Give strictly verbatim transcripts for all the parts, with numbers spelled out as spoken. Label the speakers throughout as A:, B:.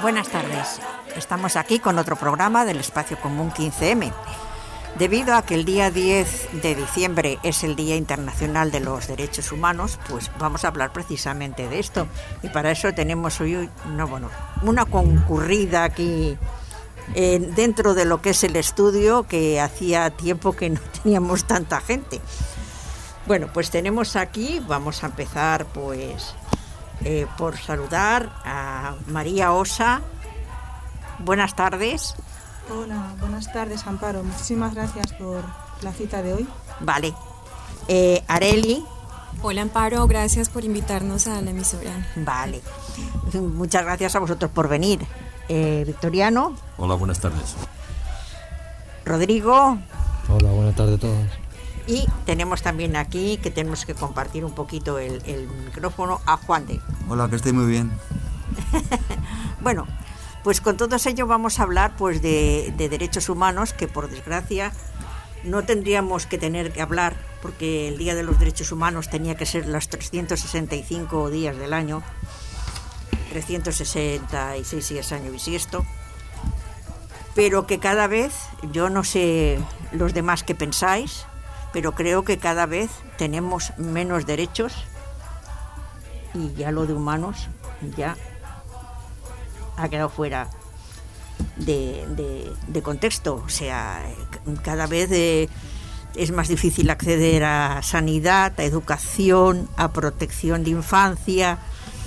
A: Buenas tardes. Estamos aquí con otro programa del Espacio Común quince eme. Debido a que el día diez de diciembre es el Día Internacional de los Derechos Humanos, pues vamos a hablar precisamente de esto. Y para eso tenemos hoy no, bueno, una concurrida aquí eh, dentro de lo que es el estudio, que hacía tiempo que no teníamos tanta gente. Bueno, pues tenemos aquí, vamos a empezar pues eh, por saludar a María Osa. Buenas tardes.
B: Hola, buenas tardes, Amparo. Muchísimas gracias por la cita de hoy.
A: Vale. Eh, Areli.
C: Hola, Amparo. Gracias por invitarnos a la emisora.
A: Vale. Muchas gracias a vosotros por venir. Eh, Victoriano.
D: Hola, buenas tardes.
A: Rodrigo.
E: Hola, buenas tardes a todos.
A: Y tenemos también aquí, que tenemos que compartir un poquito el, el micrófono, a Juan de.
F: Hola, que estéis muy bien.
A: Bueno, pues con todos ellos vamos a hablar pues de, de derechos humanos, que por desgracia no tendríamos que tener que hablar, porque el Día de los Derechos Humanos tenía que ser los trescientos sesenta y cinco días del año, trescientos sesenta y seis días año bisiesto, pero que cada vez, yo no sé los demás qué pensáis, pero creo que cada vez tenemos menos derechos y ya lo de humanos ya ha quedado fuera de, de, de contexto. O sea, cada vez eh, es más difícil acceder a sanidad, a educación, a protección de infancia,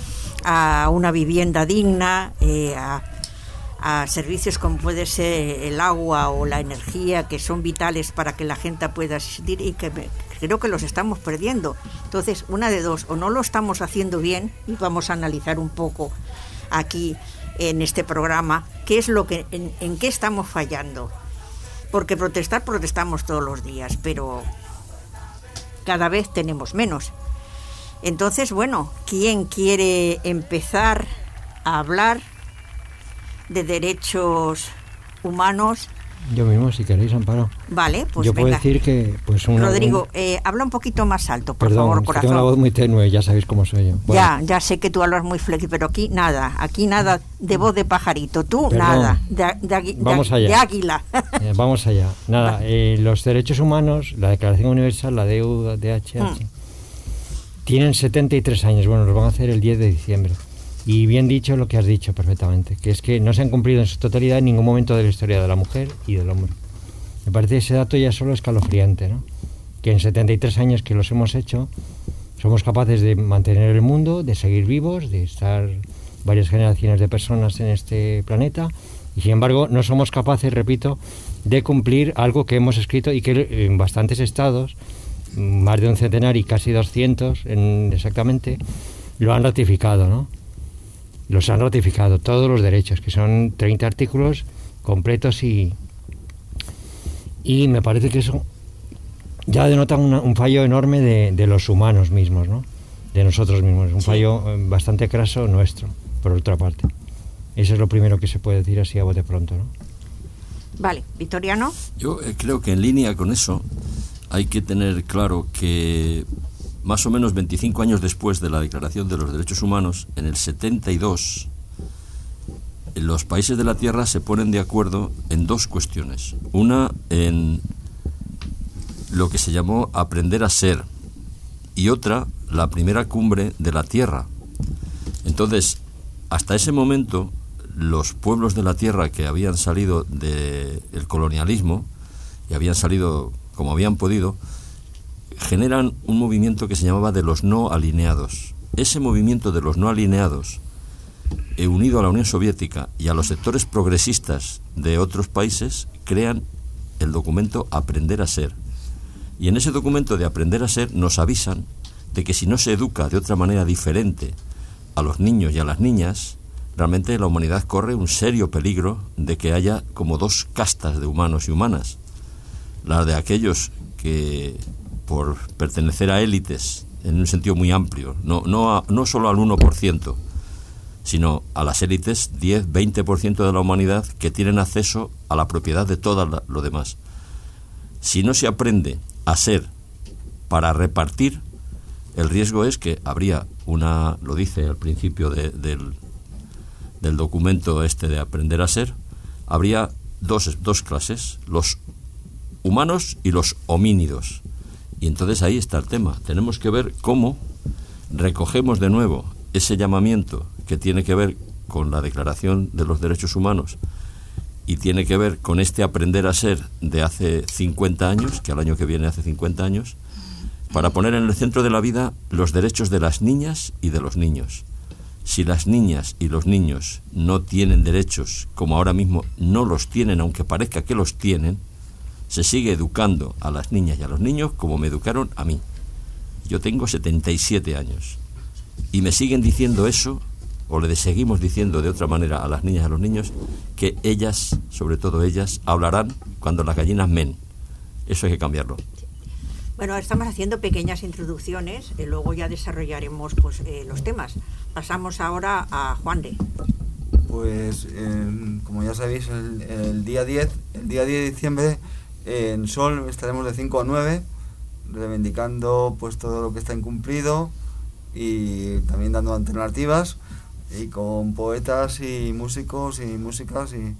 A: a una vivienda digna, eh, a, a servicios como puede ser el agua o la energía, que son vitales para que la gente pueda asistir, y que me, creo que los estamos perdiendo. Entonces, una de dos, o no lo estamos haciendo bien, y vamos a analizar un poco aquí en este programa qué es lo que en, en qué estamos fallando, porque protestar protestamos todos los días, pero cada vez tenemos menos. Entonces, bueno, ¿quién quiere empezar a hablar de derechos humanos?
E: Yo mismo, si queréis, Amparo.
A: Vale, pues
E: yo
A: venga.
E: puedo decir que pues una,
A: Rodrigo,
E: un...
A: eh, habla un poquito más alto, por
E: Perdón,
A: favor,
E: es que
A: corazón.
E: tengo la voz muy tenue, ya sabéis cómo soy yo. Bueno.
A: Ya, ya sé que tú hablas muy flequi, pero aquí nada, aquí nada de voz de pajarito, tú
E: Perdón.
A: nada, de, de, de,
E: Vamos
A: de,
E: allá.
A: de águila.
E: Eh, vamos allá. Nada, eh, los derechos humanos, la Declaración Universal, la D U D H H, mm. tienen setenta y tres años, bueno, los van a hacer el diez de diciembre. Y bien dicho lo que has dicho perfectamente, que es que no se han cumplido en su totalidad en ningún momento de la historia de la mujer y del hombre. Me parece ese dato ya solo escalofriante, ¿no? Que en setenta y tres años que los hemos hecho, somos capaces de mantener el mundo, de seguir vivos, de estar varias generaciones de personas en este planeta, y sin embargo no somos capaces, repito, de cumplir algo que hemos escrito y que en bastantes estados, más de un centenar y casi doscientos en, exactamente, lo han ratificado, ¿no? Los han ratificado, todos los derechos, que son treinta artículos completos, y y me parece que eso ya denota una, un fallo enorme de, de los humanos mismos, ¿no? De nosotros mismos, un sí. fallo bastante craso nuestro, por otra parte. Eso es lo primero que se puede decir así a bote pronto, ¿no?
A: Vale, Victoriano.
D: Yo eh, creo que en línea con eso hay que tener claro que más o menos veinticinco años después de la Declaración de los Derechos Humanos, en el setenta y dos, los países de la Tierra se ponen de acuerdo en dos cuestiones. Una, en lo que se llamó aprender a ser, y otra, la primera cumbre de la Tierra. Entonces, hasta ese momento, los pueblos de la Tierra que habían salido del colonialismo, y habían salido como habían podido, generan un movimiento que se llamaba de los no alineados. Ese movimiento de los no alineados, eh, unido a la Unión Soviética y a los sectores progresistas de otros países, crean el documento Aprender a Ser. Y en ese documento de Aprender a Ser nos avisan de que si no se educa de otra manera diferente a los niños y a las niñas, realmente la humanidad corre un serio peligro de que haya como dos castas de humanos y humanas. La de aquellos que, por pertenecer a élites en un sentido muy amplio, no, no, a, no solo al uno por ciento, sino a las élites diez, veinte por ciento de la humanidad que tienen acceso a la propiedad de todo la, lo demás. Si no se aprende a ser para repartir, el riesgo es que habría una, lo dice al principio de, del, del documento este de Aprender a Ser, habría dos, dos clases, los humanos y los homínidos. Y entonces ahí está el tema. Tenemos que ver cómo recogemos de nuevo ese llamamiento que tiene que ver con la Declaración de los Derechos Humanos y tiene que ver con este Aprender a Ser de hace cincuenta años, que al año que viene hace cincuenta años, para poner en el centro de la vida los derechos de las niñas y de los niños. Si las niñas y los niños no tienen derechos, como ahora mismo no los tienen, aunque parezca que los tienen, se sigue educando a las niñas y a los niños como me educaron a mí. Yo tengo setenta y siete años y me siguen diciendo eso, o le seguimos diciendo de otra manera a las niñas y a los niños, que ellas, sobre todo ellas, hablarán cuando las gallinas meen. Eso hay que cambiarlo.
A: Bueno, estamos haciendo pequeñas introducciones y luego ya desarrollaremos pues eh, los temas. Pasamos ahora a Juan de.
F: Pues, eh, como ya sabéis, el, el día diez, el día diez de diciembre, eh, en Sol estaremos de cinco a nueve, reivindicando pues todo lo que está incumplido y también dando alternativas, y con poetas y músicos y músicas y,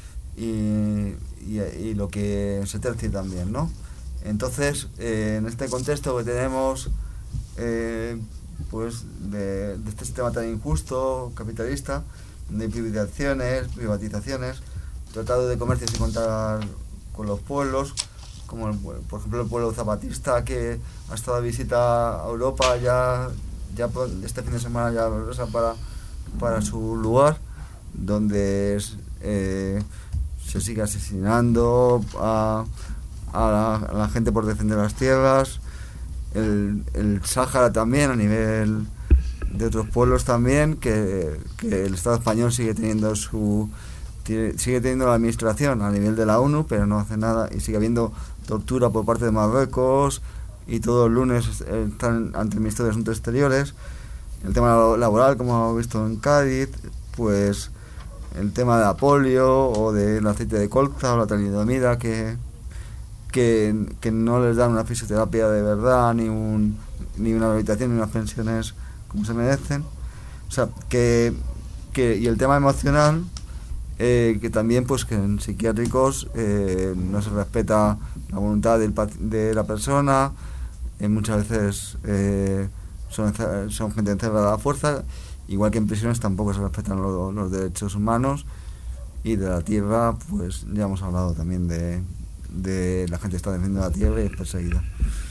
F: y, y, y lo que se tercie también, ¿no? Entonces, eh, en este contexto que tenemos eh, pues de, de este sistema tan injusto, capitalista, de privatizaciones, privatizaciones, tratado de comercio sin contar con los pueblos, como el, por ejemplo el pueblo zapatista que ha estado de visita a Europa, ya, ya este fin de semana ya regresa para, para su lugar, donde es, eh, se sigue asesinando a, a, la, a la gente por defender las tierras, el, el Sáhara también, a nivel de otros pueblos también, que, que el Estado español sigue teniendo su tiene, sigue teniendo la administración a nivel de la ONU, pero no hace nada, y sigue habiendo tortura por parte de Marruecos, y todos los lunes están ante el Ministerio de Asuntos Exteriores. El tema laboral, como hemos visto en Cádiz, pues el tema de la polio o del aceite de colza o la talidomida, que, que, que no les dan una fisioterapia de verdad, ni un ni una rehabilitación, ni unas pensiones como se merecen. O sea, que, que y el tema emocional, eh, que también pues que en psiquiátricos eh, no se respeta la voluntad del, de la persona, eh, muchas veces eh, son, son gente encerrada a la fuerza, igual que en prisiones tampoco se respetan los, los derechos humanos, y de la tierra pues ya hemos hablado también de, de la gente que está defendiendo la tierra y es perseguida.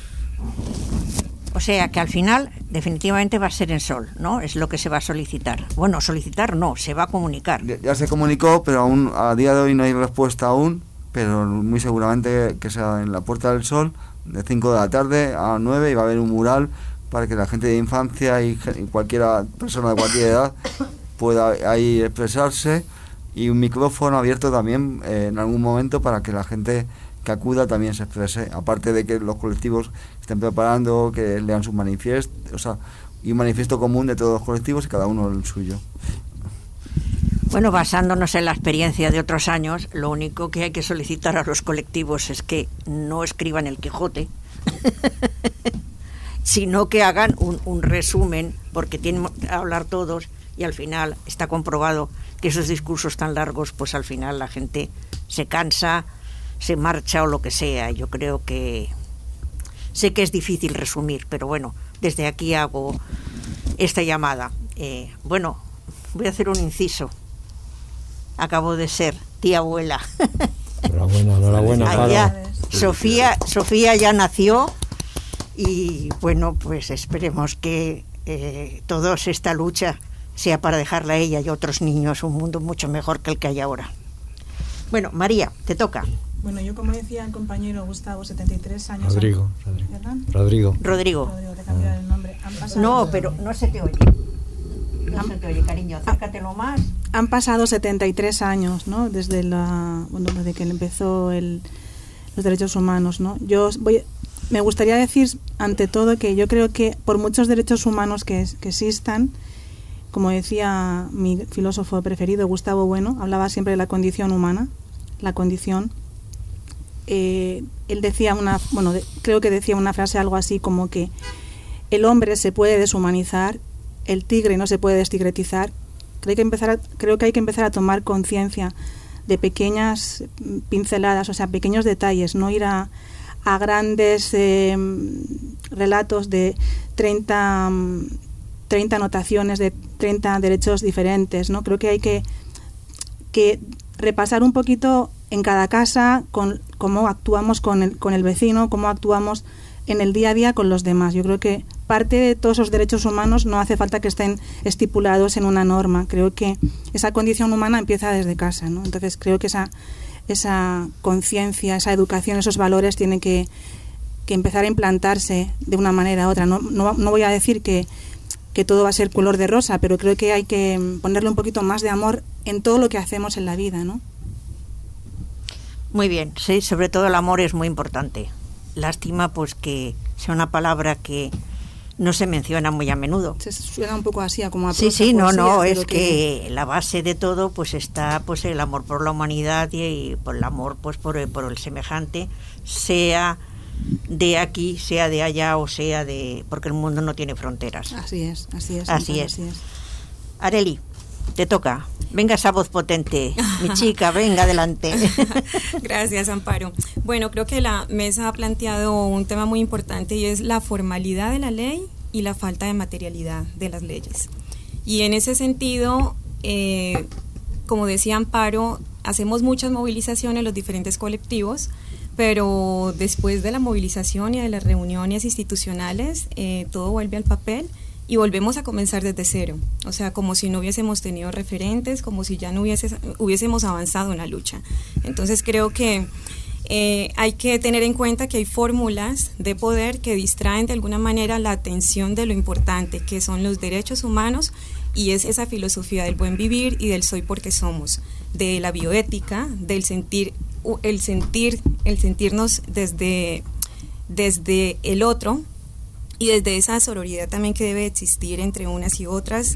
A: O sea que al final definitivamente va a ser en Sol, ¿no? Es lo que se va a solicitar. Bueno, solicitar no, se va a comunicar.
F: Ya, ya se comunicó, pero aún a día de hoy no hay respuesta aún, pero muy seguramente que sea en la Puerta del Sol, de cinco de la tarde a nueve, y va a haber un mural para que la gente de infancia y, y cualquier persona de cualquier edad pueda ahí expresarse, y un micrófono abierto también eh, en algún momento para que la gente que acuda también se exprese, aparte de que los colectivos estén preparando, que lean sus manifiestos, o sea, y un manifiesto común de todos los colectivos y cada uno el suyo.
A: Bueno, basándonos en la experiencia de otros años, lo único que hay que solicitar a los colectivos es que no escriban el Quijote, sino que hagan un, un resumen, porque tienen que hablar todos, y al final está comprobado que esos discursos tan largos, pues al final la gente se cansa, se marcha o lo que sea. Yo creo que sé que es difícil resumir, pero bueno, desde aquí hago esta llamada. Eh, bueno, voy a hacer un inciso. Acabo de ser tía abuela.
E: Enhorabuena, enhorabuena.
A: Allá, Sofía, Sofía ya nació, y bueno, pues esperemos que eh, toda esta lucha sea para dejarle a ella y a otros niños un mundo mucho mejor que el que hay ahora. Bueno, María, te toca.
B: Bueno, yo como decía el compañero Gustavo, setenta y tres años.
E: Rodrigo,
B: han...
E: Rodrigo.
B: ¿Perdón?
E: Rodrigo.
A: Rodrigo.
B: Rodrigo, te cambiar el nombre. Han pasado...
A: No, pero no se te oye. No se te oye, cariño, acércatelo más.
B: Han pasado setenta y tres años, ¿no? Desde la, bueno, desde que empezó el, los derechos humanos, ¿no? Yo voy, me gustaría decir ante todo que yo creo que por muchos derechos humanos que, que existan, como decía mi filósofo preferido, Gustavo Bueno, hablaba siempre de la condición humana, la condición. Eh, él decía una, bueno, de, creo que decía una frase algo así como que el hombre se puede deshumanizar, el tigre no se puede destigretizar, Creo que, empezar a, creo que hay que empezar a tomar conciencia de pequeñas pinceladas, o sea, pequeños detalles, no ir a, a grandes eh, relatos de treinta, treinta anotaciones, de treinta derechos diferentes, ¿no? Creo que hay que, que repasar un poquito en cada casa con cómo actuamos con el, con el vecino, cómo actuamos en el día a día con los demás. Yo creo que parte de todos esos derechos humanos no hace falta que estén estipulados en una norma. Creo que esa condición humana empieza desde casa, ¿no? Entonces creo que esa, esa conciencia, esa educación, esos valores tienen que, que empezar a implantarse de una manera u otra. No, no, no voy a decir que, que todo va a ser color de rosa, pero creo que hay que ponerle un poquito más de amor en todo lo que hacemos en la vida, ¿no?
A: Muy bien, sí, sobre todo el amor es muy importante. Lástima pues que sea una palabra que no se menciona muy a menudo.
B: Se suena un poco así, como a
A: Sí, sí, no, no, es que... que la base de todo pues está pues el amor por la humanidad y, y por el amor pues por, por el semejante, sea de aquí, sea de allá o sea de... porque el mundo no tiene fronteras.
B: Así es, así es.
A: Así es. Así es. Areli, te toca. Venga esa voz potente, mi chica, venga adelante.
C: Gracias, Amparo. Bueno, creo que la mesa ha planteado un tema muy importante y es la formalidad de la ley y la falta de materialidad de las leyes. Y en ese sentido, eh, como decía Amparo, hacemos muchas movilizaciones los diferentes colectivos, pero después de la movilización y de las reuniones institucionales, eh, todo vuelve al papel. Y volvemos a comenzar desde cero, o sea, como si no hubiésemos tenido referentes, como si ya no hubiese, hubiésemos avanzado en la lucha. Entonces creo que eh, hay que tener en cuenta que hay fórmulas de poder que distraen de alguna manera la atención de lo importante, que son los derechos humanos, y es esa filosofía del buen vivir y del soy porque somos, de la bioética, del sentir, el sentir, el sentirnos desde, desde el otro, y desde esa sororidad también que debe existir entre unas y otras.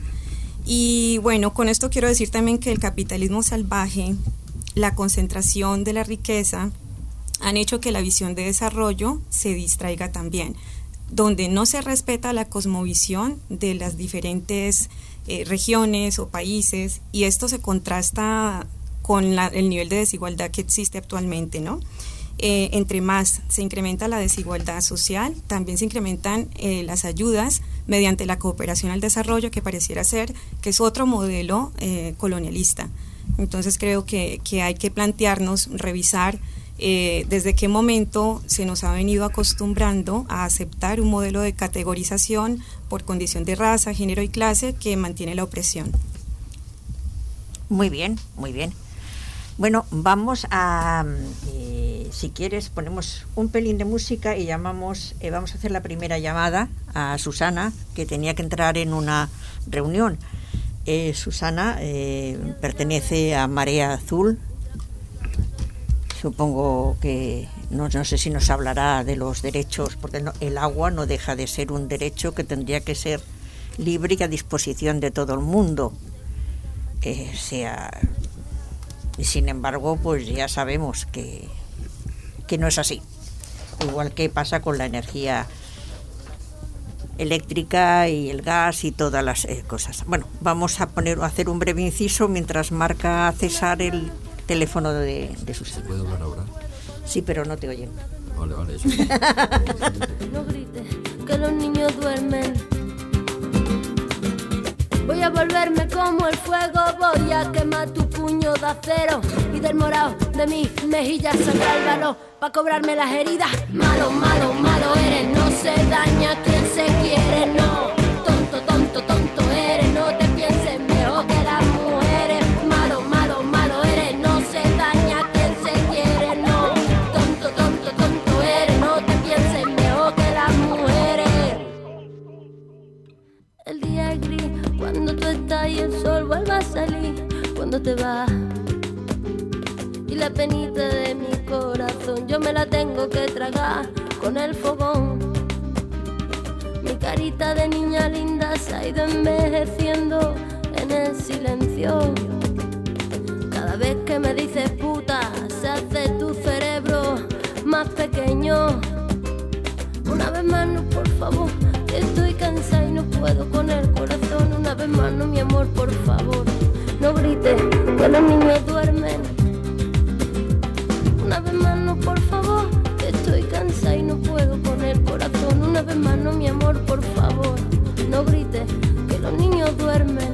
C: Y bueno, con esto quiero decir también que el capitalismo salvaje, la concentración de la riqueza, han hecho que la visión de desarrollo se distraiga también, donde no se respeta la cosmovisión de las diferentes eh, regiones o países, y esto se contrasta con la, el nivel de desigualdad que existe actualmente, ¿no? Eh, entre más se incrementa la desigualdad social, también se incrementan eh, las ayudas mediante la cooperación al desarrollo, que pareciera ser que es otro modelo eh, colonialista. Entonces creo que, que hay que plantearnos, revisar eh, desde qué momento se nos ha venido acostumbrando a aceptar un modelo de categorización por condición de raza, género y clase que mantiene la opresión.
A: Muy bien, muy bien. Bueno, vamos a, eh, si quieres, ponemos un pelín de música y llamamos, eh, vamos a hacer la primera llamada a Susana, que tenía que entrar en una reunión. Eh, Susana eh, pertenece a Marea Azul. Supongo que, no, no sé si nos hablará de los derechos, porque no, el agua no deja de ser un derecho que tendría que ser libre y a disposición de todo el mundo. Eh, sea... Y sin embargo, pues ya sabemos que, que no es así. Igual que pasa con la energía eléctrica y el gas y todas las eh, cosas. Bueno, vamos a poner a hacer un breve inciso mientras marca César el teléfono de, de Susana.
D: ¿Se puede hablar ahora?
A: Sí, pero no te oyen.
D: Vale, vale. Eso.
G: No grites, que los niños duermen. Voy a volverme como el fuego, voy a quemar tu puño de acero y del morado de mis mejillas saldrá el valor pa' cobrarme las heridas. Malo, malo, malo eres, no se daña quien se quiere, no. Tonto, tonto, tonto eres, no te pienses mejor que las mujeres. Malo, malo, malo eres, no se daña quien se quiere, no. Tonto, tonto, tonto eres, no te pienses mejor que las mujeres. El día es gris cuando tú estás y el sol vuelve a salir, cuando te vas. Y la penita de mi corazón yo me la tengo que tragar con el fogón. Mi carita de niña linda se ha ido envejeciendo en el silencio. Cada vez que me dices puta se hace tu cerebro más pequeño. Una vez más no, por favor, que estoy cansada y no puedo con el corazón. Una vez más no, mi amor, amor, por favor, no grites que los niños duermen. Una vez más, no, por favor, que estoy cansada y no puedo poner corazón. Una vez más, no, mi amor, por favor, no grites que los niños duermen.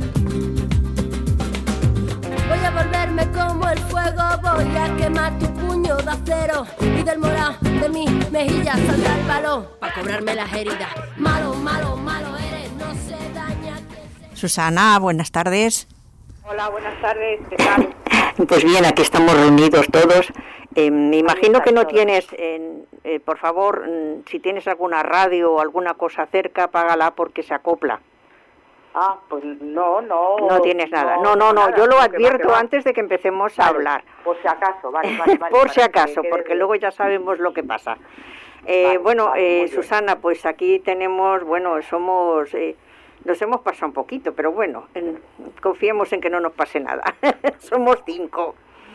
G: Voy a volverme como el fuego, voy a quemar tu puño de acero y del morado de mi mejilla saldrá el balón para cobrarme las heridas. Malo, malo, malo eres, no se daña. Que se...
A: Susana, buenas tardes.
H: Hola, buenas tardes, ¿qué tal?
A: Pues bien, aquí estamos reunidos todos. Eh, me imagino que no tienes, eh, eh, por favor, mm, si tienes alguna radio o alguna cosa cerca, apágala porque se acopla.
H: Ah, pues no, no.
A: No tienes nada. No, no, no,
H: nada,
A: yo lo
H: que
A: advierto
H: va, que va.
A: antes de que empecemos a
H: Vale,
A: hablar.
H: Por si acaso, vale, vale, vale.
A: Por si
H: para
A: acaso,
H: que
A: porque
H: quede-
A: luego ya sabemos lo que pasa. Eh,
H: Vale,
A: bueno,
H: vale,
A: eh,
H: muy bien.
A: Susana, pues aquí tenemos, bueno, somos, eh, nos hemos pasado un poquito, pero bueno, en- confiemos en que no nos pase nada. Somos cinco.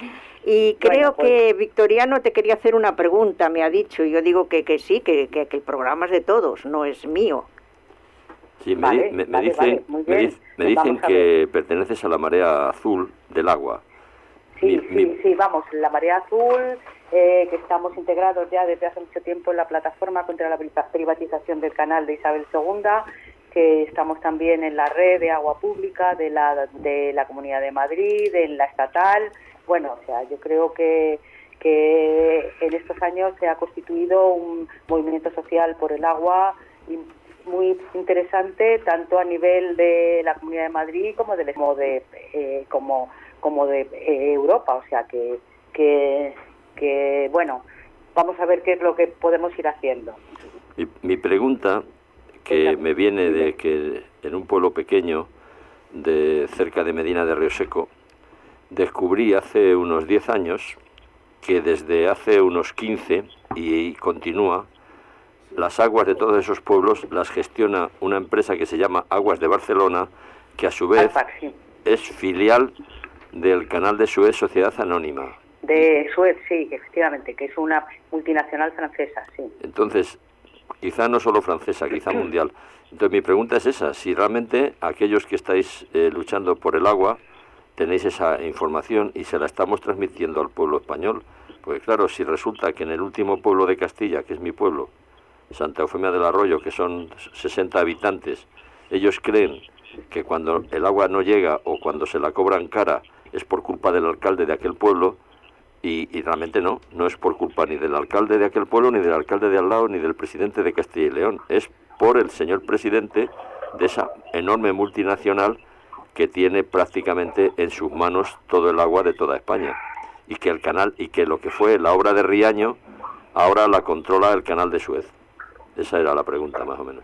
A: Y creo
H: Bueno, pues-
A: que Victoriano te quería hacer una pregunta, me ha dicho. Y yo digo que, que sí, que, que, que el programa es de todos, no es mío.
D: Sí, me,
H: Vale,
D: di- me- me
H: vale,
D: dicen,
H: vale, muy
D: me,
H: bien.
D: dic- me
H: Pues
D: dicen
H: vamos a
D: que perteneces a la marea azul del agua.
H: Sí,
D: Mi-
H: sí,
D: mi-
H: sí, vamos, la Marea Azul, eh, que estamos integrados ya desde hace mucho tiempo en la plataforma contra la priva- privatización del canal de Isabel segunda, que estamos también en la red de agua pública de la, de la Comunidad de Madrid, en la estatal. Bueno, o sea, yo creo que, que en estos años se ha constituido un movimiento social por el agua in- muy interesante, tanto a nivel de la Comunidad de Madrid como de, como de, eh, como, como de eh, Europa. O sea, que, que, que, bueno, vamos a ver qué es lo que podemos ir haciendo.
D: Mi, mi pregunta, que me viene de que en un pueblo pequeño de cerca de Medina de Río Seco, descubrí hace unos diez años que desde hace unos quince y continúa, las aguas de todos esos pueblos las gestiona una empresa que se llama Aguas de Barcelona, que a su vez
H: Alpac, sí.
D: es filial del Canal de Suez Sociedad Anónima.
H: De Suez, sí, efectivamente, que es una multinacional francesa, sí.
D: Entonces, quizá no solo francesa, quizá mundial. Entonces mi pregunta es esa, si realmente aquellos que estáis eh, luchando por el agua tenéis esa información y se la estamos transmitiendo al pueblo español. Porque claro, si resulta que en el último pueblo de Castilla, que es mi pueblo, Santa Eufemia del Arroyo, que son sesenta habitantes, ellos creen que cuando el agua no llega o cuando se la cobran cara es por culpa del alcalde de aquel pueblo, y, y realmente no, no es por culpa ni del alcalde de aquel pueblo, ni del alcalde de al lado, ni del presidente de Castilla y León, es por el señor presidente de esa enorme multinacional que tiene prácticamente en sus manos todo el agua de toda España, y que el canal, y que lo que fue la obra de Riaño, ahora la controla el canal de Suez. Esa era la pregunta, más o menos.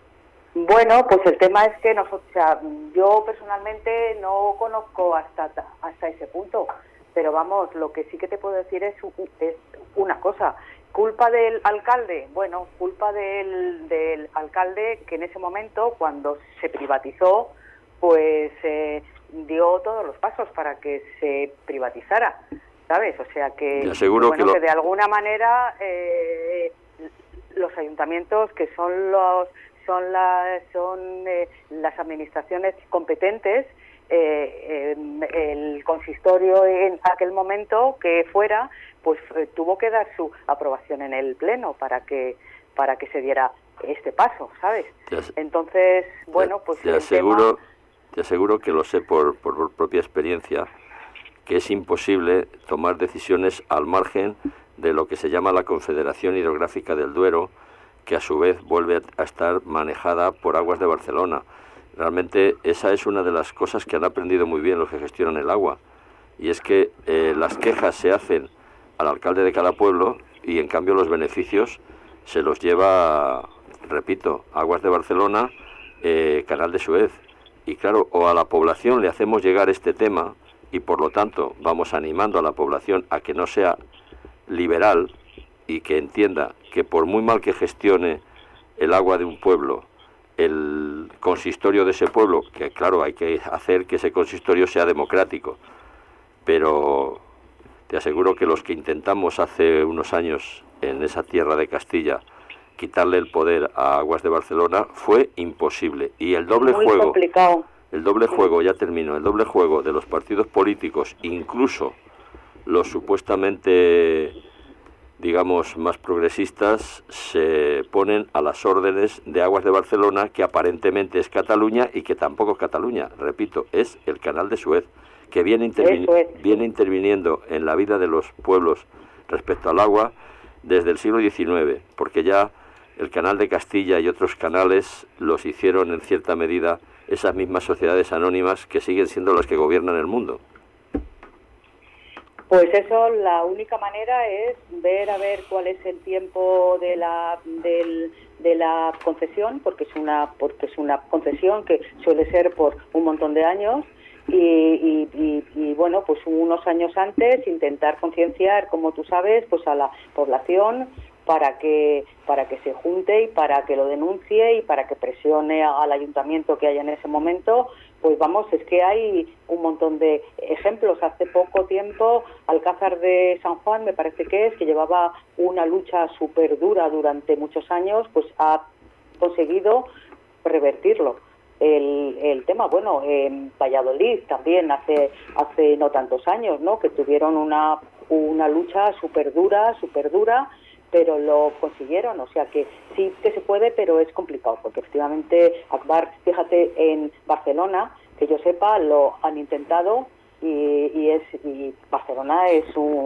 H: Bueno, pues el tema es que nosotros, o sea, yo personalmente no conozco hasta hasta ese punto, pero vamos, lo que sí que te puedo decir es, es una cosa. ¿Culpa del alcalde? Bueno, culpa del, del alcalde que en ese momento, cuando se privatizó, pues eh, dio todos los pasos para que se privatizara, ¿sabes? O sea que,
D: Te aseguro
H: bueno,
D: que lo-
H: que de alguna manera eh, los ayuntamientos, que son los son las son eh, las administraciones competentes, eh, eh, el consistorio en aquel momento que fuera, pues eh, tuvo que dar su aprobación en el pleno para que para que se diera este paso, ¿sabes?
D: Te as-
H: Entonces, bueno, pues
D: te
H: el
D: aseguro,
H: tema-
D: te aseguro que lo sé por, por, por propia experiencia, que es imposible tomar decisiones al margen de lo que se llama la Confederación Hidrográfica del Duero, que a su vez vuelve a estar manejada por Aguas de Barcelona. Realmente esa es una de las cosas que han aprendido muy bien los que gestionan el agua, y es que eh, las quejas se hacen al alcalde de cada pueblo y en cambio los beneficios se los lleva, repito, Aguas de Barcelona, eh, Canal de Suez. Y claro, o a la población le hacemos llegar este tema y por lo tanto vamos animando a la población a que no sea liberal y que entienda que por muy mal que gestione el agua de un pueblo, el consistorio de ese pueblo, que claro, hay que hacer que ese consistorio sea democrático, pero te aseguro que los que intentamos hace unos años en esa tierra de Castilla quitarle el poder a Aguas de Barcelona fue imposible, y el doble
H: muy
D: juego
H: complicado.
D: el doble juego, ya termino, el doble juego de los partidos políticos, incluso los supuestamente, digamos, más progresistas, se ponen a las órdenes de Aguas de Barcelona, que aparentemente es Cataluña y que tampoco es Cataluña, repito, es el Canal de Suez, que viene, intervini es. viene interviniendo en la vida de los pueblos respecto al agua desde el siglo diecinueve, porque ya el Canal de Castilla y otros canales los hicieron en cierta medida esas mismas sociedades anónimas que siguen siendo las que gobiernan el mundo.
H: Pues eso, la única manera es ver a ver cuál es el tiempo de la del, de la concesión, porque es una porque es una concesión que suele ser por un montón de años. Y, y, y, y bueno, pues unos años antes intentar concienciar, como tú sabes, pues a la población para que para que se junte y para que lo denuncie y para que presione al ayuntamiento que haya en ese momento. Pues vamos, es que hay un montón de ejemplos. Hace poco tiempo, Alcázar de San Juan, me parece que es, que llevaba una lucha súper dura durante muchos años, pues ha conseguido revertirlo. El, el tema, bueno, en Valladolid también hace hace no tantos años, ¿no?, que tuvieron una una lucha súper dura, súper dura, pero lo consiguieron. O sea que sí que se puede, pero es complicado, porque efectivamente Akbar, fíjate, en Barcelona, que yo sepa, lo han intentado y, y es y Barcelona es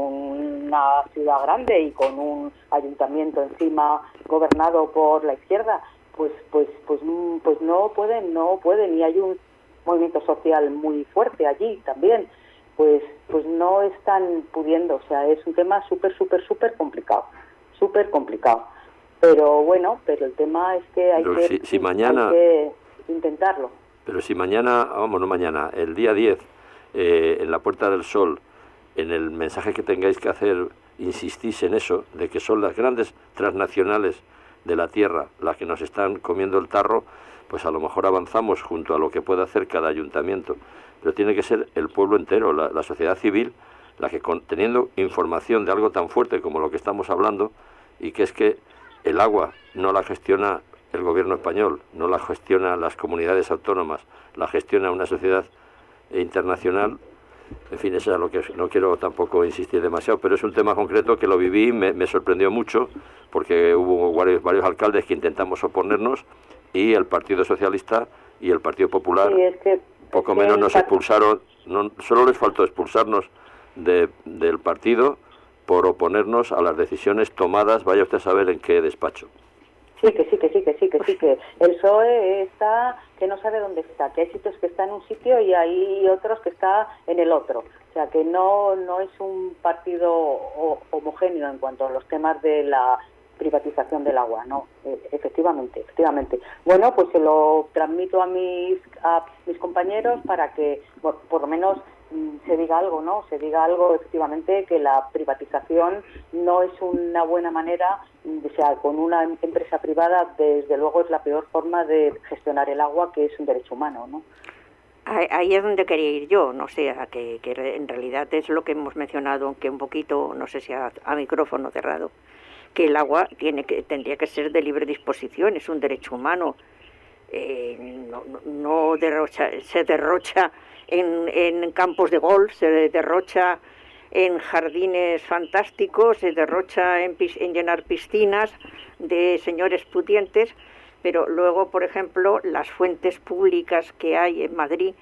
H: una ciudad grande y con un ayuntamiento encima gobernado por la izquierda. Pues, pues, pues, pues no pueden, no pueden, y hay un movimiento social muy fuerte allí también, pues, pues no están pudiendo. O sea, es un tema súper, súper, súper complicado, súper complicado. Pero bueno, pero el tema es que hay, que,
D: si, si mañana,
H: hay que intentarlo.
D: Pero si mañana, vamos, no mañana, el día diez, eh, en la Puerta del Sol, en el mensaje que tengáis que hacer, insistís en eso, de que son las grandes transnacionales de la tierra las que nos están comiendo el tarro, pues a lo mejor avanzamos junto a lo que puede hacer cada ayuntamiento, pero tiene que ser el pueblo entero, la, la sociedad civil, la que con, teniendo información de algo tan fuerte como lo que estamos hablando, y que es que el agua no la gestiona el gobierno español, no la gestiona las comunidades autónomas, la gestiona una sociedad internacional. En fin, eso es lo que no quiero tampoco insistir demasiado, pero es un tema concreto que lo viví, me, me sorprendió mucho, porque hubo varios, varios alcaldes que intentamos oponernos, y el Partido Socialista y el Partido Popular,
H: sí, es que,
D: poco
H: es
D: menos
H: que
D: nos expulsaron, no, solo les faltó expulsarnos de, del partido por oponernos a las decisiones tomadas, vaya usted a saber en qué despacho.
H: Sí, que sí, que sí, que sí, que sí, que el P S O E está, que no sabe dónde está, que hay sitios que está en un sitio y hay otros que está en el otro. O sea, que no no es un partido homogéneo en cuanto a los temas de la privatización del agua, no, eh, efectivamente, efectivamente. Bueno, pues se lo transmito a mis a mis compañeros para que por, por lo menos mm, se diga algo, ¿no? Se diga algo, efectivamente, que la privatización no es una buena manera. O sea, con una empresa privada, desde luego, es la peor forma de gestionar el agua, que es un derecho humano, ¿no?
A: Ahí es donde quería ir yo, no sé, a que, que en realidad es lo que hemos mencionado, aunque un poquito, no sé si a, a micrófono cerrado, que el agua tiene que tendría que ser de libre disposición, es un derecho humano. Eh, no, no derrocha, se derrocha en, en campos de golf, se derrocha en jardines fantásticos, se derrocha en, en llenar piscinas de señores pudientes, pero luego, por ejemplo, las fuentes públicas que hay en Madrid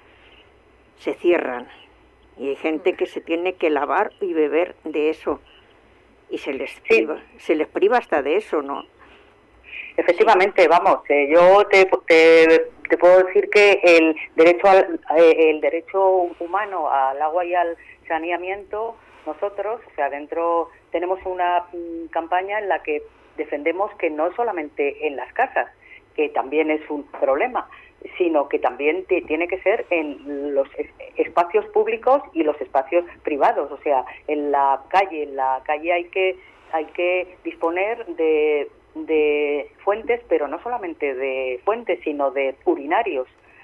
A: se cierran y hay gente que se tiene que lavar y beber de eso y se les priva, sí. se les priva hasta de eso, ¿no?
H: Efectivamente, vamos, eh, yo te, te, te puedo decir que el derecho al eh, el derecho humano al agua y al saneamiento, nosotros, o sea, dentro tenemos una mm, campaña en la que defendemos que no solamente en las casas, que también es un problema, sino que también te, tiene que ser en los es, espacios públicos y los espacios privados. O sea, en la calle, en la calle hay que hay que disponer de, de fuentes, pero no solamente de fuentes, sino de urinarios.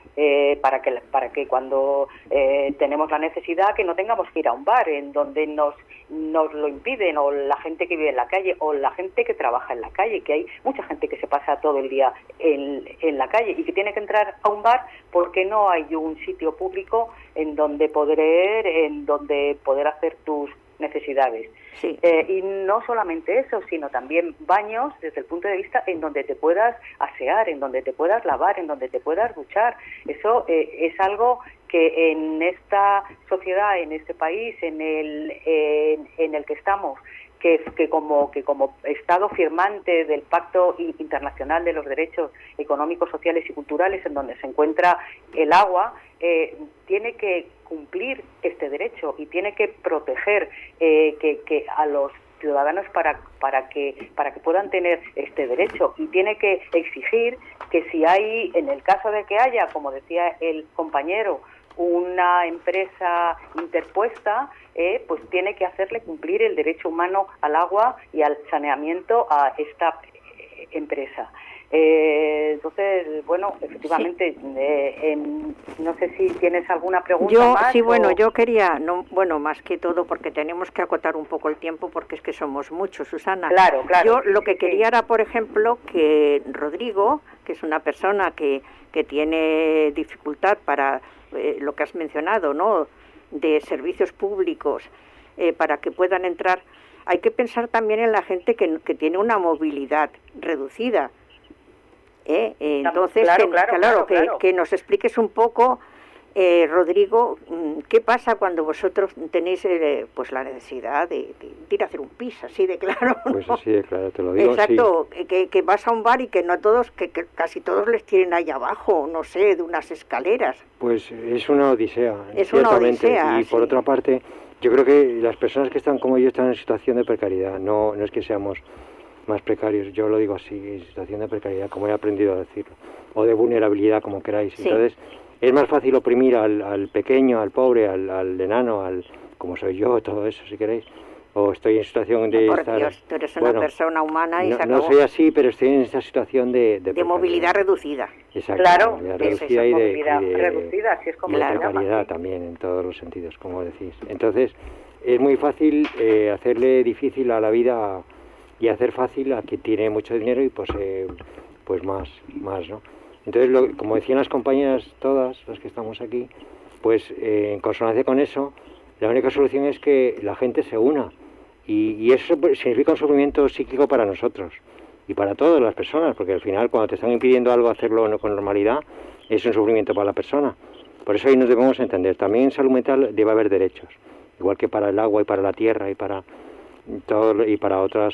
H: eh, para que para que cuando eh, tenemos la necesidad que no tengamos que ir a un bar en donde nos nos lo impiden, o la gente que vive en la calle, o la gente que trabaja en la calle, que hay mucha gente que se pasa todo el día en, en la calle y que tiene que entrar a un bar porque no hay un sitio público en donde poder en donde poder hacer tus necesidades.
A: Sí.
H: Eh, y no solamente eso, sino también baños desde el punto de vista en donde te puedas asear, en donde te puedas lavar, en donde te puedas duchar. Eso eh, es algo que en esta sociedad, en este país, en el en, en el que estamos, que, que como que como Estado firmante del Pacto Internacional de los Derechos Económicos, Sociales y Culturales, en donde se encuentra el agua, eh, tiene que cumplir este derecho y tiene que proteger eh, que, que a los ciudadanos para para que para que puedan tener este derecho, y tiene que exigir que si hay, en el caso de que haya, como decía el compañero, una empresa interpuesta, eh, pues tiene que hacerle cumplir el derecho humano al agua y al saneamiento a esta eh, empresa. Eh, entonces, bueno, efectivamente, sí. eh, en, no sé si tienes alguna pregunta
A: yo,
H: más.
A: Sí,
H: o...
A: bueno, yo quería, no, bueno, más que todo, porque tenemos que acotar un poco el tiempo, porque es que somos muchos, Susana.
H: Claro, claro.
A: Yo lo que
H: sí,
A: quería
H: sí.
A: era, por ejemplo, que Rodrigo, que es una persona que, que tiene dificultad para eh, lo que has mencionado, ¿no?, de servicios públicos, eh, para que puedan entrar, hay que pensar también en la gente que, que tiene una movilidad reducida. ¿Eh? Entonces,
H: claro,
A: que,
H: claro,
A: claro,
H: claro,
A: que,
H: claro.
A: que nos expliques un poco, eh, Rodrigo, ¿qué pasa cuando vosotros tenéis eh, pues la necesidad de, de, de ir a hacer un pis, así de claro? ¿no?
E: Pues así de claro, te lo digo.
A: Exacto,
E: sí.
A: que, que vas a un bar y que no todos, que, que casi todos les tienen ahí abajo, no sé, de unas escaleras.
E: Pues es una odisea,
A: es una odisea,
E: y por
A: sí.
E: otra parte, yo creo que las personas que están como yo están en situación de precariedad, no, no es que seamos más precarios, yo lo digo así, en situación de precariedad, como he aprendido a decirlo, o de vulnerabilidad, como queráis.
A: Sí.
E: Entonces, es más fácil oprimir al, al pequeño, al pobre, al, al enano, al como soy yo, todo eso, si queréis, o estoy en situación de
A: no, por
E: estar...
A: Dios, tú eres una
E: bueno,
A: persona humana y
E: no,
A: se acabó.
E: no soy así, pero estoy en esta situación de... De,
A: de movilidad reducida.
E: Exacto,
H: claro,
E: movilidad
H: es
E: reducida
H: eso,
E: y de,
H: movilidad
E: y de,
H: reducida, así es como
E: y de
H: se llama,
E: precariedad
H: sí.
E: también, en todos los sentidos, como decís. Entonces, es muy fácil eh, hacerle difícil a la vida... y hacer fácil a quien tiene mucho dinero y posee pues más, más, ¿no? Entonces, lo, como decían las compañeras todas, las que estamos aquí, pues eh, en consonancia con eso, la única solución es que la gente se una, y, y eso significa un sufrimiento psíquico para nosotros y para todas las personas, porque al final cuando te están impidiendo algo hacerlo no con normalidad, es un sufrimiento para la persona. Por eso ahí nos debemos entender. También en salud mental debe haber derechos, igual que para el agua y para la tierra y para todo, y para otras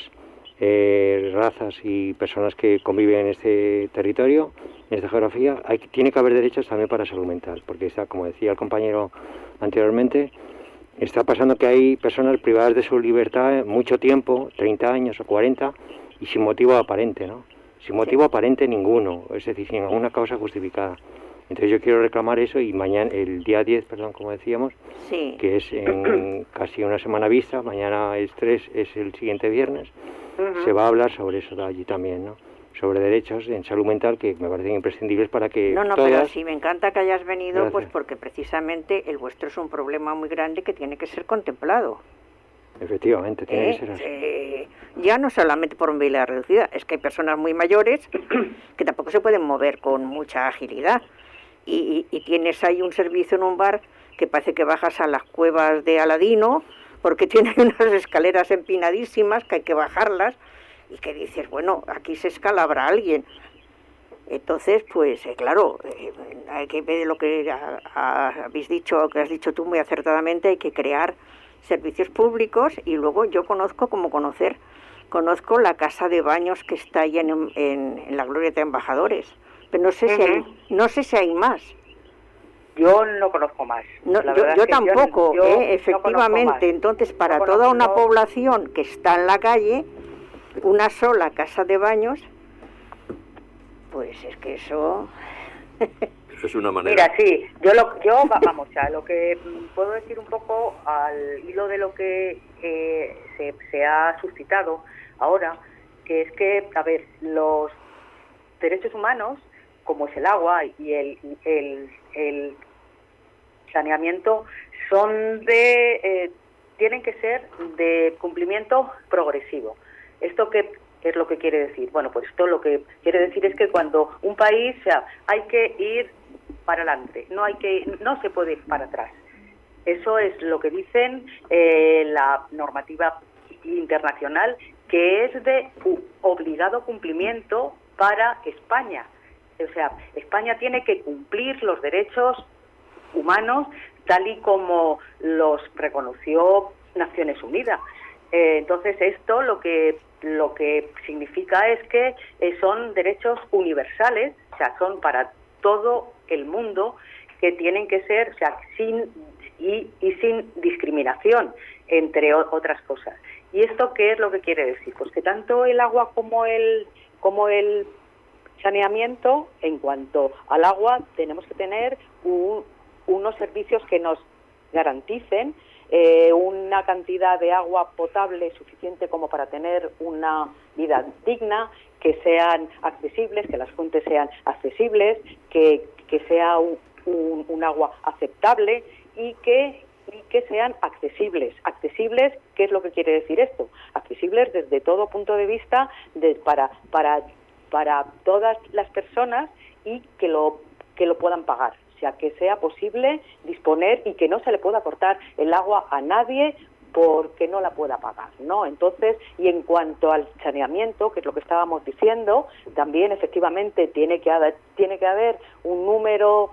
E: Eh, razas y personas que conviven en este territorio, en esta geografía, hay, tiene que haber derechos también para salud mental, porque está, como decía el compañero anteriormente, está pasando que hay personas privadas de su libertad mucho tiempo, treinta años o cuarenta, y sin motivo aparente, ¿no? Sin motivo sí. aparente ninguno, es decir, sin ninguna causa justificada. Entonces yo quiero reclamar eso, y mañana, el día diez, perdón, como decíamos,
A: sí.
E: que es en casi una semana vista, mañana es tres, es el siguiente viernes, uh-huh. se va a hablar sobre eso de allí también, ¿no? Sobre derechos en salud mental que me parecen imprescindibles para que
A: No, no,
E: todas...
A: pero sí, me encanta que hayas venido,
E: Gracias.
A: Pues porque precisamente el vuestro es un problema muy grande que tiene que ser contemplado.
E: Efectivamente, tiene
A: ¿Eh?
E: que ser así.
A: Eh, ya no solamente por movilidad reducida, es que hay personas muy mayores que tampoco se pueden mover con mucha agilidad. Y, y, y tienes ahí un servicio en un bar que parece que bajas a las cuevas de Aladino, porque tiene unas escaleras empinadísimas que hay que bajarlas, y que dices, bueno, aquí se escalabra alguien. Entonces, pues, eh, claro, eh, hay que ver lo que a, a, habéis dicho, que has dicho tú muy acertadamente, hay que crear servicios públicos, y luego yo conozco como conocer, conozco la casa de baños que está ahí en, en, en la Glorieta de Embajadores, pero no sé, uh-huh. si hay, no sé si hay más.
H: Yo no conozco más.
A: No, yo yo tampoco, yo, yo eh, efectivamente. No Entonces, para no toda una población que está en la calle, una sola casa de baños, pues es que eso...
D: es una manera.
H: Mira, sí, yo, lo, yo vamos, ya, lo que puedo decir un poco al hilo de lo que eh, se, se ha suscitado ahora, que es que, a ver, los derechos humanos como es el agua y el, el, el saneamiento, son de eh, tienen que ser de cumplimiento progresivo. ¿Esto qué es lo que quiere decir? Bueno, pues esto lo que quiere decir es que cuando un país, o sea, hay que ir para adelante, no hay que, no se puede ir para atrás. Eso es lo que dicen eh, la normativa internacional, que es de obligado cumplimiento para España. O sea, España tiene que cumplir los derechos humanos tal y como los reconoció Naciones Unidas. Eh, entonces, esto lo que lo que significa es que eh, son derechos universales, o sea, son para todo el mundo, que tienen que ser, o sea, sin y, y sin discriminación, entre o, otras cosas. ¿Y esto qué es lo que quiere decir? Pues que tanto el agua como el como el saneamiento, en cuanto al agua, tenemos que tener un, unos servicios que nos garanticen eh, una cantidad de agua potable suficiente como para tener una vida digna, que sean accesibles, que las fuentes sean accesibles, que, que sea un, un, un agua aceptable y que y que sean accesibles. Accesibles, ¿qué es lo que quiere decir esto? Accesibles desde todo punto de vista de, para para para todas las personas y que lo que lo puedan pagar. O sea, que sea posible disponer y que no se le pueda cortar el agua a nadie porque no la pueda pagar, ¿no? Entonces, y en cuanto al saneamiento, que es lo que estábamos diciendo, también efectivamente tiene que haber, tiene que haber un número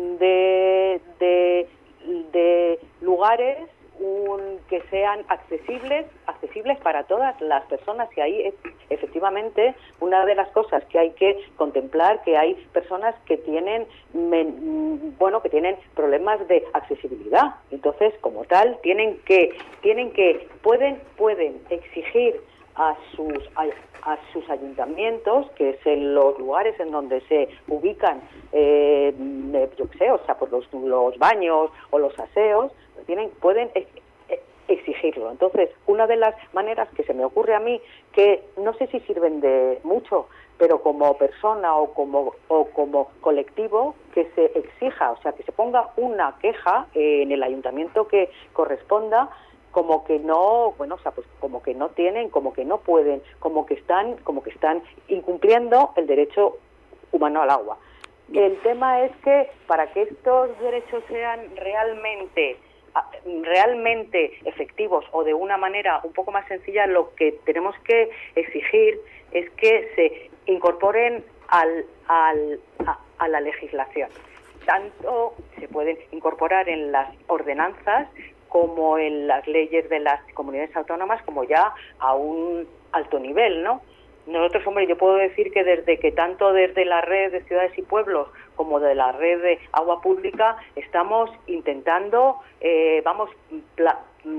H: de, de, de lugares un, que sean accesibles, accesibles para todas las personas, y ahí es efectivamente una de las cosas que hay que contemplar, que hay personas que tienen men, bueno que tienen problemas de accesibilidad. Entonces, como tal, tienen que tienen que pueden pueden exigir a sus a, a sus ayuntamientos, que es en los lugares en donde se ubican eh, yo qué sé, o sea, por los, los baños o los aseos, tienen pueden exigirlo. Entonces, una de las maneras que se me ocurre a mí, que no sé si sirven de mucho, pero como persona o como o como colectivo, que se exija, o sea, que se ponga una queja eh, en el ayuntamiento que corresponda, como que no, bueno, o sea, pues como que no tienen, como que no pueden, como que están, como que están incumpliendo el derecho humano al agua. El tema es que para que estos derechos sean realmente realmente efectivos o de una manera un poco más sencilla, lo que tenemos que exigir es que se incorporen al, al, a, a la legislación. Tanto se pueden incorporar en las ordenanzas como en las leyes de las comunidades autónomas, como ya a un alto nivel, ¿no? Nosotros, hombre, yo puedo decir que desde que tanto desde la red de ciudades y pueblos como de la red de agua pública estamos intentando, eh, vamos, pla,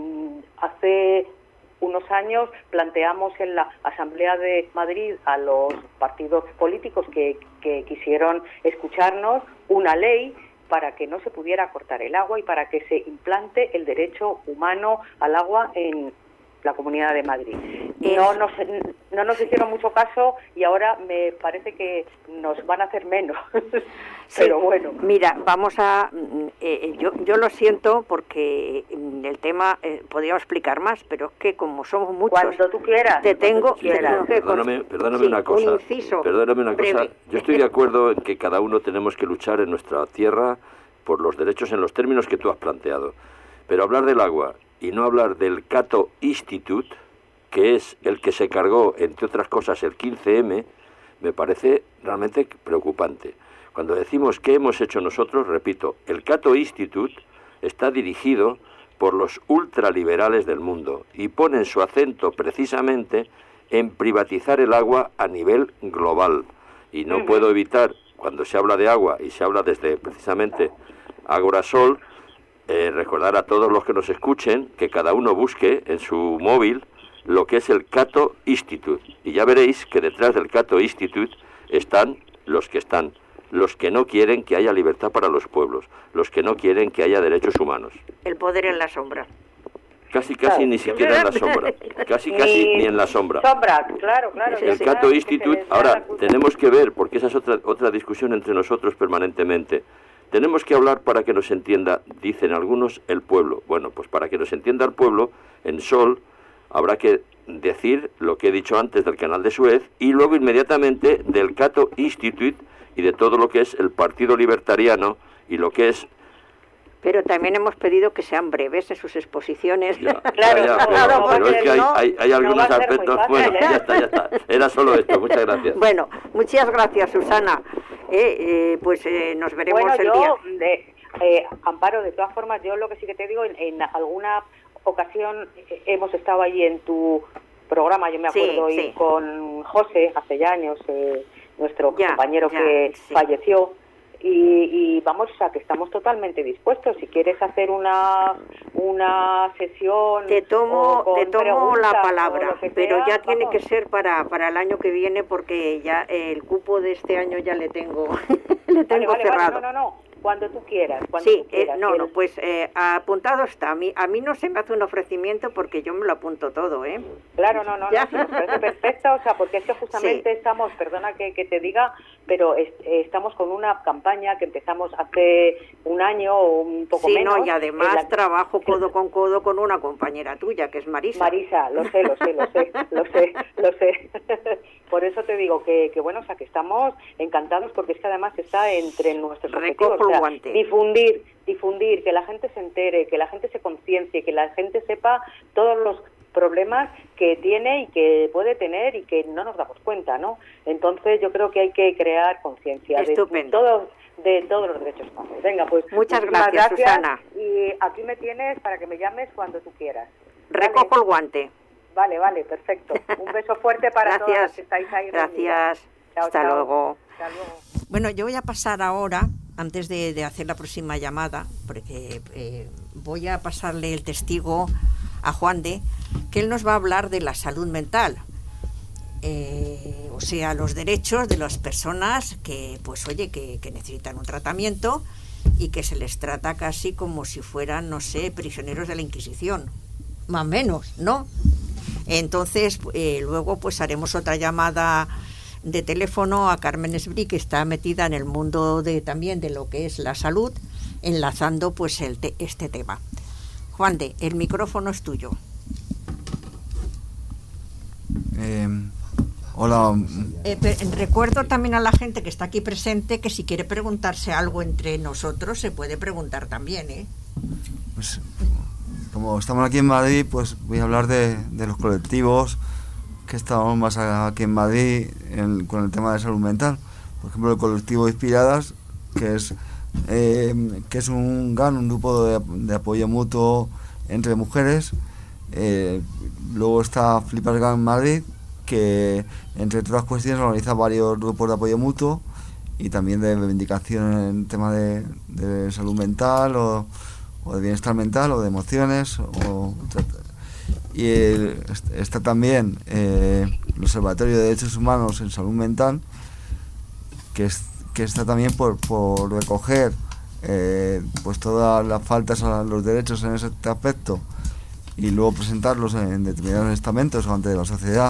H: hace unos años planteamos en la Asamblea de Madrid a los partidos políticos que, que quisieron escucharnos una ley para que no se pudiera cortar el agua y para que se implante el derecho humano al agua en la Comunidad de Madrid. No nos, no nos hicieron mucho caso y ahora me parece que nos van a hacer menos. Pero
A: sí,
H: bueno.
A: Mira, vamos a... Eh, yo, yo lo siento porque el tema eh, podríamos explicar más, pero es que como somos muchos...
H: Cuando tú quieras.
A: Te tengo...
D: Sí, pero, perdóname perdóname
A: sí,
D: una cosa.
A: Un inciso
D: perdóname una
A: breve.
D: cosa. Yo estoy de acuerdo en que cada uno tenemos que luchar en nuestra tierra por los derechos en los términos que tú has planteado. Pero hablar del agua y no hablar del Cato Institute, que es el que se cargó, entre otras cosas, el quince eme, me parece realmente preocupante. Cuando decimos qué hemos hecho nosotros, repito, el Cato Institute está dirigido por los ultraliberales del mundo y ponen su acento precisamente en privatizar el agua a nivel global. Y no puedo evitar, cuando se habla de agua y se habla desde precisamente Agorasol, Eh, recordar a todos los que nos escuchen que cada uno busque en su móvil lo que es el Cato Institute y ya veréis que detrás del Cato Institute están los que están, los que no quieren que haya libertad para los pueblos, los que no quieren que haya derechos humanos.
A: El poder en la sombra.
D: casi casi
H: Claro.
D: ni siquiera en la sombra, casi casi
H: Ni-
D: ni en la sombra.
H: Sombra, claro, claro.
D: El
H: sí,
D: Cato
H: claro, que
D: Institute,
H: se les da
D: ahora
H: la culpa.
D: tenemos que ver, porque esa es otra, otra discusión entre nosotros permanentemente, tenemos que hablar para que nos entienda, dicen algunos, el pueblo. Bueno, pues para que nos entienda el pueblo, en Sol habrá que decir lo que he dicho antes del canal de Suez y luego inmediatamente del Cato Institute y de todo lo que es el Partido Libertariano y lo que es...
A: Pero también hemos pedido que sean breves en sus exposiciones.
D: Ya,
H: Claro,
D: ya, ya,
H: no,
D: pero,
H: no,
D: pero es que hay,
A: no,
D: hay, hay
H: no
D: algunos
H: va a ser muy
D: aspectos...
H: fácil,
D: Bueno,
H: ¿eh?
D: ya está, ya está. Era solo esto. Muchas gracias.
A: Bueno, muchas gracias, Susana. Eh, eh, pues eh, nos veremos
H: Bueno,
A: el
H: yo,
A: día.
H: de, eh, Amparo, de todas formas, yo lo que sí que te digo, en, en alguna ocasión eh, hemos estado allí en tu programa, yo me
A: Sí,
H: acuerdo,
A: sí.
H: ir con José, hace ya años, eh, nuestro
A: Ya,
H: compañero
A: ya,
H: que
A: sí.
H: falleció. Y, y vamos, o sea, que estamos totalmente dispuestos. Si quieres hacer una una sesión...
A: Te tomo,
H: o con
A: te tomo
H: preguntas
A: la
H: o
A: palabra,
H: lo que
A: pero
H: sea,
A: ya tiene
H: vamos.
A: que ser para, para el año que viene porque ya el cupo de este año ya le tengo, le tengo
H: Vale, vale,
A: cerrado.
H: vale, no, no, no, cuando tú quieras. Cuando
A: Sí,
H: tú
A: eh,
H: quieras.
A: no,
H: El-
A: no, pues eh, apuntado está. A mí, a mí no se me hace un ofrecimiento porque yo me lo apunto todo, ¿eh?
H: Claro, no, no,
A: Ya.
H: no, sí, nos parece perfecto, o sea, porque es que justamente
A: Sí.
H: estamos, perdona que, que te diga, pero es- eh, estamos con una campaña que empezamos hace un año o un poco
A: Sí,
H: menos.
A: no, y además
H: en la-
A: trabajo codo con codo con una compañera tuya, que es Marisa.
H: Marisa, lo sé, lo sé, lo sé, lo sé, lo sé. Por eso te digo que, que bueno, o sea, que estamos encantados porque es que además está entre nuestros
A: Recojo
H: objetivos, o sea,
A: el guante.
H: difundir, difundir, que la gente se entere, que la gente se conciencie, que la gente sepa todos los problemas que tiene y que puede tener y que no nos damos cuenta, ¿no? Entonces yo creo que hay que crear conciencia de
A: Estupendo.
H: todos de todos los derechos humanos. Venga, pues
A: Muchas
H: muchísimas
A: gracias, Susana.
H: Y aquí me tienes para que me llames cuando tú quieras.
A: Recojo
H: Vale.
A: el guante.
H: Vale, vale, perfecto. Un beso fuerte para todas las
A: Gracias.
H: que estáis ahí reunidas.
A: Gracias.
H: Chao,
A: Hasta
H: chao.
A: luego.
H: Hasta luego.
A: Bueno, yo voy a pasar ahora, antes de, de hacer la próxima llamada, porque eh, voy a pasarle el testigo a Juan de, que él nos va a hablar de la salud mental. Eh, o sea, los derechos de las personas que, pues oye, que, que necesitan un tratamiento y que se les trata casi como si fueran, no sé, prisioneros de la Inquisición, más o menos, ¿no? Entonces, eh, luego pues haremos otra llamada de teléfono a Carmen Esbrí, que está metida en el mundo de también de lo que es la salud, enlazando pues el te- este tema. Juan de, el micrófono es tuyo.
F: Eh, hola,
A: Eh, pe- recuerdo también a la gente que está aquí presente que si quiere preguntarse algo entre nosotros se puede preguntar también, ¿eh?
F: pues como estamos aquí en Madrid, pues voy a hablar de, de los colectivos que estamos más aquí en Madrid en- con el tema de salud mental. Por ejemplo, el colectivo Inspiradas, que es eh, que es un G A N, un grupo de, de apoyo mutuo entre mujeres. Eh, luego está Flipas G A N Madrid, que entre otras cuestiones organiza varios grupos de apoyo mutuo y también de reivindicación en tema de, de salud mental o, o de bienestar mental o de emociones. O, y el- está también eh, el Observatorio de Derechos Humanos en Salud Mental, que, es, que está también por, por recoger eh, pues todas las faltas a los derechos en ese aspecto y luego presentarlos en determinados estamentos o ante la sociedad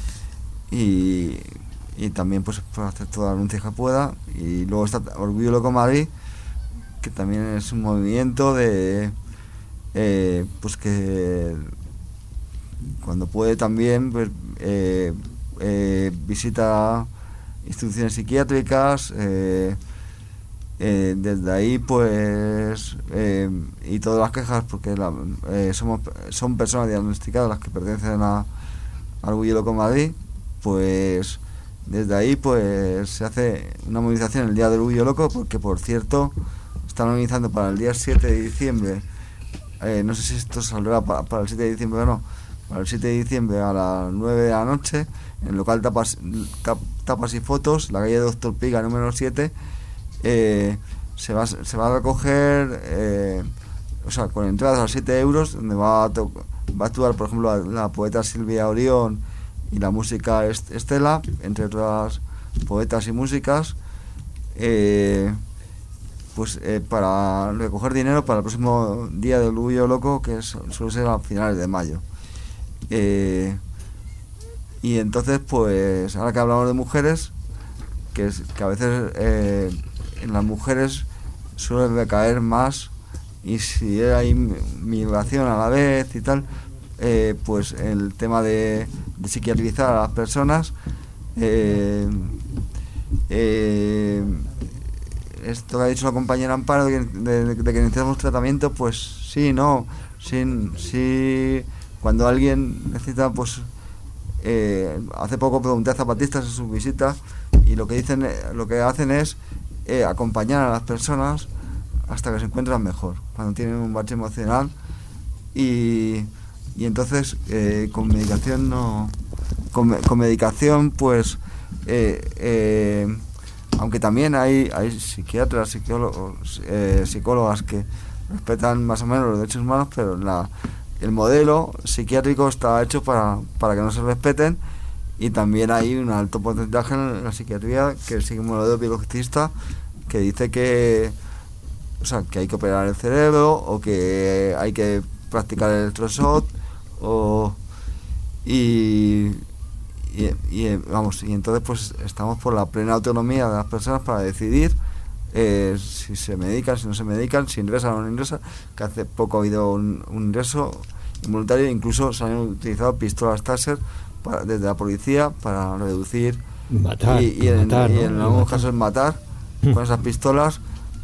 F: y, y también pues por hacer toda la denuncia que pueda. Y luego está Orgullo Loco Madrid, que también es un movimiento de eh, pues que cuando puede también pues, eh, eh, visita instituciones psiquiátricas, eh, eh, desde ahí pues eh, y todas las quejas, porque la, eh, somos son personas diagnosticadas las que pertenecen a, a Orgullo Loco Madrid, pues desde ahí pues se hace una movilización el día del Orgullo Loco, porque por cierto están organizando para el día siete de diciembre, eh, no sé si esto saldrá para, para el siete de diciembre o no, para el siete de diciembre a las nueve de la noche en el local Tapas, Tap, Tapas y Fotos, la calle Doctor Piga número siete. Eh, se va se va a recoger eh, o sea, con entradas a siete euros, donde va a, to, va a actuar por ejemplo la, la poeta Silvia Orión y la música Est Estela, entre otras poetas y músicas. eh, pues eh, para recoger dinero para el próximo día del Orgullo Loco, que es, suele ser a finales de mayo. Eh, y entonces, pues ahora que hablamos de mujeres, que, es, que a veces eh, en las mujeres suele recaer más, y si hay migración a la vez y tal, eh, pues el tema de, de psiquiatrizar a las personas, eh, eh, esto que ha dicho la compañera Amparo, de, de, de que necesitamos tratamiento, pues sí, no, sí, sí, cuando alguien necesita, pues eh, hace poco pregunté a zapatistas en su visita, y lo que dicen, lo que hacen es eh, acompañar a las personas hasta que se encuentran mejor, cuando tienen un bache emocional, y, y entonces eh, con medicación no, con, con medicación pues eh, eh, aunque también hay, hay psiquiatras, psicólogos, eh, psicólogas que respetan más o menos los derechos humanos, pero la, el modelo psiquiátrico está hecho para, para que no se respeten, y también hay un alto porcentaje en la psiquiatría que sigue un modelo biologicista que dice que, o sea, que hay que operar el cerebro, o que hay que practicar el electroshock, o y Y, y vamos, y entonces pues estamos por la plena autonomía de las personas para decidir eh, si se medican, si no se medican, si ingresan o no ingresan, que hace poco ha habido un, un ingreso involuntario, incluso se han utilizado pistolas Taser para, desde la policía para reducir
E: matar,
F: y, y en,
E: matar,
F: y
E: ¿no?
F: en algunos casos matar con esas pistolas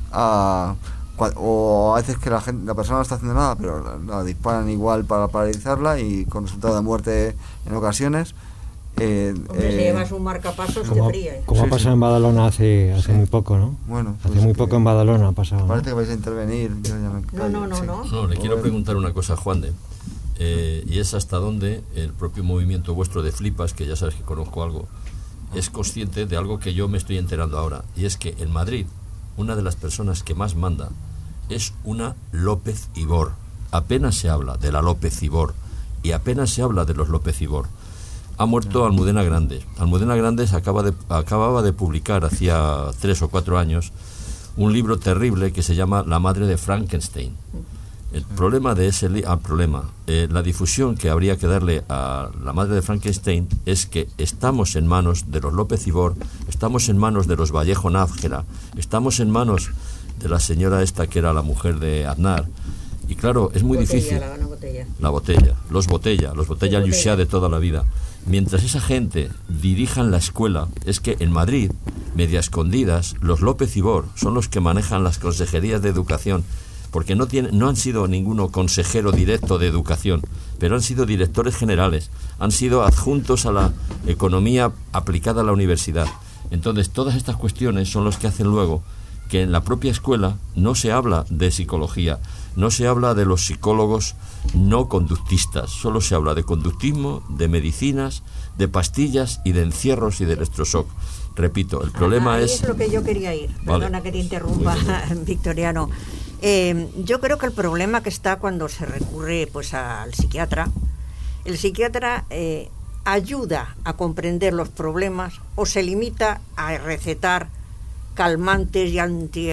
F: a, o a veces que la gente, la persona no está haciendo nada, pero la, la disparan igual para paralizarla, y con resultado de muerte en ocasiones. Eh,
A: Hombre,
F: eh,
A: si llevas un marcapasos
E: Como,
A: te fría, ¿eh?
E: como
F: Sí,
E: ha pasado
F: sí.
E: en Badalona hace, hace
F: Sí.
E: muy poco, ¿no?
F: Bueno,
E: Hace
F: pues
E: muy
F: que-
E: poco en Badalona ha pasado, ¿no?
F: Parece que vais a intervenir. Yo ya me
A: No,
F: callo,
A: no, no,
F: sí.
A: no.
D: No, le quiero preguntar una cosa a Juan de, eh, y es hasta dónde el propio movimiento vuestro de Flipas, que ya sabes que conozco algo, es consciente de algo que yo me estoy enterando ahora, y es que en Madrid una de las personas que más manda es una López Ibor. Apenas se habla de la López Ibor, y apenas se habla de los López Ibor. Ha muerto Almudena Grandes. Almudena Grandes acaba de, acababa de publicar hacía tres o cuatro años un libro terrible que se llama La madre de Frankenstein. El problema de ese li- ah, problema, eh, la difusión que habría que darle a La madre de Frankenstein es que estamos en manos de los López Ibor, estamos en manos de los Vallejo Nájera, estamos en manos de la señora esta que era la mujer de Aznar. Y claro, es muy
A: Botella,
D: difícil.
A: la gana botella.
D: La botella, los botella, los botella
A: Los
D: Llucià
A: Botella.
D: de toda la vida. Mientras esa gente dirijan la escuela, es que en Madrid, media escondidas, los López Ibor son los que manejan las consejerías de educación, porque no tienen, no han sido ninguno consejero directo de educación, pero han sido directores generales, han sido adjuntos a la economía aplicada a la universidad. Entonces, todas estas cuestiones son los que hacen luego que en la propia escuela no se habla de psicología, no se habla de los psicólogos no conductistas, solo se habla de conductismo, de medicinas, de pastillas y de encierros y de electroshock. Repito, el problema
A: Ahí
D: es...
A: es lo que yo quería ir.
D: Vale.
A: Perdona que te interrumpa, Victoriano. Eh, yo creo que el problema que está cuando se recurre pues al psiquiatra, el psiquiatra eh, ayuda a comprender los problemas o se limita a recetar calmantes y, anti,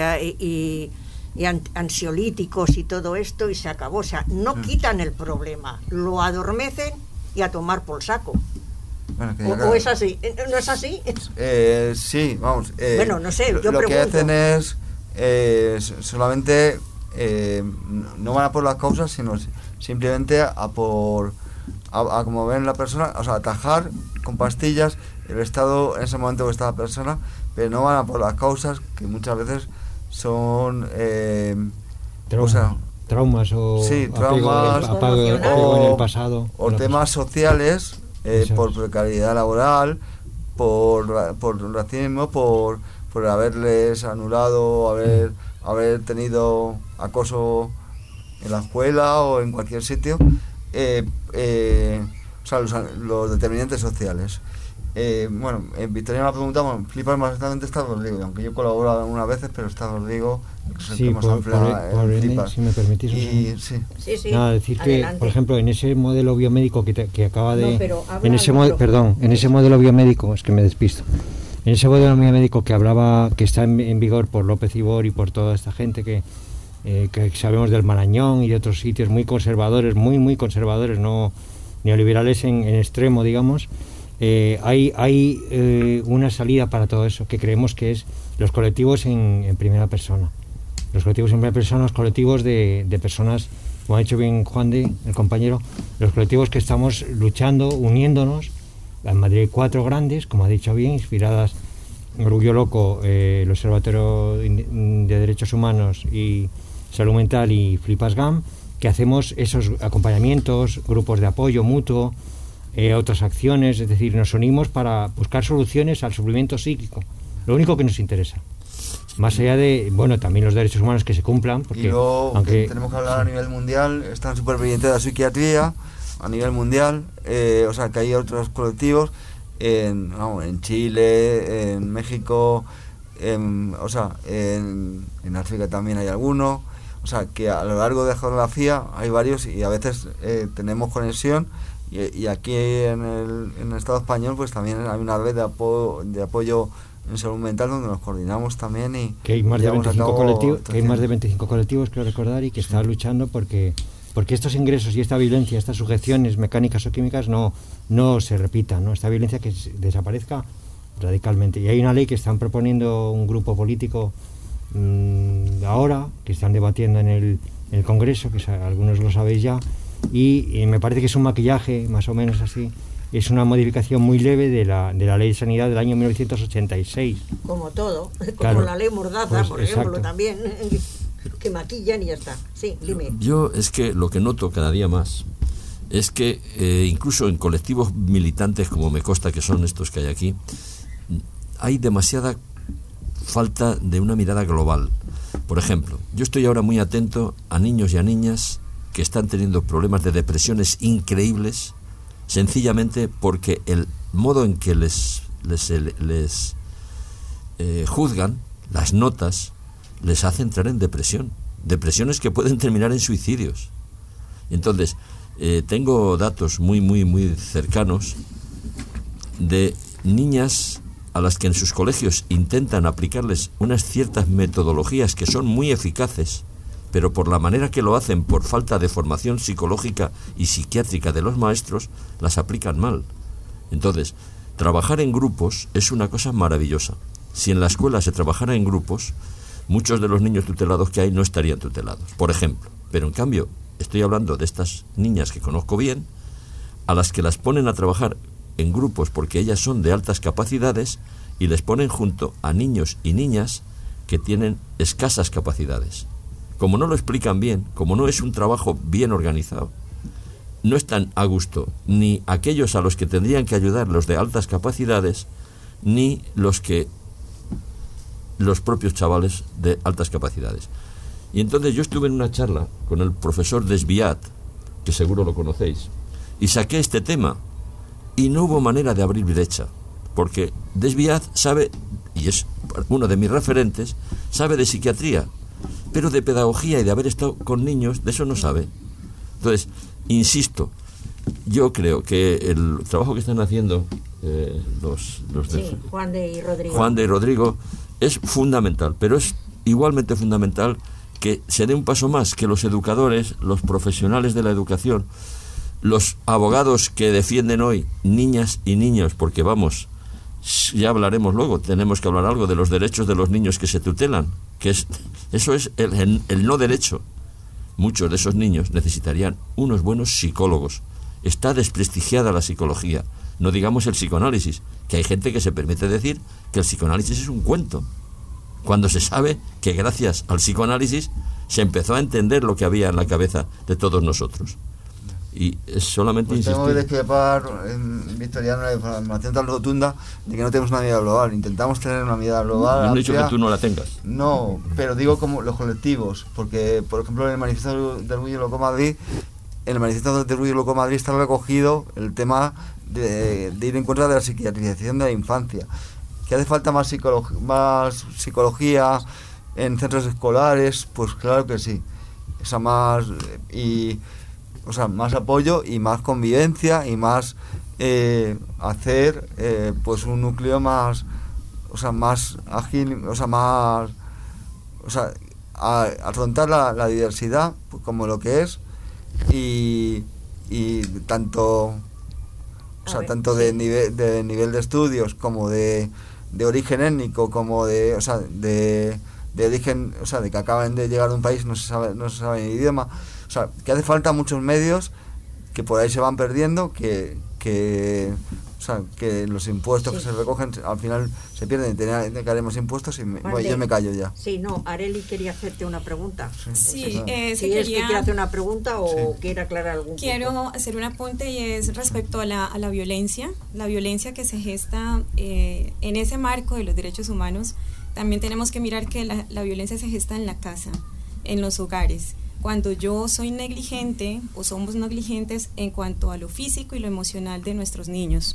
A: y, y ansiolíticos y todo esto y se acabó. O sea, no quitan el problema, lo adormecen y a tomar por saco.
F: Bueno, que
A: O,
F: ya-
A: o es así, ¿no es así?
F: Eh, sí, vamos. eh,
A: Bueno, no sé, yo
F: lo que
A: pregunto.
F: hacen es eh, s- solamente eh, no- no van a por las causas, sino si- simplemente a por a, a como ven la persona, o sea, atajar con pastillas el estado en ese momento que está la persona, pero no van a por las causas, que muchas veces son eh,
E: Trauma-
F: o sea,
E: traumas o
F: sí,
E: apego-
F: traumas,
E: apego-
A: o-
E: apego en el pasado.
F: o
E: La
F: temas sociales, eh,
E: Eso
F: por
E: es.
F: precariedad laboral, por, ra- por racismo, por, por haberles anulado, haber, haber tenido acoso en la escuela o en cualquier sitio, eh, eh, o sea, los, los determinantes sociales. Eh, bueno, en Victoria me ha preguntado, bueno, Flipas más exactamente está Rodrigo, aunque yo colaboro algunas veces, pero está Rodrigo, que es el
E: Sí,
F: que más
E: por-
F: emplea
E: por-
F: en
E: por-
F: Flipas.
E: si me permitís un
F: Y sí,
A: Sí, sí.
E: Nada, decir que,
A: adelante.
E: por ejemplo, en ese modelo biomédico que, te- que acaba de...
A: No, pero habla
E: en ese
A: al
E: mo-
A: micrófono.
E: perdón, en ese modelo biomédico, es que me despisto. en ese bono médico que hablaba, que está en, en vigor por López Ibor y por toda esta gente que, eh, que sabemos del Marañón y de otros sitios muy conservadores, muy, muy conservadores, no neoliberales en, en extremo, digamos, eh, hay, hay eh, una salida para todo eso, que creemos que es los colectivos en, en primera persona. Los colectivos en primera persona, los colectivos de, de personas, como ha dicho bien Juan de, el compañero, los colectivos que estamos luchando, uniéndonos. En Madrid hay cuatro grandes, como ha dicho bien, inspiradas en Orgullo Loco, eh, el Observatorio de Derechos Humanos y Salud Mental y Flipas Gam, que hacemos esos acompañamientos, grupos de apoyo mutuo, eh, otras acciones, es decir, nos unimos para buscar soluciones al sufrimiento psíquico, lo único que nos interesa. Más allá de, bueno, también los derechos humanos que se cumplan, porque
F: y luego
E: aunque
F: tenemos que hablar a nivel mundial, están súper pendientes de la psiquiatría a nivel mundial, eh, o sea que hay otros colectivos en, no, en Chile, en México, en, o sea, en, en África también hay algunos, o sea que a lo largo de la geografía hay varios y a veces eh, tenemos conexión y, y aquí en el, en el Estado español pues también hay una red de, apo de apoyo en salud mental donde nos coordinamos también y
E: que hay más de veinticinco colectivos, que hay más de veinticinco colectivos, creo recordar, y que están luchando porque porque estos ingresos y esta violencia, estas sujeciones mecánicas o químicas no no se repitan, ¿no? Esta violencia que desaparezca radicalmente. Y hay una ley que están proponiendo un grupo político mmm, ahora, que están debatiendo en el, en el Congreso, que algunos lo sabéis ya, y, y me parece que es un maquillaje, más o menos así. Es una modificación muy leve de la, de la Ley de Sanidad del año mil novecientos ochenta y seis.
A: Como todo, como
E: claro,
A: la Ley Mordaza,
E: pues,
A: por
E: exacto.
A: ejemplo, también, que maquillan y ya está. Sí, dime.
D: Yo es que lo que noto cada día más es que eh, incluso en colectivos militantes, como me consta que son estos que hay aquí, hay demasiada falta de una mirada global. Por ejemplo, yo estoy ahora muy atento a niños y a niñas que están teniendo problemas de depresiones increíbles, sencillamente porque el modo en que les les, les eh, juzgan, las notas, les hace entrar en depresión. Depresiones que pueden terminar en suicidios. Entonces, eh, tengo datos muy, muy, muy cercanos de niñas a las que en sus colegios intentan aplicarles unas ciertas metodologías que son muy eficaces, pero por la manera que lo hacen, por falta de formación psicológica y psiquiátrica de los maestros, las aplican mal. Entonces, trabajar en grupos es una cosa maravillosa. Si en la escuela se trabajara en grupos, muchos de los niños tutelados que hay no estarían tutelados, por ejemplo. Pero en cambio, estoy hablando de estas niñas que conozco bien, a las que las ponen a trabajar en grupos porque ellas son de altas capacidades y les ponen junto a niños y niñas que tienen escasas capacidades. Como no lo explican bien, como no es un trabajo bien organizado, no están a gusto ni aquellos a los que tendrían que ayudar, los de altas capacidades, ni los que los propios chavales de altas capacidades. Y entonces yo estuve en una charla con el profesor Desviat, que seguro lo conocéis, y saqué este tema, y no hubo manera de abrir brecha, porque Desviat sabe, y es uno de mis referentes, sabe de psiquiatría, pero de pedagogía y de haber estado con niños, de eso no sabe. Entonces, insisto, yo creo que el trabajo que están haciendo eh, los, los de,
A: sí, Juan de y Rodrigo.
D: Juan de y Rodrigo es fundamental, pero es igualmente fundamental que se dé un paso más, que los educadores, los profesionales de la educación, los abogados que defienden hoy niñas y niños, porque vamos, ya hablaremos luego, tenemos que hablar algo de los derechos de los niños que se tutelan, que es eso es el, el, el no derecho. Muchos de esos niños necesitarían unos buenos psicólogos. Está desprestigiada la psicología, no digamos el psicoanálisis, que hay gente que se permite decir que el psicoanálisis es un cuento, cuando se sabe que gracias al psicoanálisis se empezó a entender lo que había en la cabeza de todos nosotros. Y es solamente
F: pues
D: insistir.
F: Tengo que discrepar en Victoriano la información tan rotunda de que no tenemos una mirada global. Intentamos tener una mirada global.
D: No he
F: amplia.
D: dicho que tú no la tengas.
F: No, pero digo como los colectivos, porque por ejemplo en el manifiesto de Orgullo Loco Madrid, en el manifiesto de Orgullo Loco Madrid está recogido el tema de, de ir en contra de la psiquiatrización de la infancia. Que hace falta más, psicolog más psicología en centros escolares, pues claro que sí. Esa más y o sea, más apoyo y más convivencia y más eh, hacer eh, pues un núcleo más o sea, más ágil, o sea, más, o sea, a, afrontar la, la diversidad pues, como lo que es y, y tanto, o sea, ver, tanto sí. de nivel de nivel de estudios como de, de origen étnico como de, o sea, de, de origen, o sea, de que acaban de llegar a un país no se sabe, no se sabe el idioma, o sea, que hace falta muchos medios que por ahí se van perdiendo, que que o sea, que los impuestos sí. que se recogen al final se pierden, y que haremos impuestos y me, vale. yo me callo ya.
A: Sí, no, Areli quería hacerte una pregunta.
C: Sí, sí eh,
A: si quería... es que quiere hacer una pregunta o sí. quiere aclarar algún
C: Quiero punto. hacer un apunte y es respecto a la, a la violencia, la violencia que se gesta eh, en ese marco de los derechos humanos. También tenemos que mirar que la, la violencia se gesta en la casa, en los hogares. Cuando yo soy negligente o somos negligentes en cuanto a lo físico y lo emocional de nuestros niños.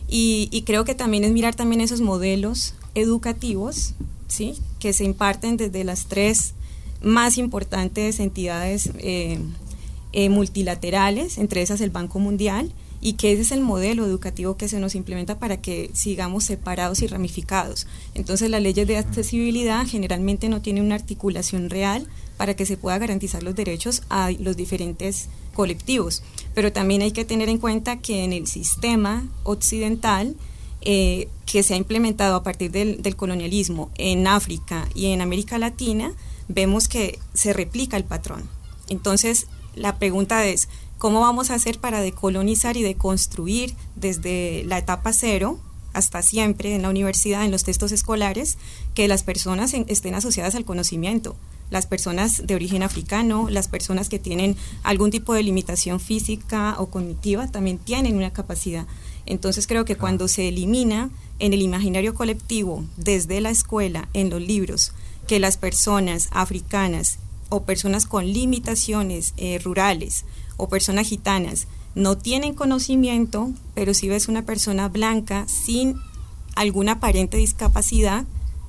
C: Y, y creo que también es mirar también esos modelos educativos, ¿sí?, que se imparten desde las tres más importantes entidades eh, eh, multilaterales, entre esas el Banco Mundial, y que ese es el modelo educativo que se nos implementa para que sigamos separados y ramificados. Entonces las leyes de accesibilidad generalmente no tienen una articulación real para que se pueda garantizar los derechos a los diferentes colectivos. Pero también hay que tener en cuenta que en el sistema occidental eh, que se ha implementado a partir del, del colonialismo en África y en América Latina, vemos que se replica el patrón. Entonces, la pregunta es, ¿cómo vamos a hacer para decolonizar y deconstruir desde la etapa cero hasta siempre en la universidad, en los textos escolares, que las personas en, estén asociadas al conocimiento? Las personas de origen africano, las personas que tienen algún tipo de limitación física o cognitiva también tienen una capacidad. Entonces creo que cuando se elimina en el imaginario colectivo, desde la escuela, en los libros, que las personas africanas o personas con limitaciones eh, rurales o personas gitanas no tienen conocimiento, pero si ves una persona blanca sin alguna aparente discapacidad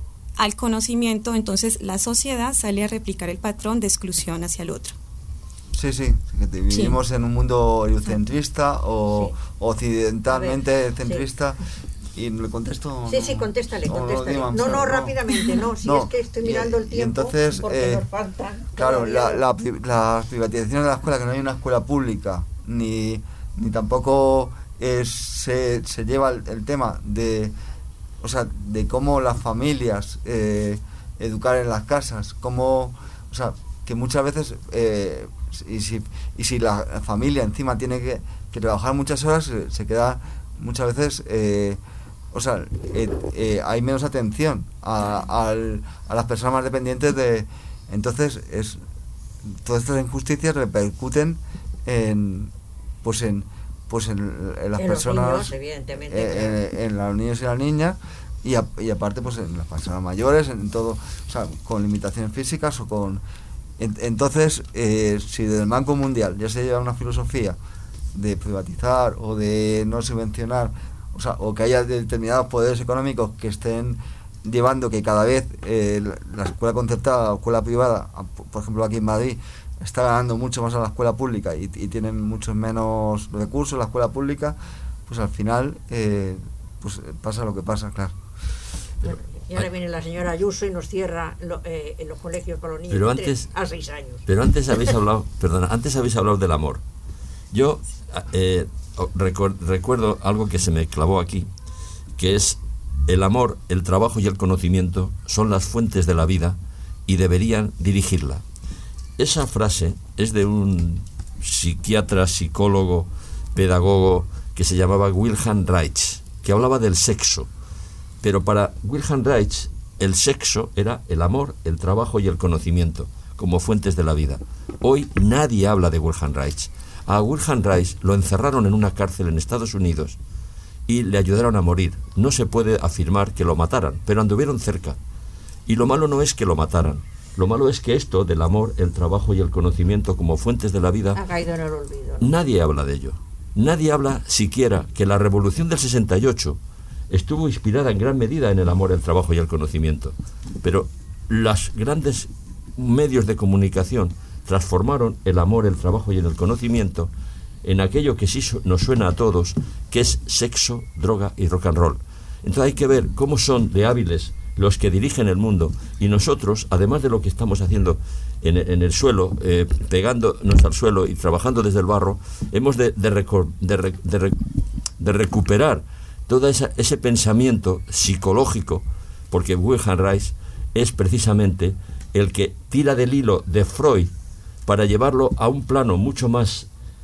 C: al conocimiento, entonces la sociedad sale a replicar el patrón de exclusión hacia el otro.
F: Sí, sí, que vivimos sí. en un mundo eurocentrista o sí. occidentalmente ver, centrista. Sí. ¿Y le contesto?
A: Sí, no, sí, contéstale, contéstale. No, no, no, no, rápidamente, no, si no, es que estoy mirando el tiempo,
F: entonces,
A: porque
F: eh,
A: nos falta.
F: Claro, la, la, la privatización de la escuela, que no hay una escuela pública, ni, ni tampoco es, se, se lleva el, el tema de, o sea, de cómo las familias eh, educar en las casas, cómo, o sea, que muchas veces, eh, y, si, y si la familia encima tiene que, que trabajar muchas horas, se, se queda muchas veces... Eh, o sea, eh, eh, hay menos atención a, al, a las personas más dependientes de... Entonces, es todas estas injusticias repercuten en pues en pues en, en las
A: en
F: personas,
A: los niños, evidentemente,
F: eh,
A: claro.
F: en, en los niños y las niñas, y, a, y aparte pues en las personas mayores, en todo, o sea, con limitaciones físicas o con... En, entonces, eh, si desde el Banco Mundial ya se lleva una filosofía de privatizar o de no subvencionar, o sea, o que haya determinados poderes económicos que estén llevando que cada vez eh, la escuela concertada, la escuela privada, por ejemplo aquí en Madrid, está ganando mucho más a la escuela pública y, y tienen muchos menos recursos la escuela pública, pues al final eh, pues pasa lo que pasa, claro.
A: Pero, y ahora viene la señora Ayuso y nos cierra lo, eh, en los colegios con los niños
D: pero antes,
A: a seis años.
D: Pero antes habéis hablado, perdona, antes habéis hablado del amor. Yo eh, recuerdo algo que se me clavó aquí, que es el amor, el trabajo y el conocimiento son las fuentes de la vida y deberían dirigirla. Esa frase es de un psiquiatra, psicólogo, pedagogo que se llamaba Wilhelm Reich, que hablaba del sexo, pero para Wilhelm Reich el sexo era el amor, el trabajo y el conocimiento como fuentes de la vida. Hoy nadie habla de Wilhelm Reich. A Wilhelm Reich lo encerraron en una cárcel en Estados Unidos y le ayudaron a morir. No se puede afirmar que lo mataran, pero anduvieron cerca. Y lo malo no es que lo mataran. Lo malo es que esto del amor, el trabajo y el conocimiento como fuentes de la vida...
A: Ha caído en el olvido.
D: Nadie habla de ello. Nadie habla siquiera que la Revolución del sesenta y ocho estuvo inspirada en gran medida en el amor, el trabajo y el conocimiento. Pero los grandes medios de comunicación transformaron el amor, el trabajo y el conocimiento en aquello que sí nos suena a todos, que es sexo, droga y rock and roll. Entonces hay que ver cómo son de hábiles los que dirigen el mundo, y nosotros, además de lo que estamos haciendo en, en el suelo, eh, pegándonos al suelo y trabajando desde el barro, hemos de, de, recor, de, re, de, re, de recuperar todo esa, ese pensamiento psicológico, porque Wilhelm Reich es precisamente el que tira del hilo de Freud para llevarlo a un plano mucho más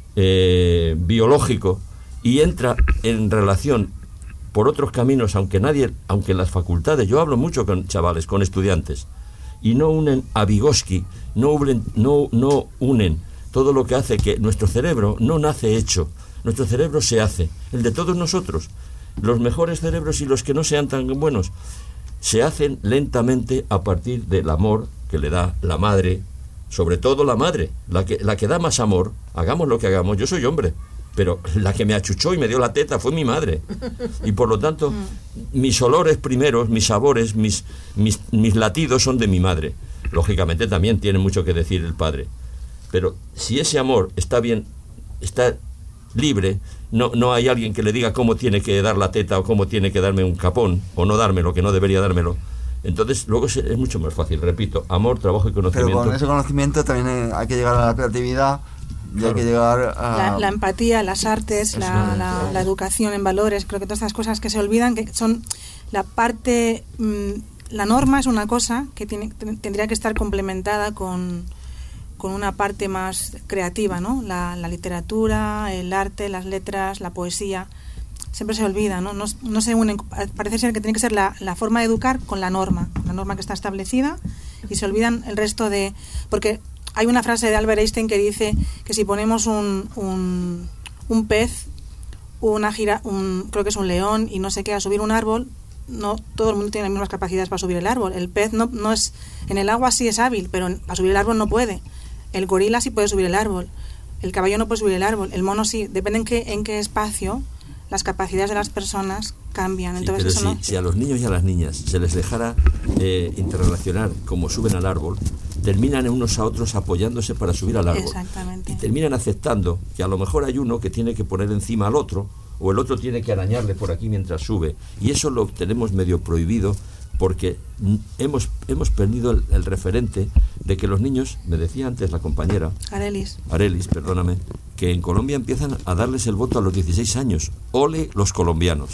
D: eh, biológico, y entra en relación por otros caminos, aunque nadie, aunque en las facultades, yo hablo mucho con chavales, con estudiantes, y no unen a Vygotsky, no unen, no, no unen todo lo que hace que nuestro cerebro no nace hecho, nuestro cerebro se hace, el de todos nosotros. Los mejores cerebros y los que no sean tan buenos se hacen lentamente a partir del amor que le da la madre, sobre todo la madre, la que, la que da más amor. Hagamos lo que hagamos, yo soy hombre, pero la que me achuchó y me dio la teta fue mi madre, y por lo tanto mis olores primeros, mis sabores, mis, mis, mis latidos son de mi madre. Lógicamente también tiene mucho que decir el padre, pero si ese amor está bien, está libre, no, no hay alguien que le diga cómo tiene que dar la teta o cómo tiene que darme un capón o no dármelo, que no debería dármelo. Entonces luego es, es mucho más fácil, repito, amor, trabajo y conocimiento.
F: Pero con ese conocimiento también hay que llegar a la creatividad. Y hay que llegar a...
B: La, la empatía, las artes, la, la, la educación en valores, creo que todas estas cosas que se olvidan, que son la parte... Mmm, la norma es una cosa que tiene, tendría que estar complementada con, con una parte más creativa, ¿no? La, la literatura, el arte, las letras, la poesía, siempre se olvida, ¿no? No, no se unen, parece ser que tiene que ser la, la forma de educar con la norma, la norma que está establecida, y se olvidan el resto de... porque hay una frase de Albert Einstein que dice que si ponemos un, un, un pez, una gira, un, creo que es un león y no sé qué, a subir un árbol, no todo el mundo tiene las mismas capacidades para subir el árbol. El pez no, no es, en el agua sí es hábil, pero para subir el árbol no puede. El gorila sí puede subir el árbol, el caballo no puede subir el árbol, el mono sí. Depende en qué, en qué espacio las capacidades de las personas cambian. Entonces,
D: sí, pero
B: eso
D: si,
B: no...
D: si a los niños y a las niñas se les dejara eh, interrelacionar como suben al árbol, terminan unos a otros apoyándose para subir al árbol.
B: Exactamente.
D: Y terminan aceptando que a lo mejor hay uno que tiene que poner encima al otro, o el otro tiene que arañarle por aquí mientras sube. Y eso lo tenemos medio prohibido, porque hemos, hemos perdido el, el referente de que los niños, me decía antes la compañera
B: Arelis,
D: Arelis, perdóname, que en Colombia empiezan a darles el voto a los dieciséis años. Ole los colombianos.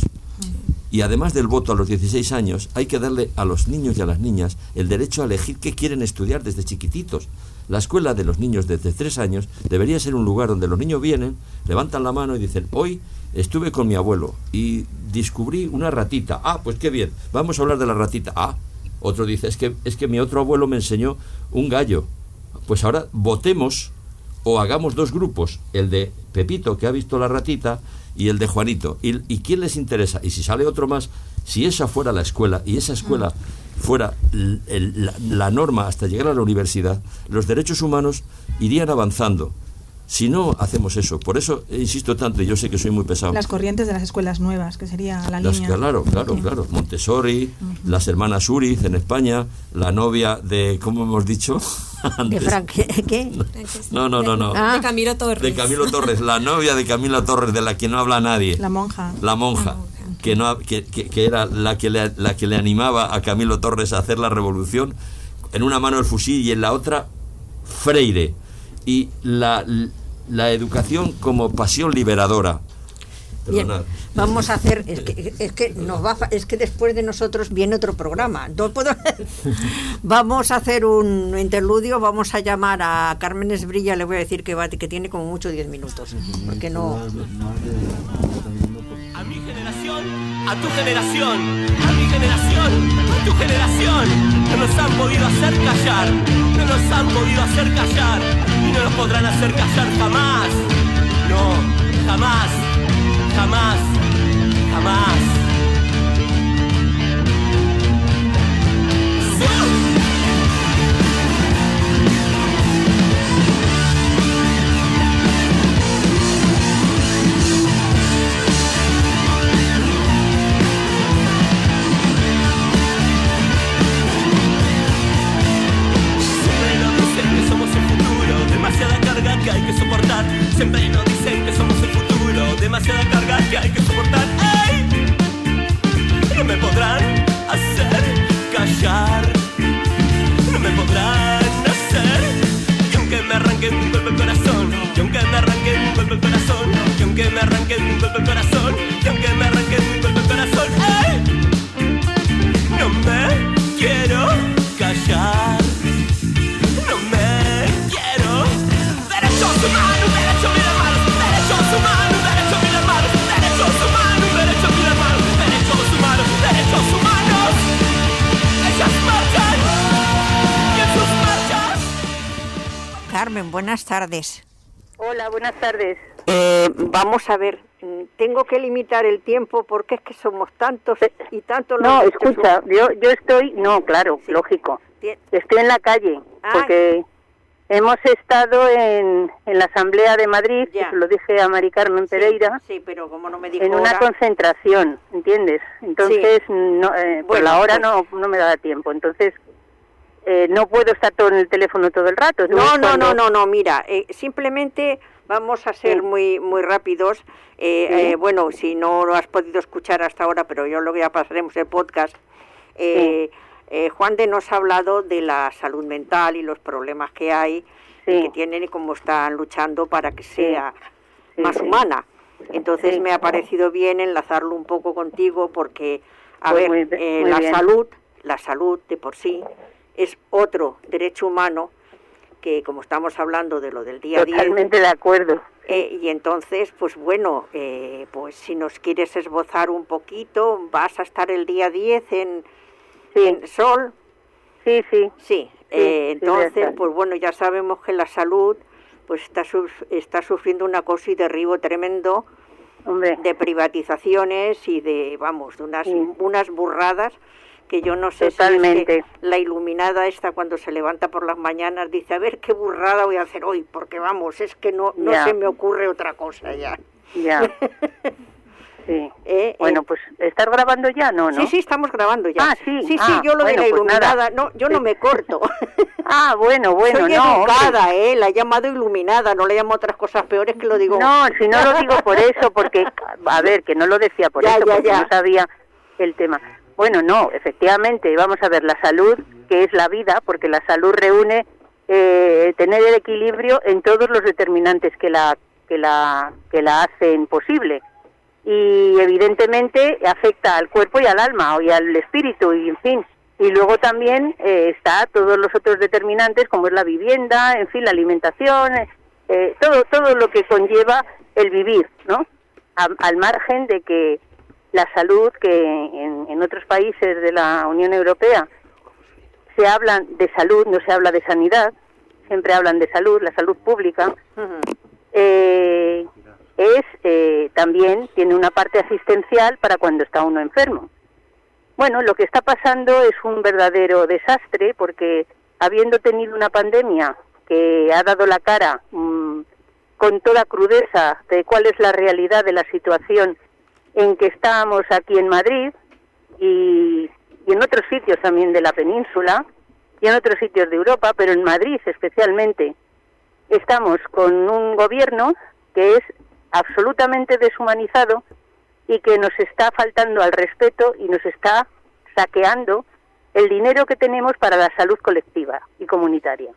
D: Y además del voto a los dieciséis años, hay que darle a los niños y a las niñas el derecho a elegir qué quieren estudiar desde chiquititos. La escuela de los niños desde tres años debería ser un lugar donde los niños vienen, levantan la mano y dicen: hoy estuve con mi abuelo y descubrí una ratita. Ah, pues qué bien, vamos a hablar de la ratita. Ah, otro dice: es que, es que mi otro abuelo me enseñó un gallo. Pues ahora votemos o hagamos dos grupos, el de Pepito, que ha visto la ratita, y el de Juanito. ¿Y, y quién les interesa? Y si sale otro más, si esa fuera la escuela y esa escuela fuera el, el, la, la norma hasta llegar a la universidad, los derechos humanos irían avanzando. Si no hacemos eso, por eso insisto tanto, y yo sé que soy muy pesado.
B: Las corrientes de las escuelas nuevas, que sería la
D: las,
B: línea.
D: Claro, claro, sí. claro. Montessori, uh-huh. las hermanas Uriz en España, la novia de, ¿cómo hemos dicho?
A: ¿De Frank qué?
D: No, no, no, no.
C: Ah. De Camilo Torres.
D: De Camilo Torres, la novia de Camilo Torres, de la que no habla nadie.
B: La monja.
D: La monja.
C: La monja.
D: Que, no, que, que, que era la que, le, la que le animaba a Camilo Torres a hacer la revolución. En una mano el fusil y en la otra Freire. Y la... la educación como pasión liberadora.
A: Bien, vamos a hacer, es que, es que nos va, es que después de nosotros viene otro programa. No puedo, vamos a hacer un interludio, vamos a llamar a Carmen Esbrilla, le voy a decir que va, que tiene como mucho diez minutos, porque no.
I: A mi generación, a tu generación, a mi generación, a tu generación, no nos han podido hacer callar, no nos han podido hacer callar y no nos podrán hacer callar jamás, no, jamás, jamás, jamás. Demasiada carga que hay que soportar. Siempre nos dicen que somos el futuro. Demasiada carga que hay que soportar. ¡Ay! un golpe al corazón, y aunque me arranque un golpe al corazón, y aunque me arranque un golpe al corazón, y aunque me arranque un golpe al corazón, ¡ay! No me quiero callar, no me quiero. Derechos humanos, derechos mil hermanos, derechos humanos, derechos mil hermanos, derechos humanos, derechos mil hermanos, derechos humanos, derechos humanos. Ellas marchan y en sus marchas.
A: Carmen, buenas tardes.
J: Hola, buenas tardes.
A: Eh, vamos a ver, tengo que limitar el tiempo porque es que somos tantos y tantos los
J: No,
A: derechos
J: escucha,
A: humanos.
J: yo yo estoy, no, claro,
A: Sí.
J: lógico.
A: Tien-
J: Estoy en la calle
A: Ah.
J: porque hemos estado en, en la Asamblea de Madrid,
A: Ya.
J: que se lo dije a Mari Carmen
A: Sí,
J: Pereira,
A: sí, pero como no me dijo
J: en una
A: hora,
J: concentración, ¿entiendes? Entonces, no, eh, por
A: Bueno,
J: la hora
A: pues-
J: no no me da tiempo. Entonces, eh, no puedo estar todo en el teléfono todo el rato.
A: No,
J: Entonces,
A: no,
J: cuando-
A: no, no, no, mira, eh, simplemente vamos a ser
J: Sí.
A: muy muy rápidos. Eh,
J: Sí.
A: eh, bueno, si no lo has podido escuchar hasta ahora, pero yo lo que ya pasaremos el podcast. Eh, eh, Juan de nos ha hablado de la salud mental y los problemas que hay,
J: Sí.
A: y que tienen y cómo están luchando para que sea
J: Sí,
A: más
J: sí.
A: humana. Entonces
J: Sí.
A: me ha parecido bien enlazarlo un poco contigo porque, a
J: Pues
A: ver,
J: muy bi-
A: eh,
J: muy
A: la
J: bien.
A: salud, la salud de por sí es otro derecho humano que, como estamos hablando de lo del día a día,
J: Totalmente de acuerdo.
A: eh, y entonces, pues bueno, eh, pues si nos quieres esbozar un poquito, vas a estar el día diez en,
J: Sí,
A: en Sol.
J: sí, sí.
A: Sí, eh,
J: sí, voy a
A: entonces,
J: estar.
A: pues bueno, ya sabemos que la salud pues está, suf- está sufriendo un acoso y derribo tremendo
J: Hombre,
A: de privatizaciones y de, vamos, de unas,
J: Sí.
A: unas burradas que yo no sé si
J: Totalmente.
A: es que la iluminada esta cuando se levanta por las mañanas dice, a ver qué burrada voy a hacer hoy, porque vamos, es que no, no
J: Ya.
A: se me ocurre otra cosa ya.
J: ya. Sí.
A: Eh,
J: Bueno,
A: eh,
J: pues, ¿estás grabando ya? No, ¿no?
A: Sí, sí, estamos grabando ya.
J: Ah, sí.
A: Sí, sí,
J: Ah,
A: yo lo de
J: bueno,
A: la
J: pues nada.
A: iluminada, no, yo no me corto.
J: Ah, bueno, bueno,
A: Soy
J: no. hombre.
A: educada, ¿eh? La he llamado iluminada, no le llamo otras cosas peores que lo digo.
J: No, si no lo digo por eso, porque, a ver, que no lo decía por
A: Ya,
J: eso,
A: ya,
J: porque
A: ya.
J: no sabía el tema. Bueno, no, efectivamente, vamos a ver, la salud, que es la vida, porque la salud reúne eh, tener el equilibrio en todos los determinantes que la, que la, que la hacen posible. Y evidentemente afecta al cuerpo y al alma, y al espíritu, y en fin. Y luego también eh, está todos los otros determinantes, como es la vivienda, en fin, la alimentación, eh, todo todo lo que conlleva el vivir, ¿no? A- al margen de que la salud, que en, en otros países de la Unión Europea se hablan de salud, no se habla de sanidad, siempre hablan de salud, la salud pública,
A: Ujú.
J: eh, es eh, también tiene una parte asistencial para cuando está uno enfermo. Bueno, lo que está pasando es un verdadero desastre porque habiendo tenido una pandemia que ha dado la cara mmm, con toda crudeza de cuál es la realidad de la situación en que estamos aquí en Madrid y, y en otros sitios también de la península y en otros sitios de Europa, pero en Madrid especialmente, estamos con un gobierno que es absolutamente deshumanizado y que nos está faltando al respeto y nos está saqueando el dinero que tenemos para la salud colectiva y comunitaria.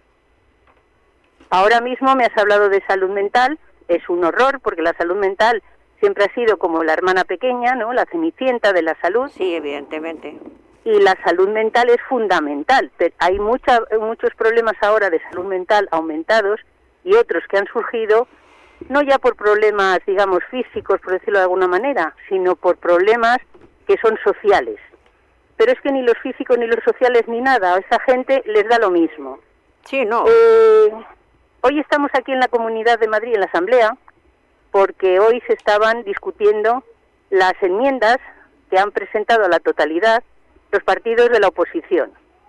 J: Ahora mismo me has hablado de salud mental, es un horror porque la salud mental siempre ha sido como la hermana pequeña, ¿no? La cenicienta de la salud.
A: Sí, evidentemente.
J: Y la salud mental es fundamental. Pero hay mucha, muchos problemas ahora de salud mental aumentados y otros que han surgido no ya por problemas, digamos, físicos, por decirlo de alguna manera, sino por problemas que son sociales. Pero es que ni los físicos ni los sociales ni nada, a esa gente les da lo mismo.
A: Sí, no.
J: Eh, hoy estamos aquí en la Comunidad de Madrid, en la Asamblea, porque hoy se estaban discutiendo las enmiendas que han presentado a la totalidad los partidos de la oposición.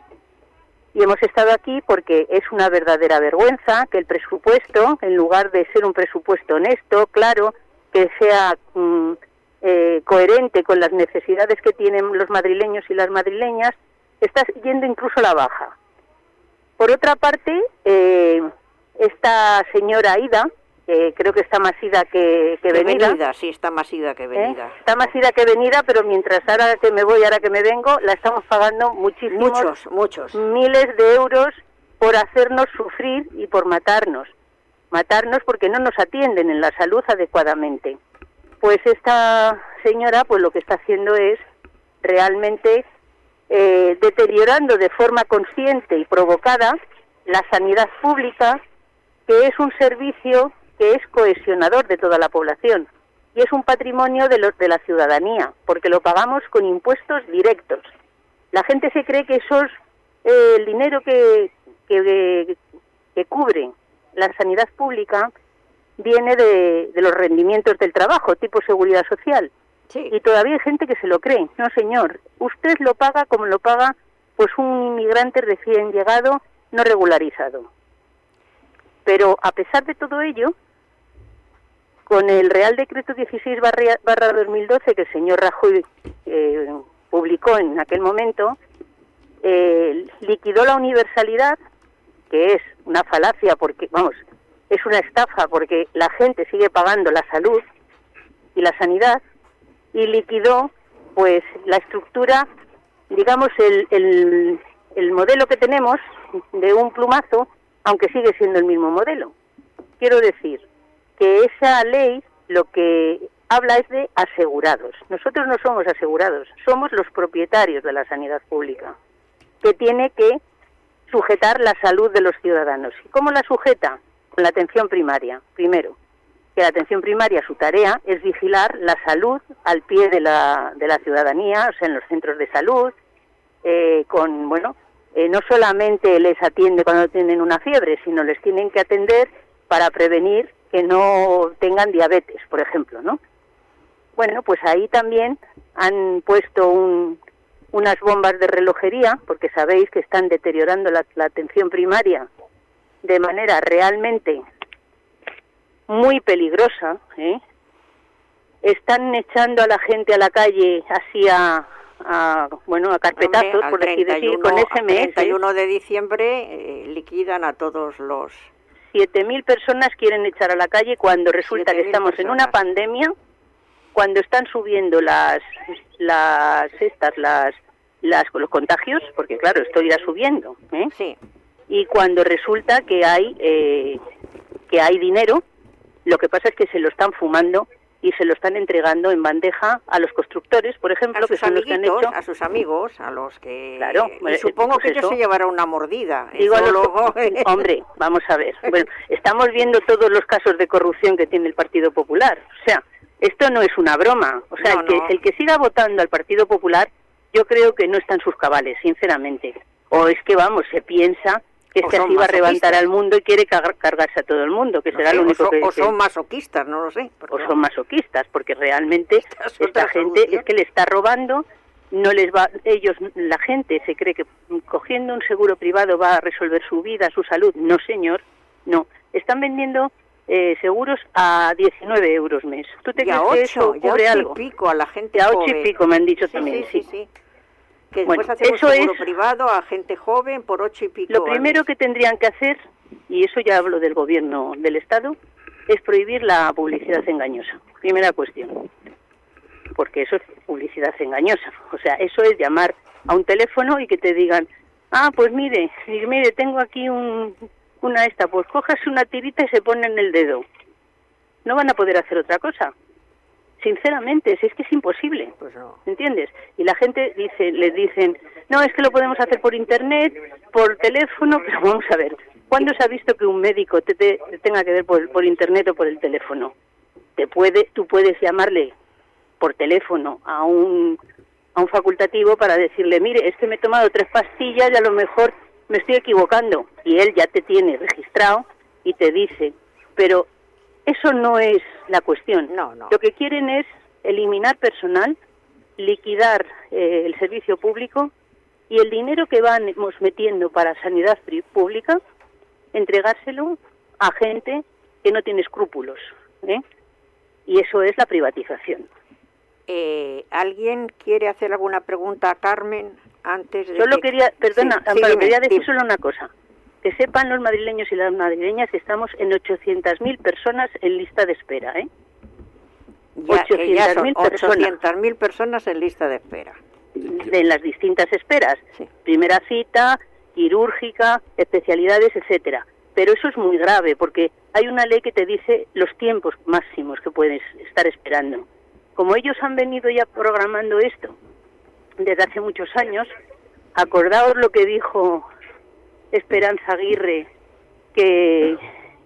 J: Y hemos estado aquí porque es una verdadera vergüenza que el presupuesto, en lugar de ser un presupuesto honesto, claro, que sea mm, eh, coherente con las necesidades que tienen los madrileños y las madrileñas, está yendo incluso a la baja. Por otra parte, eh, esta señora Aida, eh, creo que está más ida que, que
A: Que
J: venida,
A: venida, sí, está más ida que venida.
J: ¿eh? Está más ida que venida, pero mientras ahora que me voy, ahora que me vengo, la estamos pagando muchísimos,
A: Muchos, muchos.
J: miles de euros por hacernos sufrir y por matarnos. matarnos porque no nos atienden en la salud adecuadamente. Pues esta señora pues lo que está haciendo es realmente eh, deteriorando de forma consciente y provocada la sanidad pública, que es un servicio que es cohesionador de toda la población y es un patrimonio de, los, de la ciudadanía, porque lo pagamos con impuestos directos. La gente se cree que eso es eh, el dinero que, que, que cubre la sanidad pública viene de, de los rendimientos del trabajo, tipo seguridad social.
A: Sí.
J: Y todavía hay gente que se lo cree. No, señor, usted lo paga como lo paga pues un inmigrante recién llegado, no regularizado. Pero a pesar de todo ello, con el Real Decreto dieciséis barra dos mil doce que el señor Rajoy eh, publicó en aquel momento, eh, liquidó la universalidad, que es una falacia porque, vamos, es una estafa porque la gente sigue pagando la salud y la sanidad, y liquidó pues la estructura, digamos, el, el, el modelo que tenemos de un plumazo, aunque sigue siendo el mismo modelo. Quiero decir que esa ley lo que habla es de asegurados. Nosotros no somos asegurados, somos los propietarios de la sanidad pública, que tiene que sujetar la salud de los ciudadanos. ¿Y cómo la sujeta? Con la atención primaria, primero. Que la atención primaria, su tarea es vigilar la salud al pie de la, de la ciudadanía, o sea, en los centros de salud, eh, con, bueno, eh, no solamente les atiende cuando tienen una fiebre, sino les tienen que atender para prevenir que no tengan diabetes, por ejemplo, ¿no? Bueno, pues ahí también han puesto un, unas bombas de relojería, porque sabéis que están deteriorando la, la atención primaria de manera realmente muy peligrosa, ¿eh? Están echando a la gente a la calle así a, a bueno, a carpetazos,
A: Hombre,
J: por así decir, con S M S.
A: El treinta y uno de diciembre eh, liquidan a todos los...
J: siete mil personas quieren echar a la calle cuando resulta que estamos personas. en una pandemia, cuando están subiendo las las estas las las los contagios, porque claro, esto irá subiendo, ¿eh?
A: Sí.
J: Y cuando resulta que hay eh, que hay dinero, lo que pasa es que se lo están fumando y se lo están entregando en bandeja a los constructores, por ejemplo, que son los que han hecho...
A: a sus amigos, a los que...
J: Claro.
A: Y supongo
J: pues
A: que ellos
J: eso.
A: se llevarán una mordida.
J: Digo a los...
A: luego...
J: Hombre, vamos a ver. Bueno, estamos viendo todos los casos de corrupción que tiene el Partido Popular. O sea, esto no es una broma. O sea,
A: no,
J: el, que,
A: no.
J: el que siga votando al Partido Popular, yo creo que no está en sus cabales, sinceramente. O es que, vamos, se piensa... que este así va a reventar al mundo y quiere car cargarse a todo el mundo, que
A: no
J: será
A: sé,
J: lo único
A: o so,
J: que...
A: O son masoquistas, no lo sé.
J: O son masoquistas, porque realmente esta gente solución. es que le está robando, no les va... Ellos, la gente se cree que cogiendo un seguro privado va a resolver su vida, su salud. No, señor, no. Están vendiendo eh, seguros a diecinueve euros mes. ¿Tú te
A: y
J: crees
A: a ocho,
J: que eso cubre algo?
A: Y a pico a la gente
J: a
A: joven.
J: ocho y pico me han dicho
A: sí,
J: también,
A: sí. sí, sí. Que
J: bueno,
A: después hacer
J: eso
A: un seguro
J: es
A: privado a gente joven por ocho y pico.
J: Lo primero que tendrían que hacer, y eso ya hablo del gobierno del Estado, es prohibir la publicidad engañosa. Primera cuestión. Porque eso es publicidad engañosa. O sea, eso es llamar a un teléfono y que te digan, ah, pues mire, mire, tengo aquí un, una esta, pues cojas una tirita y se pone en el dedo. No van a poder hacer otra cosa. Sinceramente, si es que es imposible,
A: pues no.
J: ¿Entiendes? Y la gente dice, les dicen, no, es que lo podemos hacer por internet, por teléfono, pero vamos a ver, ¿cuándo se ha visto que un médico te, te, te tenga que ver por, por internet o por el teléfono? Te puede, tú puedes llamarle por teléfono a un a un facultativo para decirle, mire, es que me he tomado tres pastillas y a lo mejor me estoy equivocando, y él ya te tiene registrado y te dice, pero eso no es la cuestión.
A: No, no.
J: Lo que quieren es eliminar personal, liquidar eh, el servicio público y el dinero que vamos metiendo para sanidad pública, entregárselo a gente que no tiene escrúpulos, ¿eh? Y eso es la privatización.
A: Eh, ¿Alguien quiere hacer alguna pregunta a Carmen antes de
J: Solo
A: que...
J: quería, perdona,
A: sí,
J: Amparo,
A: sí,
J: quería decir
A: dime.
J: solo una cosa. Que sepan los madrileños y las madrileñas que estamos en ochocientas mil personas en lista de espera, ¿eh?
A: Ya, que ya son
J: personas.
A: ochocientas mil personas en lista de espera.
J: En las distintas esperas.
A: Sí.
J: Primera cita, quirúrgica, especialidades, etcétera. pero eso es muy grave, porque hay una ley que te dice los tiempos máximos que puedes estar esperando. Como ellos han venido ya programando esto desde hace muchos años, acordaos lo que dijo Esperanza Aguirre, que,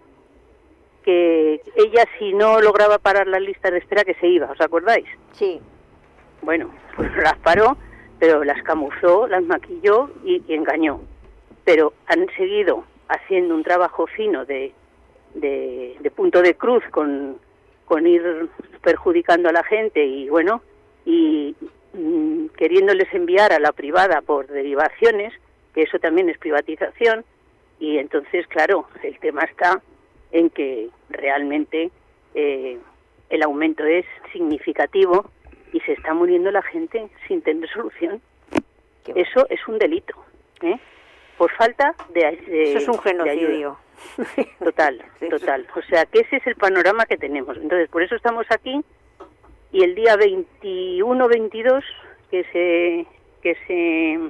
J: que ella si no lograba parar las listas de espera que se iba, ¿os acordáis?
A: Sí.
J: Bueno, pues las paró, pero las camufló, las maquilló y, y engañó. Pero han seguido haciendo un trabajo fino de, de, de punto de cruz con, con ir perjudicando a la gente y bueno, y mm, queriéndoles enviar a la privada por derivaciones, que eso también es privatización, y entonces, claro, el tema está en que realmente eh, el aumento es significativo y se está muriendo la gente sin tener solución. Eso es un delito, ¿eh? Por falta de, de
A: Eso es un genocidio.
J: Total, total. O sea, que ese es el panorama que tenemos. Entonces, por eso estamos aquí, y el día veintiuno veintidós, que se que se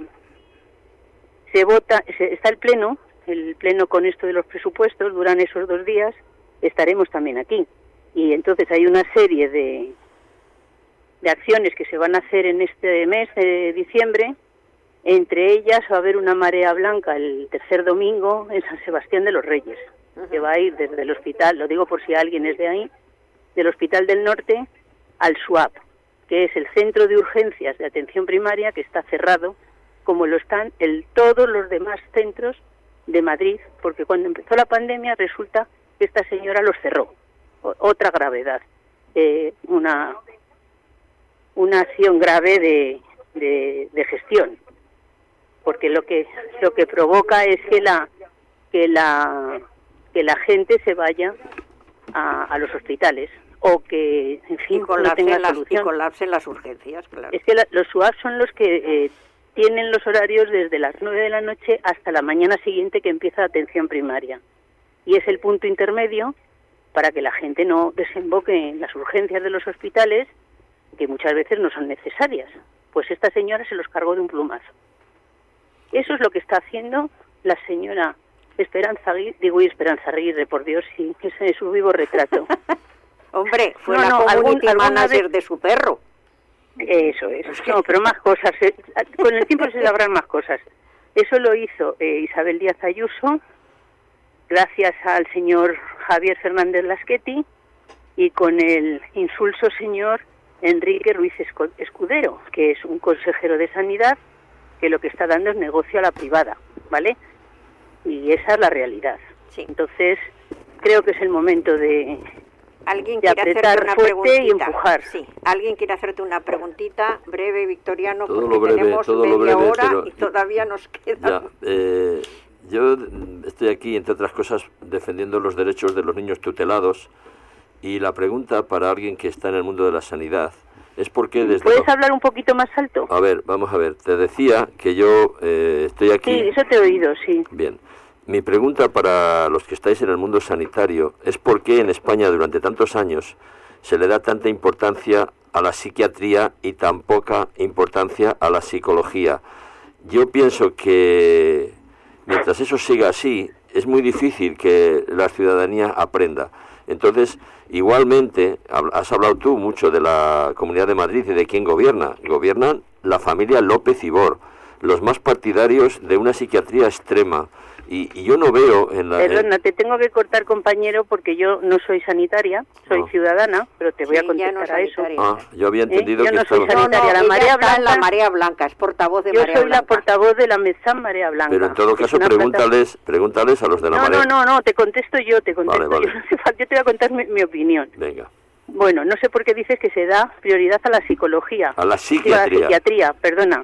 J: se vota, se, está el pleno, el pleno con esto de los presupuestos, duran esos dos días, estaremos también aquí. Y entonces hay una serie de, de acciones que se van a hacer en este mes de diciembre. Entre ellas va a haber una marea blanca el tercer domingo en San Sebastián de los Reyes, uh-huh. que va a ir desde el hospital, lo digo por si alguien es de ahí, del Hospital del Norte al SUAP, que es el centro de urgencias de atención primaria, que está cerrado, como lo están el, todos los demás centros de Madrid, porque cuando empezó la pandemia resulta que esta señora los cerró. O, otra gravedad, eh, una, una acción grave de, de, de gestión. Porque lo que lo que provoca es que la que la que la gente se vaya a, a los hospitales o que en fin no tenga
A: las,
J: solución.
A: Y colapsen las urgencias, claro.
J: Es que la, los SUAP son los que eh, tienen los horarios desde las nueve de la noche hasta la mañana siguiente que empieza la atención primaria, y es el punto intermedio para que la gente no desemboque en las urgencias de los hospitales, que muchas veces no son necesarias. Pues esta señora se los cargó de un plumazo. Eso es lo que está haciendo la señora Esperanza Aguirre, digo Esperanza Aguirre, por Dios, sí, que ese es su vivo retrato.
A: Hombre, fue
J: no,
A: la
J: no,
A: community
J: algún,
A: manager
J: vez...
A: de su perro.
J: Eso es, no, pero más cosas, eh, con el tiempo se sabrán más cosas. Eso lo hizo eh, Isabel Díaz Ayuso, gracias al señor Javier Fernández Lasqueti y con el insulso señor Enrique Ruiz Escudero, que es un consejero de Sanidad, que lo que está dando es negocio a la privada, ¿vale? Y esa es la realidad.
A: Sí.
J: Entonces, creo que es el momento de,
A: ¿Alguien
J: de
A: quiere
J: apretar
A: hacerte una
J: fuerte
A: preguntita?
J: y empujar.
A: Sí, alguien quiere hacerte una preguntita breve, Victoriano,
D: Todo
A: porque
D: lo breve,
A: tenemos
D: todo
A: media
D: lo breve,
A: hora
D: pero
A: y todavía nos queda...
D: Ya, eh, yo estoy aquí, entre otras cosas, defendiendo los derechos de los niños tutelados, y la pregunta para alguien que está en el mundo de la sanidad es porque desde...
J: ¿Puedes hablar un poquito más alto?
D: A ver, vamos a ver, te decía que yo eh, estoy aquí...
J: Sí, eso te he oído, sí.
D: Bien. Mi pregunta para los que estáis en el mundo sanitario es por qué en España durante tantos años se le da tanta importancia a la psiquiatría y tan poca importancia a la psicología. Yo pienso que mientras eso siga así, es muy difícil que la ciudadanía aprenda. Entonces, igualmente, has hablado tú mucho de la Comunidad de Madrid y de quién gobierna. Gobiernan la familia López Ibor, los más partidarios de una psiquiatría extrema. Y, y yo no veo en la...
J: Perdona,
D: en...
J: te tengo que cortar, compañero, porque yo no soy sanitaria, soy
D: no.
J: ciudadana, pero te voy
A: Sí,
J: a contestar
A: no
J: a eso.
D: Ah, yo había entendido
J: ¿Eh? Yo
D: que
J: no soy
D: estaba...
J: sanitaria.
A: No, no,
J: la Marea
A: ella está en
J: Blanca,
A: la Marea Blanca, es portavoz de
J: yo
A: Marea
J: soy
A: Blanca.
J: la portavoz de la MESAM Marea Blanca.
D: Pero en todo
J: que
D: caso,
J: es una
D: pregúntales, pregúntales a los de la
J: No,
D: Marea...
J: no, no, no, te contesto yo, te contesto
D: Vale, vale.
J: yo. No hace falta, yo te voy a contar mi, mi opinión.
D: Venga.
J: Bueno, no sé por qué dices que se da prioridad a la psicología.
D: A la
J: Digo, a
D: psiquiatría.
J: la psiquiatría, perdona.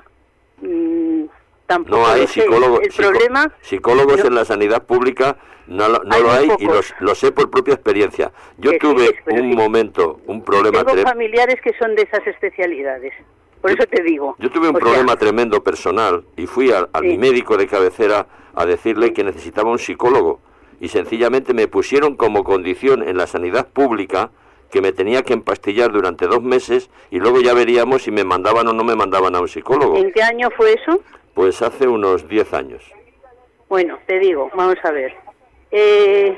J: Mm, tampoco
D: No hay
J: lo sé.
D: psicólogos,
J: El
D: psico-
J: problema...
D: psicólogos
J: no.
D: en la sanidad pública, no, lo- no
J: Hay
D: lo
J: muy
D: hay, y
J: pocos.
D: los, lo sé por propia experiencia. Yo
J: Que sí,
D: tuve
J: pero
D: un
J: sí.
D: momento, un problema
J: Tengo
D: tre-
J: familiares que son de esas especialidades. Por eso te digo.
D: Yo tuve un
J: O
D: problema
J: sea,
D: tremendo personal y fui a, a
J: Sí.
D: mi médico de cabecera a decirle que necesitaba un psicólogo, y sencillamente me pusieron como condición en la sanidad pública que me tenía que empastillar durante dos meses y luego ya veríamos si me mandaban o no me mandaban a un psicólogo.
J: ¿En qué año fue eso?
D: Pues hace unos diez años.
J: Bueno, te digo, vamos a ver. Eh,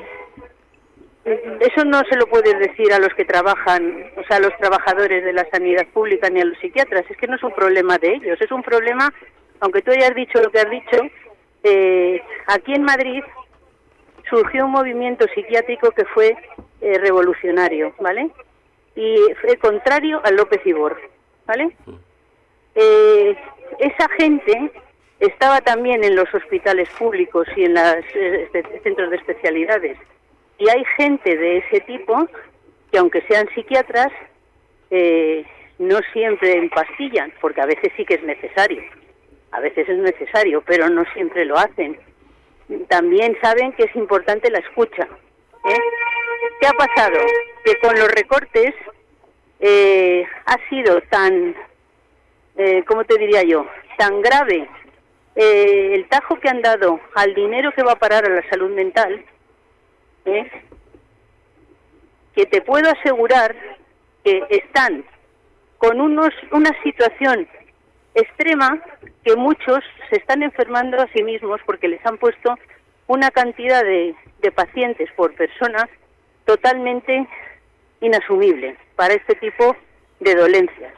J: eso no se lo puedes decir a los que trabajan, o sea, a los trabajadores de la sanidad pública ni a los psiquiatras. Es que no es un problema de ellos, es un problema, aunque tú hayas dicho lo que has dicho, eh, aquí en Madrid surgió un movimiento psiquiátrico que fue eh, revolucionario, ¿vale? Y fue contrario al López Ibor, ¿vale? Eh, esa gente estaba también en los hospitales públicos y en los eh, centros de especialidades. Y hay gente de ese tipo que, aunque sean psiquiatras, eh, no siempre empastillan, porque a veces sí que es necesario. A veces es necesario, pero no siempre lo hacen. También saben que es importante la escucha. ¿eh? ¿Qué ha pasado? Que con los recortes eh, ha sido tan, eh, ¿cómo te diría yo?, tan grave eh, el tajo que han dado al dinero que va a parar a la salud mental, ¿eh? que te puedo asegurar que están con unos una situación extrema, que muchos se están enfermando a sí mismos porque les han puesto una cantidad de, de pacientes por persona totalmente inasumible para este tipo de dolencias.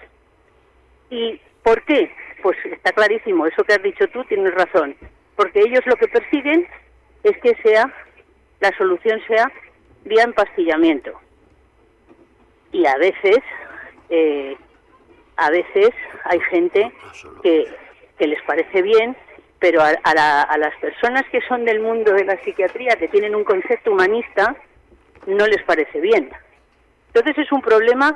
J: ¿Y por qué? Pues está clarísimo, eso que has dicho tú tienes razón, porque ellos lo que persiguen es que sea la solución sea vía empastillamiento. Y a veces, eh, a veces hay gente que, que les parece bien, pero a, a, la, a las personas que son del mundo de la psiquiatría, que tienen un concepto humanista, no les parece bien. Entonces es un problema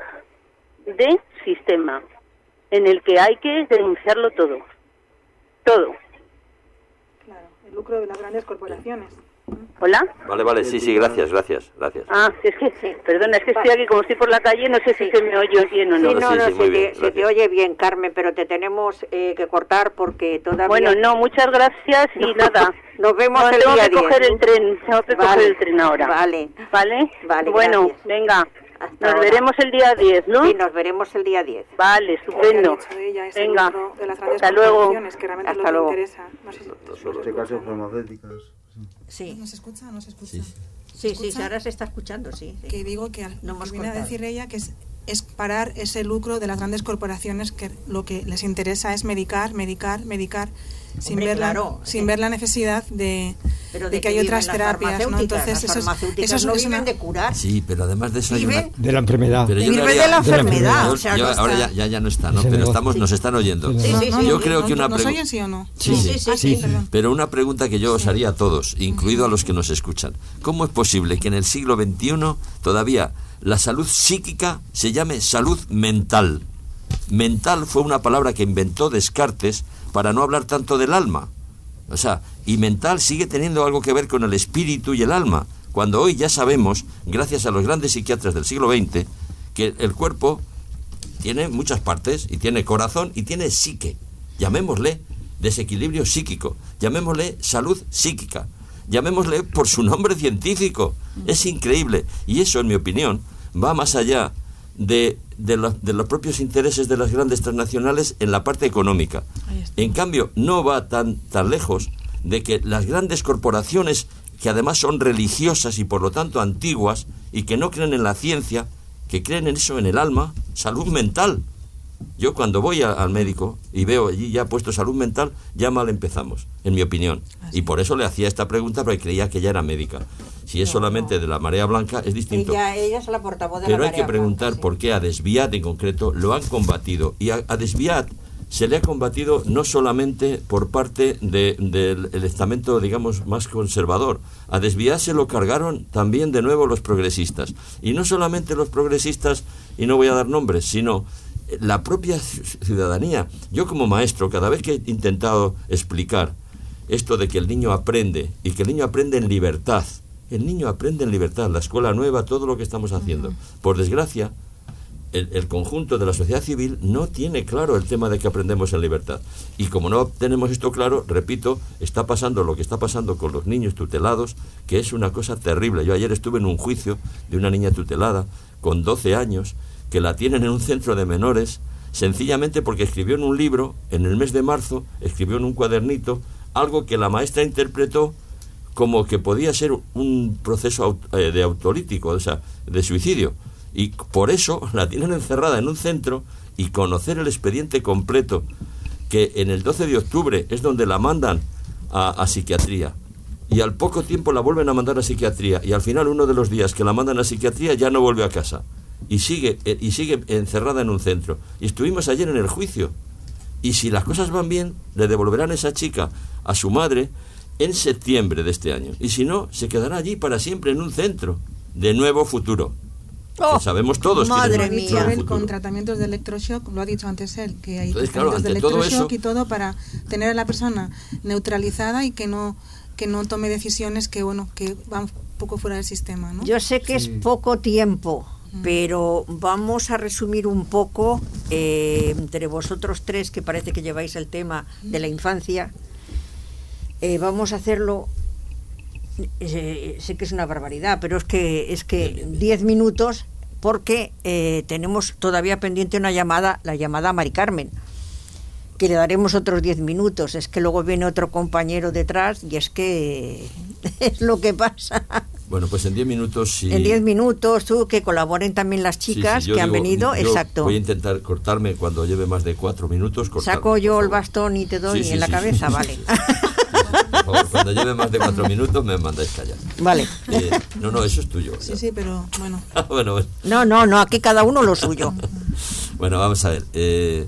J: de sistema, en el que hay que denunciarlo todo. Todo.
B: Claro, el lucro de las grandes corporaciones.
J: ¿Hola?
K: Vale, vale, sí, sí, gracias, gracias, gracias.
J: Ah, es que, sí. Perdona, es que estoy aquí, como estoy por la calle, no sé si se me oye bien o no.
A: Sí, no,
K: sí,
A: no,
K: sí,
A: se,
K: muy
A: te,
K: bien,
A: se te oye bien, Carmen, pero te tenemos eh, que cortar porque todavía...
J: Bueno, no, muchas gracias y
A: no,
J: nada.
A: Nos vemos
J: no,
A: el
J: tengo
A: día
J: que coger
A: diez.
J: el tren, tengo que
A: Vale,
J: coger el tren ahora.
A: Vale.
J: ¿Vale?
A: Vale,
J: bueno,
A: gracias.
J: venga,
A: Hasta
J: nos
A: ahora.
J: veremos el día diez, ¿no?
A: Sí, nos veremos el día diez.
J: Vale, estupendo.
B: Lo que ha dicho ella, es el
J: Venga,
B: lucro de las grandes
J: hasta luego.
B: corporaciones, que realmente
A: Hasta
B: lo que
A: luego.
B: interesa. No sé si-
F: En este caso, farmacéuticas.
A: Sí,
B: ¿Nos escucha o no se escucha?
D: Sí, sí.
A: sí, sí, sí, ahora se está escuchando, sí. sí.
B: Que digo que
A: No
B: lo
A: hemos
B: que viene a
A: cortado.
B: decir ella que es, es parar ese lucro de las grandes corporaciones, que lo que les interesa es medicar, medicar, medicar, sin,
A: Hombre,
B: ver, la,
A: claro,
B: sin
A: sí.
B: ver la necesidad de,
A: Pero
B: de
A: de
B: que hay
A: viven
B: otras
A: las
B: terapias, ¿no?
A: farmacéuticas.
B: Entonces
A: Las
B: eso es,
A: farmacéuticas
B: eso es-
A: no
B: es
A: viven
B: una-
A: de curar.
D: Sí, pero además de eso hay una...
A: Viven
E: De la enfermedad.
D: Pero yo
A: Viven
D: le haría-
A: de la
E: de la
A: enfermedad.
D: Yo-
A: O sea,
D: yo-
A: no
D: ahora
A: está-
D: ya, ya, ya no está, ¿no?
E: Ese
D: Pero
E: negocio.
D: estamos, nos están oyendo.
E: Sí,
A: sí, sí.
D: Yo creo que una
B: ¿Nos
D: pregu-
B: oyen sí o no?
D: Sí, sí,
A: sí,
B: Ah,
A: sí.
B: perdón.
D: Pero una pregunta que yo os haría a todos, incluido a los que nos escuchan. ¿Cómo es posible que en el siglo veintiuno todavía la salud psíquica se llame salud mental? Mental fue una palabra que inventó Descartes para no hablar tanto del alma. O sea, y mental sigue teniendo algo que ver con el espíritu y el alma, cuando hoy ya sabemos, gracias a los grandes psiquiatras del siglo veinte, que el cuerpo tiene muchas partes, y tiene corazón y tiene psique. Llamémosle desequilibrio psíquico, llamémosle salud psíquica, llamémosle por su nombre científico. Es increíble, y eso, en mi opinión, va más allá de, de, los, de los propios intereses de las grandes transnacionales en la parte económica. En cambio, no va tan, tan lejos de que las grandes corporaciones, que además son religiosas y por lo tanto antiguas, y que no creen en la ciencia, que creen en eso, en el alma, salud mental. Yo cuando voy a, al médico y veo allí ya puesto salud mental, ya mal empezamos, en mi opinión. Y por eso le hacía esta pregunta, porque creía que ella era médica. Si es
A: No,
D: solamente
A: no.
D: de la marea blanca, es distinto.
A: Ella, ella es la portavoz de
D: Pero
A: la
D: hay que
A: Marea
D: preguntar
A: Blanca, sí.
D: por qué a Desviat en concreto lo han combatido. Y a, a Desviat se le ha combatido no solamente por parte de, del el estamento, digamos, más conservador. A Desviat se lo cargaron también de nuevo los progresistas. Y no solamente los progresistas, y no voy a dar nombres, sino la propia ciudadanía. Yo como maestro, cada vez que he intentado explicar esto de que el niño aprende, y que el niño aprende en libertad, el niño aprende en libertad, la escuela nueva, todo lo que estamos haciendo. Por desgracia, el, el conjunto de la sociedad civil no tiene claro el tema de que aprendemos en libertad. Y como no tenemos esto claro, repito, está pasando lo que está pasando con los niños tutelados, que es una cosa terrible. Yo ayer estuve en un juicio de una niña tutelada con doce años, que la tienen en un centro de menores, sencillamente porque escribió en un libro, en el mes de marzo, escribió en un cuadernito, algo que la maestra interpretó como que podía ser un proceso eh, de autolítico, o sea, de suicidio. Y por eso la tienen encerrada en un centro, y conocer el expediente completo, que en el doce de octubre es donde la mandan a, a psiquiatría, y al poco tiempo la vuelven a mandar a psiquiatría, y al final uno de los días que la mandan a psiquiatría ya no vuelve a casa, y sigue, eh, y sigue encerrada en un centro. Y estuvimos ayer en el juicio, y si las cosas van bien, le devolverán esa chica a su madre en septiembre de este año, y si no, se quedará allí para siempre en un centro de nuevo futuro. Oh, que sabemos todos
A: madre
B: que
A: mía.
B: Él, con tratamientos de electroshock, lo ha dicho antes él, que hay
D: Entonces,
B: tratamientos
D: claro,
B: de
D: todo
B: electroshock
D: eso,
B: y todo para tener a la persona neutralizada y que no que no tome decisiones que bueno que van un poco fuera del sistema, ¿no?
A: Yo sé que sí. Es poco tiempo, mm. pero vamos a resumir un poco eh, entre vosotros tres, que parece que lleváis el tema de la infancia. Eh, vamos a hacerlo. Eh, sé que es una barbaridad, pero es que es que diez minutos, porque eh, tenemos todavía pendiente una llamada, la llamada a Mari Carmen, que le daremos otros diez minutos. Es que luego viene otro compañero detrás y es que es lo que pasa.
D: Bueno, pues en diez minutos sí.
A: En diez minutos, tú, que colaboren también las chicas sí, sí, que digo, han venido, exacto.
D: Voy a intentar cortarme cuando lleve más de cuatro minutos. Cortarme,
A: Saco yo el bastón y te doy sí, sí, en la sí, cabeza, sí. Vale.
D: Por favor, cuando lleve más de cuatro minutos me mandáis callar.
A: Vale.
D: Eh, no, no, eso es tuyo.
B: Sí, ya. sí, pero bueno.
D: bueno, bueno.
A: No, no, no, aquí cada uno lo suyo.
D: Bueno, vamos a ver. Eh,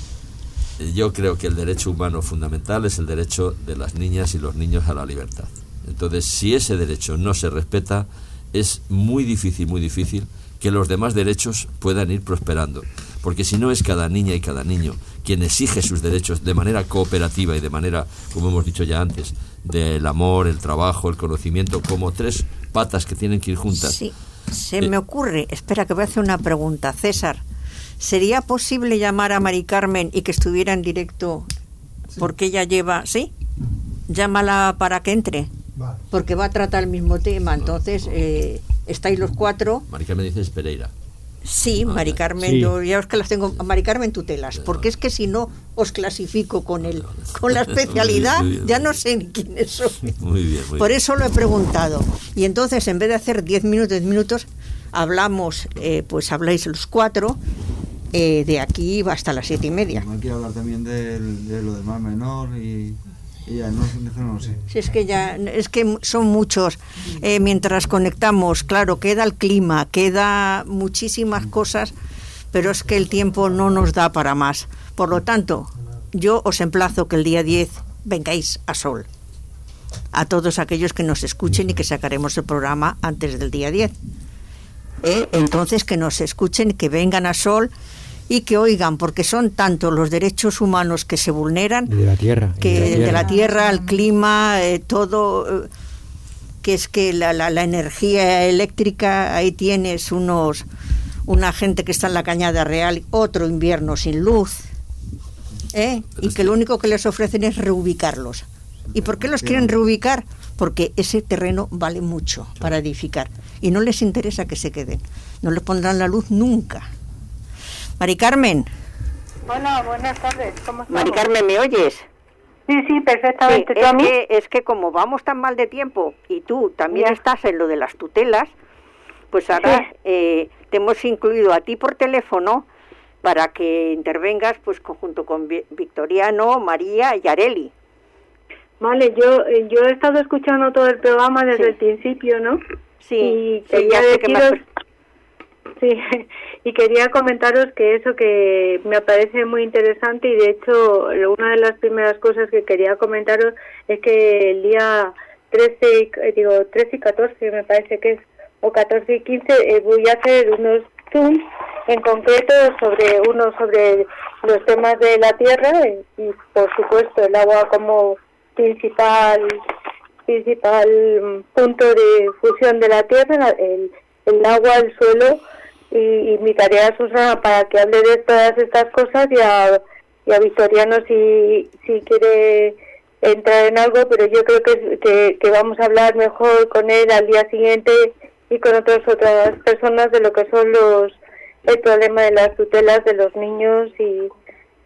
D: yo creo que el derecho humano fundamental es el derecho de las niñas y los niños a la libertad. Entonces, si ese derecho no se respeta, es muy difícil, muy difícil que los demás derechos puedan ir prosperando. Porque si no, es cada niña y cada niño quien exige sus derechos de manera cooperativa y de manera, como hemos dicho ya antes, del amor, el trabajo, el conocimiento, como tres patas que tienen que ir juntas.
A: Sí, se eh, me ocurre, espera que voy a hacer una pregunta, César. ¿Sería posible llamar a Mari Carmen y que estuviera en directo? Sí. Porque ella lleva, ¿sí? Llámala para que entre. Vale. Porque va a tratar el mismo tema, entonces eh, estáis los cuatro.
D: Mari Carmen dice Pereira.
A: Sí, ah, Mari Carmen, sí. Yo ya os que las tengo, Mari Carmen tutelas, porque es que si no os clasifico con el, con la especialidad, muy bien, muy bien, ya no sé ni quiénes son.
D: Muy bien, muy
A: Por
D: bien.
A: eso lo he preguntado. Y entonces, en vez de hacer diez minutos, diez minutos, hablamos, eh, pues habláis los cuatro, eh, de aquí hasta las siete y media.
F: Hay que hablar también de, de lo del mar menor y... Y ya, no, no lo sé.
A: Sí, es que ya, es que son muchos. Eh, mientras conectamos, claro, queda el clima, queda muchísimas cosas, pero es que el tiempo no nos da para más. Por lo tanto, yo os emplazo que el día diez vengáis a Sol. A todos aquellos que nos escuchen y que sacaremos el programa antes del día diez. Eh, entonces, que nos escuchen, que vengan a Sol y que oigan, porque son tantos los derechos humanos que se vulneran,
E: de la tierra,
A: que
E: de la tierra,
A: de la tierra el clima, eh, todo, eh, que es que la, la, la energía eléctrica, ahí tienes unos una gente que está en la Cañada Real, otro invierno sin luz, ¿eh? Y que lo único que les ofrecen es reubicarlos. ¿Y por qué los quieren reubicar? Porque ese terreno vale mucho para edificar y no les interesa que se queden, no les pondrán la luz nunca. Mari Carmen.
J: Hola, buenas tardes. ¿Cómo estás?
A: Mari Carmen, ¿me oyes?
J: Sí, sí, perfectamente.
A: Sí,
J: ¿Tú
A: es,
J: a mí?
A: que, es que como vamos tan mal de tiempo y tú también ya. estás en lo de las tutelas, pues ahora sí. eh, te hemos incluido a ti por teléfono para que intervengas pues junto con Victoriano, María y Areli.
J: Vale, yo yo he estado escuchando todo el programa desde sí. el principio, ¿no?
A: Sí,
J: y quería sí, deciros... Me... Sí, y quería comentaros que eso que me parece muy interesante, y de hecho una de las primeras cosas que quería comentaros es que el día trece, digo trece y catorce me parece que es, o catorce y quince, eh, voy a hacer unos Zoom en concreto sobre uno sobre los temas de la tierra y, y por supuesto el agua como principal principal punto de fusión de la tierra, el, el agua, el suelo. Y invitaré a Susana para que hable de todas estas cosas y a, y a Victoriano si, si quiere entrar en algo, pero yo creo que, que, que vamos a hablar mejor con él al día siguiente y con otras otras personas de lo que son los el problema de las tutelas de los niños y,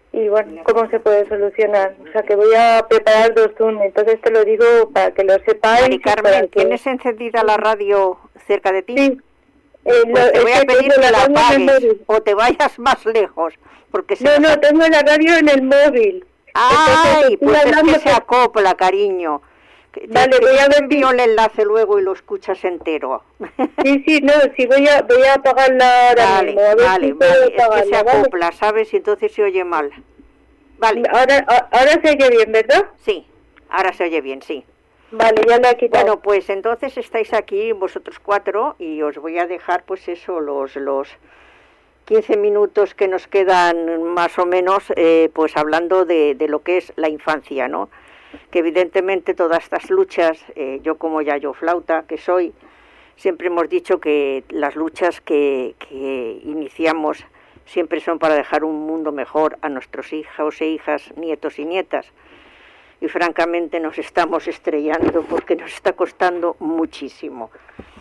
L: y bueno, cómo se puede solucionar. O sea, que voy a preparar dos Zoom, entonces te lo digo para que lo sepáis.
A: Mari Carmen,
L: que...
A: ¿tienes encendida la radio cerca de ti?
L: Sí.
A: Eh, pues
L: lo,
A: te voy a pedir que la apagues o te vayas más lejos. Porque
L: no, no, está... tengo la radio en el móvil.
A: Ay, pues es que se acopla, cariño.
L: Vale,
A: te,
L: voy a ver.
A: Envío el enlace luego y lo escuchas entero.
L: Sí, sí, no, sí, voy a, voy a apagarla ahora
A: vale,
L: mismo. A ver
A: vale,
L: si
A: vale. Es
L: apagarla,
A: que se acopla, ¿vale? ¿Sabes? Y entonces se oye mal. Vale.
L: Ahora, ahora se oye bien, ¿verdad?
A: Sí, ahora se oye bien, sí.
L: Vale, ya lo he quitado.
A: Bueno, pues entonces estáis aquí vosotros cuatro y os voy a dejar pues eso, los los quince minutos que nos quedan más o menos, eh, pues hablando de, de lo que es la infancia, ¿no? Que evidentemente todas estas luchas, eh, yo como yayo flauta que soy, siempre hemos dicho que las luchas que, que iniciamos siempre son para dejar un mundo mejor a nuestros hijos e hijas, nietos y nietas. Y francamente nos estamos estrellando porque nos está costando muchísimo.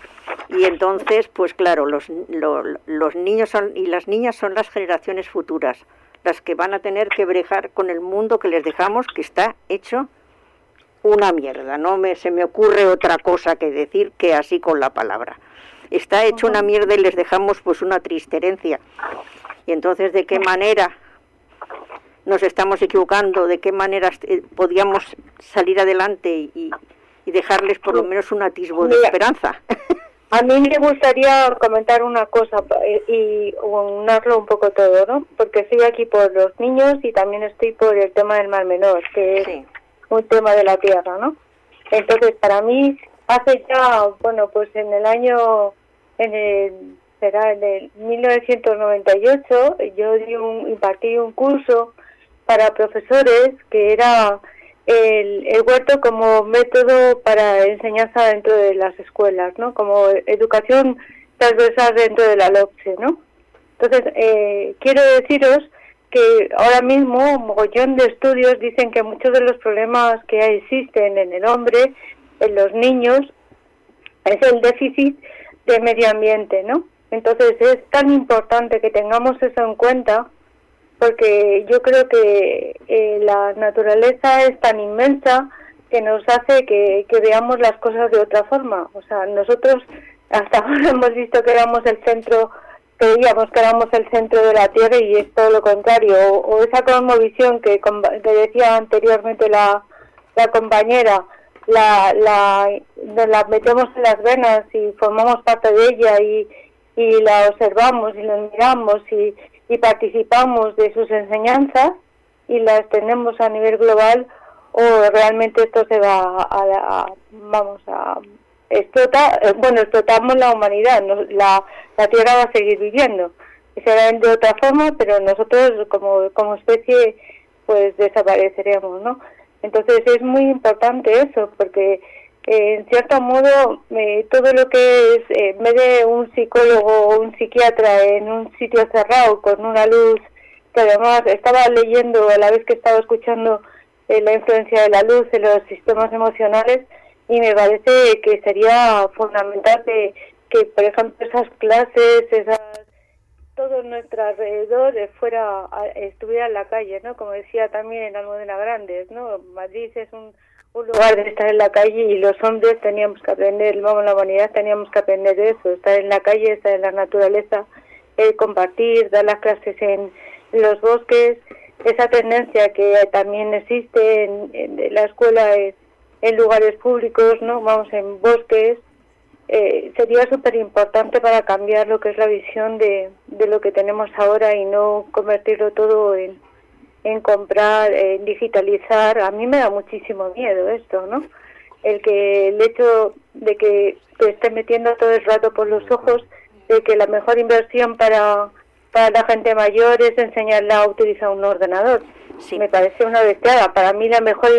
A: Y entonces, pues claro, los, lo, los niños son, y las niñas son las generaciones futuras, las que van a tener que bregar con el mundo que les dejamos, que está hecho una mierda. No me, se me ocurre otra cosa que decir que así con la palabra. Está hecho una mierda y les dejamos pues una triste herencia. Y entonces, ¿de qué manera nos estamos equivocando? ¿De qué manera eh, podíamos salir adelante y, y dejarles por lo menos un atisbo de esperanza?
L: A mí me gustaría comentar una cosa y unarlo un poco todo, ¿no? Porque estoy aquí por los niños y también estoy por el tema del Mar Menor, que sí. es un tema de la tierra, ¿no? Entonces, para mí, hace ya, bueno, pues en el año, en el, será en el mil novecientos noventa y ocho, yo di un, impartí un curso para profesores que era el, el huerto como método para enseñanza dentro de las escuelas, ¿no? Como educación transversal dentro de la LOPSE, ¿no? Entonces, eh, quiero deciros que ahora mismo un mogollón de estudios dicen que muchos de los problemas que existen en el hombre, en los niños, es el déficit de medio ambiente, ¿no? Entonces es tan importante que tengamos eso en cuenta, porque yo creo que eh, la naturaleza es tan inmensa que nos hace que, que veamos las cosas de otra forma. O sea, nosotros hasta ahora hemos visto que éramos el centro, creíamos que éramos el centro de la Tierra y es todo lo contrario. O, o esa cosmovisión que, que decía anteriormente la, la compañera, la, la, la metemos en las venas y formamos parte de ella y, y la observamos y la miramos y y participamos de sus enseñanzas y las tenemos a nivel global, o realmente esto se va a, a, a vamos a explota, bueno, explotamos la humanidad, no, la, la Tierra va a seguir viviendo, será de otra forma, pero nosotros como, como especie pues desapareceremos, ¿no? Entonces es muy importante eso, porque Eh, en cierto modo, eh, todo lo que es, eh, en vez de un psicólogo o un psiquiatra en un sitio cerrado con una luz, que además estaba leyendo a la vez que estaba escuchando eh, la influencia de la luz en los sistemas emocionales, y me parece que sería fundamental que, que por ejemplo, esas clases, esas, todo nuestro alrededor fuera, estuviera en la calle, ¿no? Como decía también en Almudena Grandes, ¿no? Madrid es un un lugar de estar en la calle y los hombres teníamos que aprender, vamos, la humanidad teníamos que aprender de eso, estar en la calle, estar en la naturaleza, eh, compartir, dar las clases en, en los bosques, esa tendencia que también existe en, en la escuela en, en lugares públicos, ¿no? Vamos, en bosques, eh, sería súper importante para cambiar lo que es la visión de, de lo que tenemos ahora y no convertirlo todo en en comprar, en digitalizar. A mí me da muchísimo miedo esto, ¿no? El que el hecho de que te esté metiendo todo el rato por los ojos, de que la mejor inversión para para la gente mayor es enseñarla a utilizar un ordenador. Sí. Me parece una bestiada. Para mí la mejor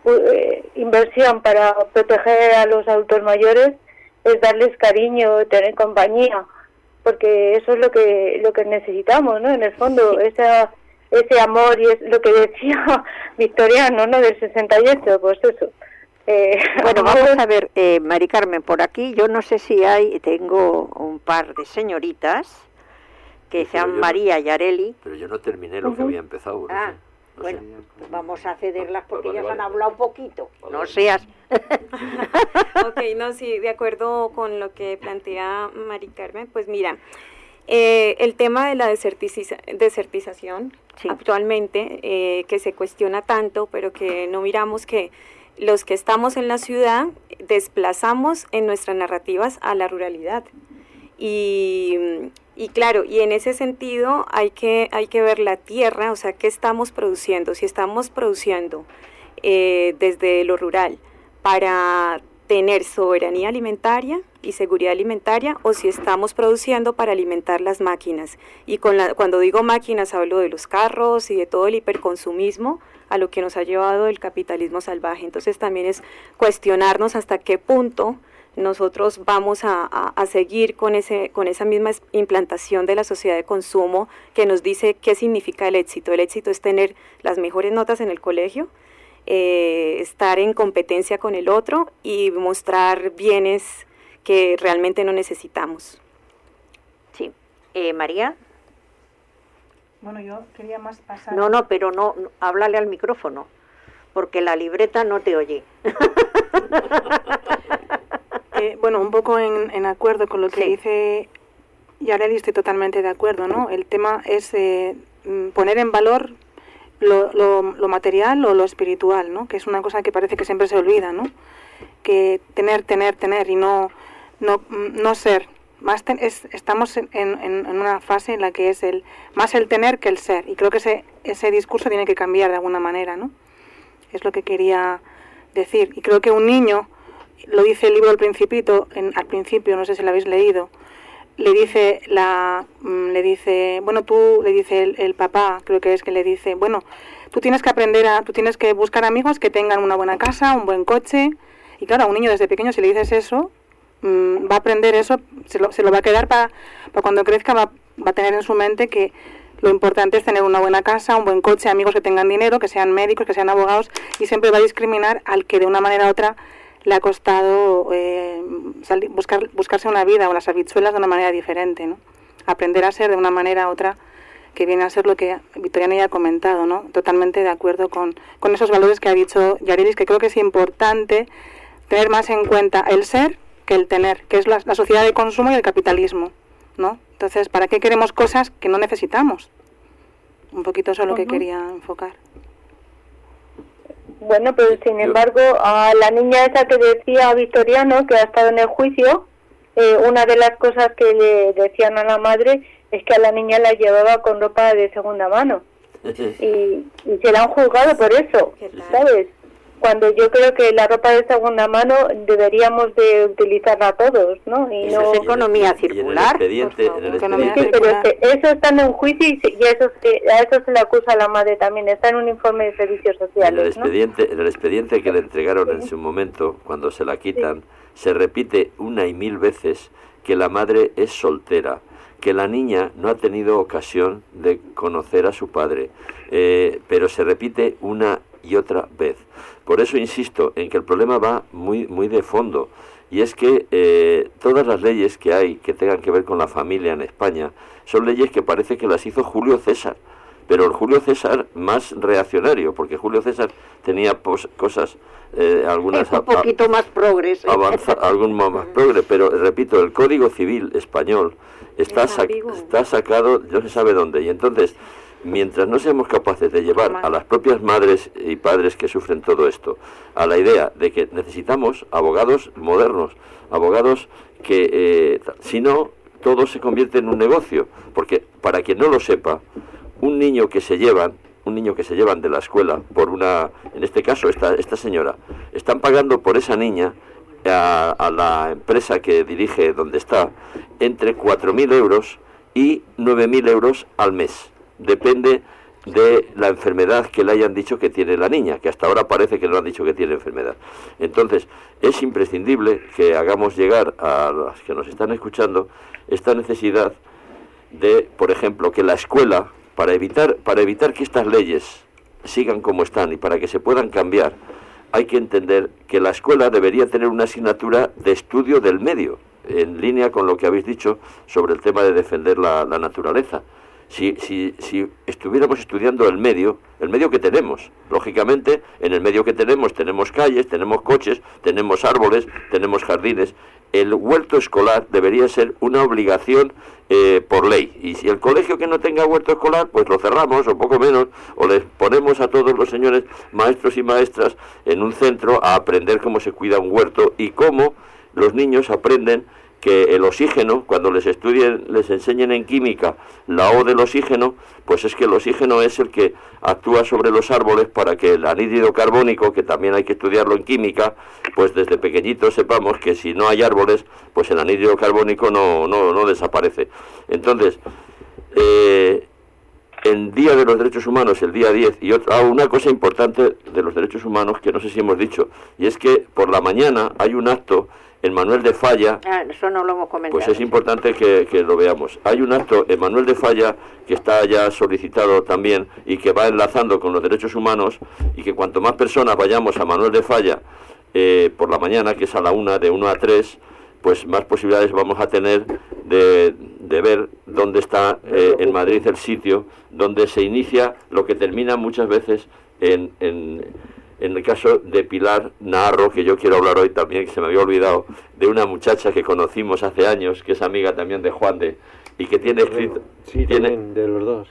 L: eh, inversión para proteger a los adultos mayores es darles cariño, tener compañía, porque eso es lo que lo que necesitamos, ¿no? En el fondo, sí. esa ese amor, y es lo que decía Victoriano, ¿no? Del sesenta y ocho, pues eso. Eh,
A: bueno, vamos a ver, eh, Mari Carmen, por aquí yo no sé si hay, tengo un par de señoritas que sean María y Areli.
D: Pero yo no terminé lo uh-huh. que había empezado. No
A: ah,
D: sé, no
A: bueno,
D: sé.
A: Pues vamos a cederlas porque
D: vale,
A: ellas
D: vale,
A: han
D: vale.
A: hablado poquito.
D: Vale,
A: no
D: vale.
A: seas...
C: Ok, no, sí, de acuerdo con lo que plantea Mari Carmen, pues mira, eh, el tema de la desertiza desertización sí. actualmente, eh, que se cuestiona tanto, pero que no miramos que los que estamos en la ciudad desplazamos en nuestras narrativas a la ruralidad. Y, y claro, y en ese sentido hay que, hay que ver la tierra, o sea, ¿qué estamos produciendo? Si estamos produciendo eh, desde lo rural para tener soberanía alimentaria y seguridad alimentaria, o si estamos produciendo para alimentar las máquinas. Y con la, cuando digo máquinas hablo de los carros y de todo el hiperconsumismo a lo que nos ha llevado el capitalismo salvaje. Entonces también es cuestionarnos hasta qué punto nosotros vamos a, a, a seguir con, ese, con esa misma implantación de la sociedad de consumo que nos dice qué significa el éxito. El éxito es tener las mejores notas en el colegio, eh, estar en competencia con el otro y mostrar bienes que realmente no necesitamos.
A: Sí. Eh, María.
B: Bueno, yo quería más pasar...
A: No, no, pero no, no, háblale al micrófono, porque la libreta no te oye.
B: eh, bueno, un poco en, en acuerdo con lo que
A: sí.
B: dice Yareli, estoy totalmente de acuerdo, ¿no? El tema es eh, poner en valor lo, lo, lo material o lo espiritual, ¿no? Que es una cosa que parece que siempre se olvida, ¿no? Que tener, tener, tener y no, no, no ser. Más ten, es, estamos en, en, en una fase en la que es el más el tener que el ser, y creo que ese, ese discurso tiene que cambiar de alguna manera, ¿no? Es lo que quería decir. Y creo que un niño, lo dice el libro El Principito, en, al principio, no sé si lo habéis leído, le dice, la, le dice, bueno, tú, le dice el, el papá, creo que es que le dice, bueno, tú tienes que aprender a, tú tienes que buscar amigos que tengan una buena casa, un buen coche, y claro, a un niño desde pequeño si le dices eso, va a aprender eso, se lo, se lo va a quedar para pa cuando crezca, va, va a tener en su mente que lo importante es tener una buena casa, un buen coche, amigos que tengan dinero, que sean médicos, que sean abogados, y siempre va a discriminar al que de una manera u otra le ha costado eh, salir, buscar, buscarse una vida o las habichuelas de una manera diferente, ¿no? Aprender a ser de una manera u otra, que viene a ser lo que Victoriana ya ha comentado, ¿no? Totalmente de acuerdo con, con esos valores que ha dicho Yarelis, que creo que es importante tener más en cuenta el ser que el tener, que es la, la sociedad de consumo y el capitalismo, ¿no? Entonces, ¿para qué queremos cosas que no necesitamos? Un poquito eso es lo que quería enfocar.
L: Bueno, pero sin embargo, a la niña esa que decía Victoriano, que ha estado en el juicio, eh, una de las cosas que le decían a la madre es que a la niña la llevaba con ropa de segunda mano. y, y se la han juzgado por eso, ¿sabes? Cuando yo creo que la ropa de segunda mano deberíamos de utilizarla todos, ¿no? Y
A: eso
L: no
A: es economía circular.
D: En el expediente, en el expediente.
L: Sí, pero es que eso está en un juicio y, se, y eso se, a eso se le acusa a la madre también. Está en un informe de servicios sociales,
D: en el expediente,
L: ¿no?
D: En el expediente que le entregaron en su momento, cuando se la quitan, sí. se repite una y mil veces que la madre es soltera, que la niña no ha tenido ocasión de conocer a su padre, eh, pero se repite una y otra vez. Por eso insisto en que el problema va muy muy de fondo, y es que eh, todas las leyes que hay que tengan que ver con la familia en España son leyes que parece que las hizo Julio César, pero el Julio César más reaccionario, porque Julio César tenía pos, cosas, eh, algunas...
A: un poquito a, más progres. ¿eh?
D: Avanza, algún más progres, pero repito, el Código Civil español está, sac, está sacado, no se sabe dónde, y entonces... Mientras no seamos capaces de llevar a las propias madres y padres que sufren todo esto a la idea de que necesitamos abogados modernos, abogados que, eh, si no, todo se convierte en un negocio. Porque, para quien no lo sepa, un niño que se llevan, un niño que se llevan de la escuela por una, en este caso esta, esta señora, están pagando por esa niña a, a la empresa que dirige donde está entre cuatro mil euros y nueve mil euros al mes. Depende de la enfermedad que le hayan dicho que tiene la niña, que hasta ahora parece que no han dicho que tiene enfermedad. Entonces, es imprescindible que hagamos llegar a los que nos están escuchando esta necesidad de, por ejemplo, que la escuela, para evitar, para evitar que estas leyes sigan como están y para que se puedan cambiar, hay que entender que la escuela debería tener una asignatura de estudio del medio. en línea con lo que habéis dicho sobre el tema de defender la, la naturaleza. Si, si, si estuviéramos estudiando el medio, el medio que tenemos, lógicamente, en el medio que tenemos, tenemos calles, tenemos coches, tenemos árboles, tenemos jardines. El huerto escolar debería ser una obligación eh, por ley. Y si el colegio que no tenga huerto escolar, pues lo cerramos, o poco menos, o les ponemos a todos los señores maestros y maestras en un centro a aprender cómo se cuida un huerto y cómo los niños aprenden que el oxígeno, cuando les estudien, les enseñen en química la O del oxígeno, pues es que el oxígeno es el que actúa sobre los árboles para que el anhídrido carbónico, que también hay que estudiarlo en química, pues desde pequeñitos sepamos que si no hay árboles, pues el anhídrido carbónico no, no, no desaparece. Entonces, eh, el Día de los Derechos Humanos, el día diez, y otra, ah, una cosa importante de los derechos humanos que no sé si hemos dicho, y es que por la mañana hay un acto en Manuel de Falla.
A: Ah, eso no lo hemos comentado.
D: Pues es importante que, que lo veamos. Hay un acto en Manuel de Falla que está ya solicitado también y que va enlazando con los derechos humanos, y que cuanto más personas vayamos a Manuel de Falla eh, por la mañana, que es a la una, de uno a tres, pues más posibilidades vamos a tener de, de ver dónde está eh, en Madrid el sitio donde se inicia lo que termina muchas veces en... en En el caso de Pilar Naharro, que yo quiero hablar hoy también, que se me había olvidado, de una muchacha que conocimos hace años, que es amiga también de Juan de, y que tiene escrito...
E: Sí,
D: tiene,
E: de los dos.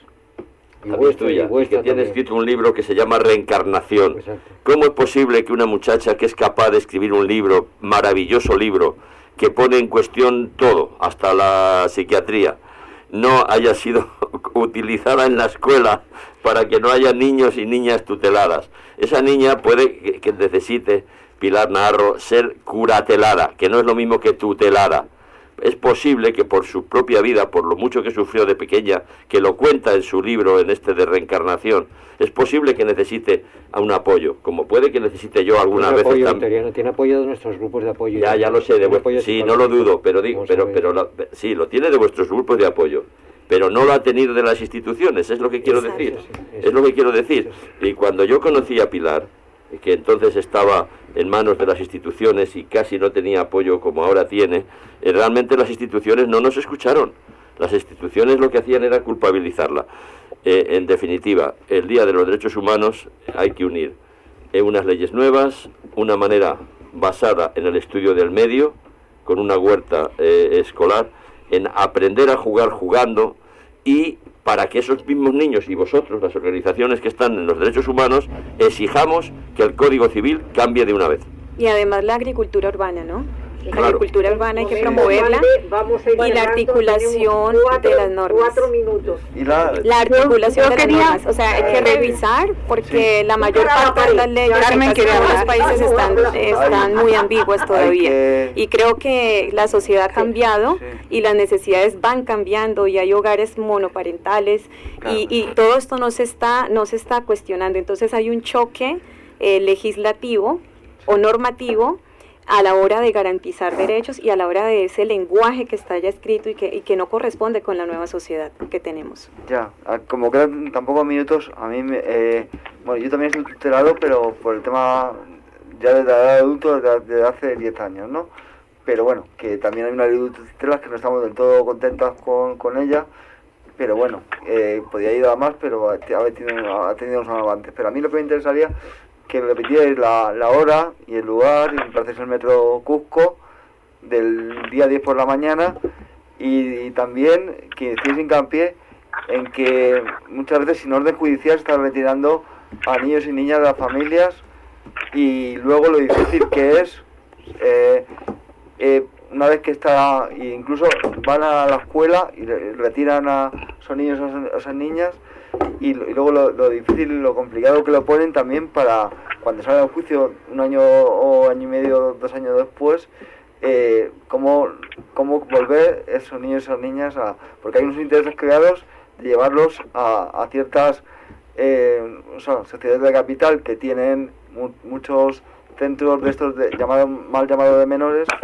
D: Y vuestra, tuya, y vuestra que tiene también escrito un libro que se llama Reencarnación. Exacto. ¿Cómo es posible que una muchacha que es capaz de escribir un libro, maravilloso libro, que pone en cuestión todo, hasta la psiquiatría, no haya sido utilizada en la escuela para que no haya niños y niñas tuteladas? Esa niña puede que, que necesite, Pilar Naharro, ser curatelada, que no es lo mismo que tutelada. Es posible que por su propia vida, por lo mucho que sufrió de pequeña, que lo cuenta en su libro, en este de Reencarnación, es posible que necesite a un apoyo, como puede que necesite yo alguna vez
E: también. Tiene apoyo de nuestros grupos de apoyo.
D: Ya, ya lo sé, de vuestro, sí, no lo dudo, pero digo, pero, pero lo, sí, lo tiene de vuestros grupos de apoyo, pero no lo ha tenido de las instituciones, es lo que quiero Exacto, decir, sí, es lo que quiero decir. Y cuando yo conocí a Pilar, que entonces estaba en manos de las instituciones y casi no tenía apoyo como ahora tiene, eh, realmente las instituciones no nos escucharon. Las instituciones lo que hacían era culpabilizarla. Eh, en definitiva, el Día de los Derechos Humanos hay que unir eh, unas leyes nuevas, una manera basada en el estudio del medio, con una huerta eh, escolar, en aprender a jugar jugando, y para que esos mismos niños y vosotros, las organizaciones que están en los derechos humanos, exijamos que el Código Civil cambie de una vez.
C: Y además la agricultura urbana, ¿no? La
D: claro.
C: agricultura urbana hay que promoverla, y la articulación cuatro, de las normas.
F: Cuatro minutos. ¿Y la,
C: la articulación
L: yo
C: de
L: quería,
C: las normas. O sea, hay que revisar, porque sí. la mayor parte de las leyes en los países están, están muy ambiguas todavía. Que... Y creo que la sociedad ha cambiado, sí, sí. y las necesidades van cambiando, y hay hogares monoparentales, claro. y, y todo esto no se está, no se está cuestionando. Entonces hay un choque eh, legislativo o normativo a la hora de garantizar derechos y a la hora de ese lenguaje que está ya escrito y que, y que no corresponde con la nueva sociedad que tenemos.
F: Ya, como quedan tan pocos minutos, a mí, me, eh, bueno, yo también estoy tutelado, pero por el tema ya de edad adulto desde hace diez años, ¿no? Pero bueno, que también hay una ley de tutelas que no estamos del todo contentas con, con ella, pero bueno, eh, podía ir a más, pero ha tenido, ha tenido unos avances. Pero a mí lo que me interesaría que me repitíais la, la hora y el lugar, y me parece el metro Cusco, del día diez por la mañana, y, y también que hicierais hincapié en que muchas veces sin orden judicial se están retirando a niños y niñas de las familias, y luego lo difícil que es, eh, eh, una vez que está, incluso van a la escuela y retiran a esos niños o esas niñas, y, y luego lo, lo difícil, lo complicado que lo ponen también para cuando sale al juicio un año o año y medio, dos años después, eh, cómo, cómo volver esos niños y esas niñas a... Porque hay unos intereses creados de llevarlos a, a ciertas eh, o sea, sociedades de capital que tienen mu muchos centros de estos de, llamado, mal llamados de menores,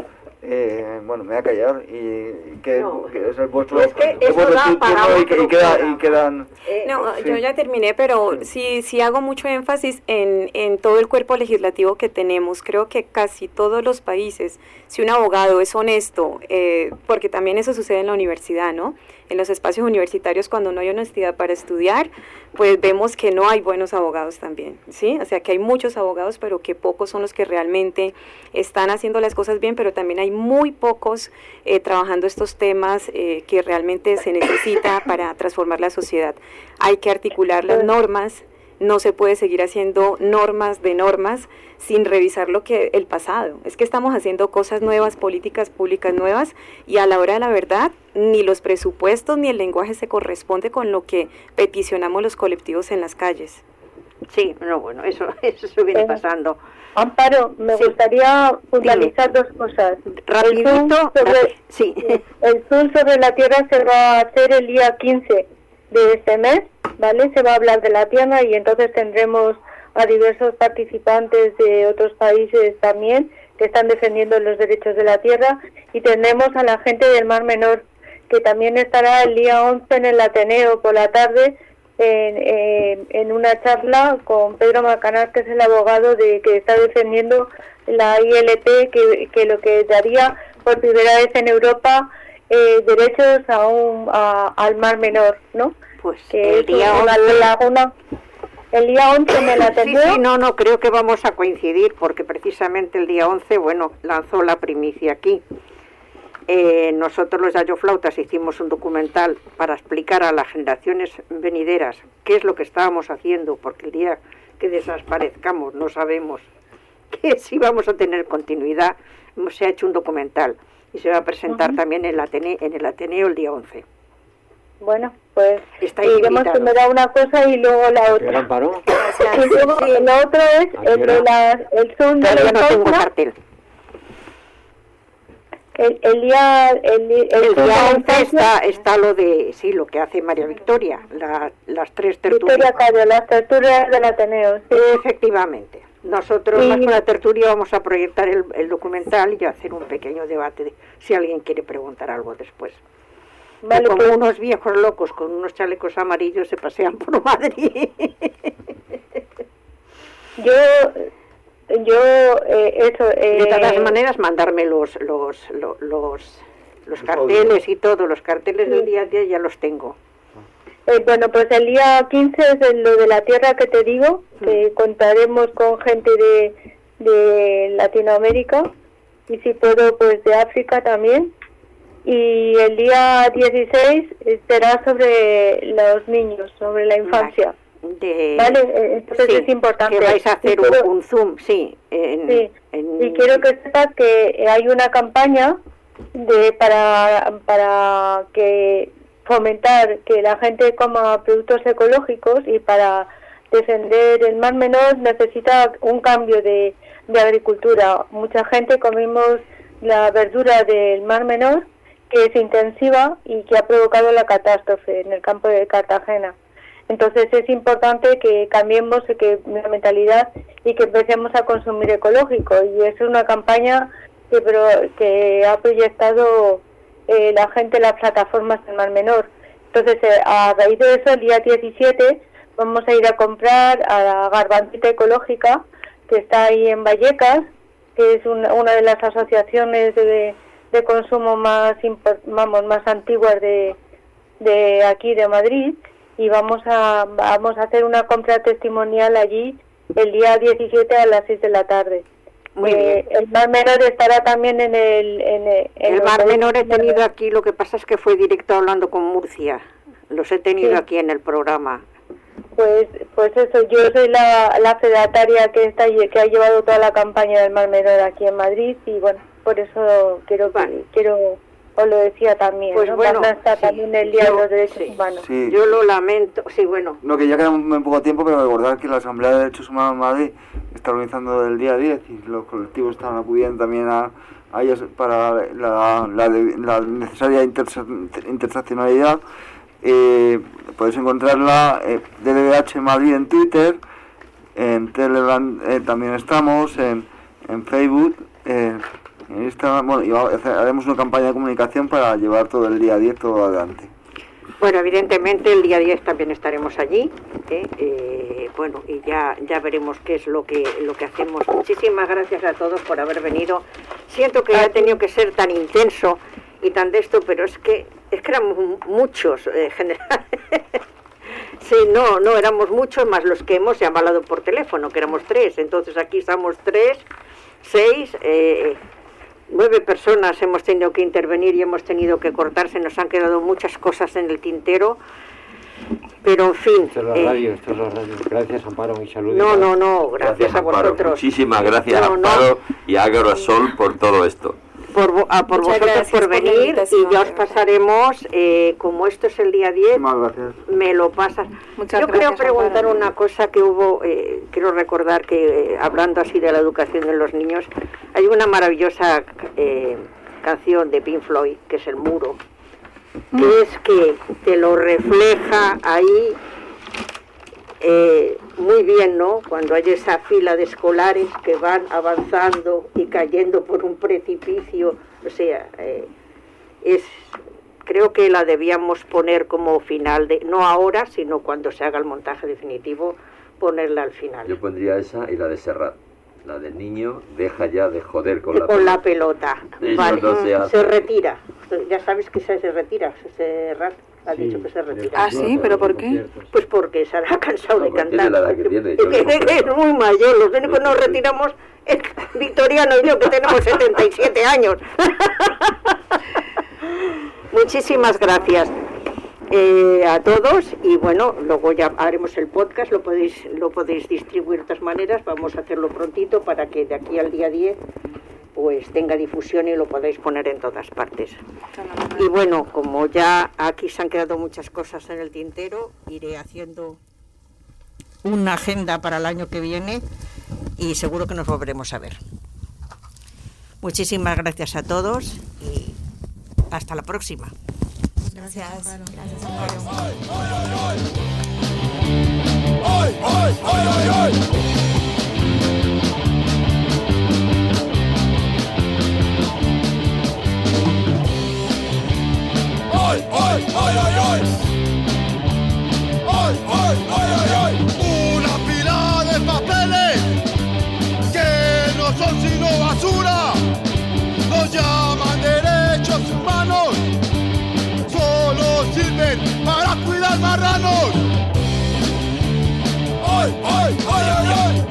F: Eh, bueno, me voy a callar y que,
M: no,
F: que es el vuestro,
M: es que
F: el vuestro
M: da para
F: turno y, que, y, queda, y quedan...
M: Eh,
C: no,
F: sí.
C: yo ya terminé, pero sí, sí hago mucho énfasis en, en todo el cuerpo legislativo que tenemos. Creo que casi todos los países, si un abogado es honesto, eh, porque también eso sucede en la universidad, ¿no? En los espacios universitarios, cuando no hay honestidad para estudiar, pues vemos que no hay buenos abogados también, ¿sí? O sea, que hay muchos abogados, pero que pocos son los que realmente están haciendo las cosas bien, pero también hay muy pocos eh, trabajando estos temas eh, que realmente se necesita para transformar la sociedad. Hay que articular las normas, no se puede seguir haciendo normas de normas sin revisar lo que el pasado. Es que estamos haciendo cosas nuevas, políticas públicas nuevas, y a la hora de la verdad, ni los presupuestos ni el lenguaje se corresponde con lo que peticionamos los colectivos en las calles.
M: Sí, no, bueno, eso, eso viene
L: eh,
M: pasando.
L: Amparo, me
M: sí.
L: gustaría puntualizar dos cosas.
M: Rapidito,
L: el Zoom, sobre,
M: rapi sí.
L: el Zoom sobre la Tierra se va a hacer el día quince de este mes, ¿vale? Se va a hablar de la Tierra y entonces tendremos a diversos participantes de otros países también que están defendiendo los derechos de la Tierra, y tendremos a la gente del Mar Menor, que también estará el día once en el Ateneo por la tarde en, en, en una charla con Pedro Macanaz, que es el abogado de que está defendiendo la I L P, que, que lo que daría por primera vez en Europa eh, derechos a un, a, al Mar Menor, ¿no?
M: Pues
L: que
M: el día
L: una
M: once...
L: laguna. El día once en el Ateneo.
M: Sí, sí, no, no, creo que vamos a coincidir, porque precisamente el día once, bueno, lanzó la primicia aquí. Eh, nosotros los Yayoflautas hicimos un documental para explicar a las generaciones venideras qué es lo que estábamos haciendo, porque el día que desaparezcamos no sabemos que si vamos a tener continuidad. Se ha hecho un documental y se va a presentar uh-huh. también en el, Atene, en el Ateneo el día once.
L: Bueno, pues
M: diremos
L: primero una cosa y luego la otra. Y luego sí. Lo otro es el, de la, el Zoom de la
M: no tengo cartel.
L: El, el día el, el,
M: el día once está, está lo de sí lo que hace María Victoria, la, las tres tertulias.
L: Victoria Cayo, las tertulias del Ateneo. Sí.
M: Efectivamente. Nosotros y... más que una tertulia vamos a proyectar el, el documental y hacer un pequeño debate de, si alguien quiere preguntar algo después. Vale, como pues... unos viejos locos con unos chalecos amarillos se pasean por Madrid.
L: Yo, yo, eh, eso... Eh...
M: De todas maneras, mandarme los los los, los, los carteles y todo, los carteles sí. del día a día ya los tengo.
L: Eh, bueno, pues el día quince es lo de la Tierra que te digo, mm. que contaremos con gente de, de Latinoamérica y si puedo, pues de África también. Y el día dieciséis será sobre los niños, sobre la infancia.
M: De,
L: ¿Vale? Entonces sí, es importante.
M: Que vais a hacer un, quiero, un Zoom, sí. En,
L: sí.
M: En...
L: Y quiero que sepas que hay una campaña de para para que fomentar que la gente coma productos ecológicos, y para defender el Mar Menor necesita un cambio de, de agricultura. Mucha gente comemos la verdura del Mar Menor, que es intensiva y que ha provocado la catástrofe en el campo de Cartagena. Entonces es importante que cambiemos que, la mentalidad y que empecemos a consumir ecológico, y es una campaña que, pero, que ha proyectado eh, la gente en las plataformas del Mar Menor. Entonces eh, a raíz de eso, el día diecisiete vamos a ir a comprar a la Garbancita Ecológica, que está ahí en Vallecas, que es una, una de las asociaciones de, de consumo más vamos más antiguas de, de aquí de Madrid, y vamos a vamos a hacer una compra testimonial allí el día diecisiete a las seis de la tarde.
M: Muy
L: eh,
M: bien.
L: El Mar Menor estará también en el... En el, en
M: el Mar Menor he tenido aquí, lo que pasa es que fue directo hablando con Murcia. Los he tenido sí. aquí en el programa.
L: Pues pues eso, yo soy la, la fedataria que está que ha llevado toda la campaña del Mar Menor aquí en Madrid, y bueno, por eso quiero vale. quiero os lo decía también,
M: pues
L: ¿no?
M: Bueno,
L: está
M: sí,
L: también el Día
M: yo,
L: de los Derechos
M: sí,
L: Humanos.
F: Sí.
M: Yo lo lamento, sí, bueno.
F: No, que ya queda muy poco tiempo, pero recordar que la Asamblea de Derechos Humanos de Madrid está organizando el día diez y los colectivos están acudiendo también a, a ellos para la, la, de, la necesaria interse, interseccionalidad. Eh, podéis encontrarla en D D B H Madrid en Twitter, en Telegram eh, también estamos, en, en Facebook, eh, Esta, bueno, y haremos una campaña de comunicación para llevar todo el día diez todo adelante.
M: Bueno, evidentemente el día diez también estaremos allí, ¿eh? Eh, bueno, y ya ya veremos qué es lo que lo que hacemos. Muchísimas gracias a todos por haber venido. Siento que ha tenido que ser tan intenso y tan de esto, pero es que es que éramos muchos, en eh, general. Sí, no, no, éramos muchos, más los que hemos llamado por teléfono, que éramos tres. Entonces aquí estamos tres, seis, eh, nueve personas hemos tenido que intervenir y hemos tenido que cortarse. Nos han quedado muchas cosas en el tintero, pero en fin.
E: Esto es la
M: eh,
E: radio, esto es la radio. Gracias, Amparo, mi salud.
M: No, no, no, gracias, gracias a
K: Amparo.
M: vosotros.
K: Muchísimas gracias,
M: no, no.
K: Amparo, y a Agrosol por todo esto.
M: Por, a, por vosotros por venir, y ya os pasaremos, eh, como esto es el día diez, me lo pasas.
B: Muchas
M: Yo
B: gracias,
M: quiero preguntar
B: Amparo.
M: una cosa que hubo, eh, quiero recordar que eh, hablando así de la educación de los niños, hay una maravillosa eh, canción de Pink Floyd, que es El Muro, que mm. es que te lo refleja ahí eh, muy bien, ¿no? Cuando hay esa fila de escolares que van avanzando y cayendo por un precipicio, o sea, eh, es, creo que la debíamos poner como final, de no ahora, sino cuando se haga el montaje definitivo, ponerla al final.
K: Yo pondría esa y la de Serrat, la del niño, deja ya de joder con la
M: con
K: pelota.
M: la pelota.
K: Eso
M: Vale.
K: no se hace.
M: Se retira, ya sabes que se, se retira, Serrat ha sí, dicho que se retira.
B: Ah, sí, ¿pero por qué?
M: Pues porque se ha cansado
K: no,
M: de
K: pues
M: cantar.
K: tiene la edad que tiene, yo
M: es,
K: no
M: que, es muy mayor, los únicos que nos retiramos es Victoriano y yo, que tenemos setenta y siete años. Muchísimas gracias eh, a todos, y bueno, luego ya haremos el podcast, lo podéis lo podéis distribuir de otras maneras, vamos a hacerlo prontito para que de aquí al día diez pues tenga difusión y lo podáis poner en todas partes. Y bueno, como ya aquí se han quedado muchas cosas en el tintero, iré haciendo una agenda para el año que viene y seguro que nos volveremos a ver. Muchísimas gracias a todos y hasta la próxima.
C: Gracias. Gracias,
N: ¡Ay, ay, ay, ay, ay! ¡Ay, ay, ay, ay, ay! Una pila de papeles que no son sino basura, nos llaman derechos humanos, solo sirven para cuidar marranos. ¡Ay, ay, ay, ay, ay!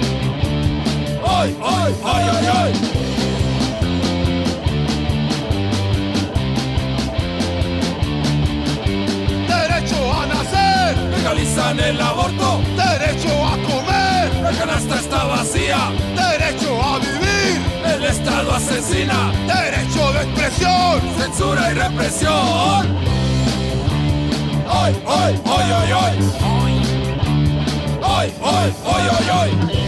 N: ¡Ay, ay, ay, ay, ay! Legalizan el aborto, derecho a comer, la canasta está vacía, derecho a vivir, el Estado asesina, derecho de expresión, censura y represión. Ay, ay, ay, ay, ay, ay, ay, ay, ay, ay.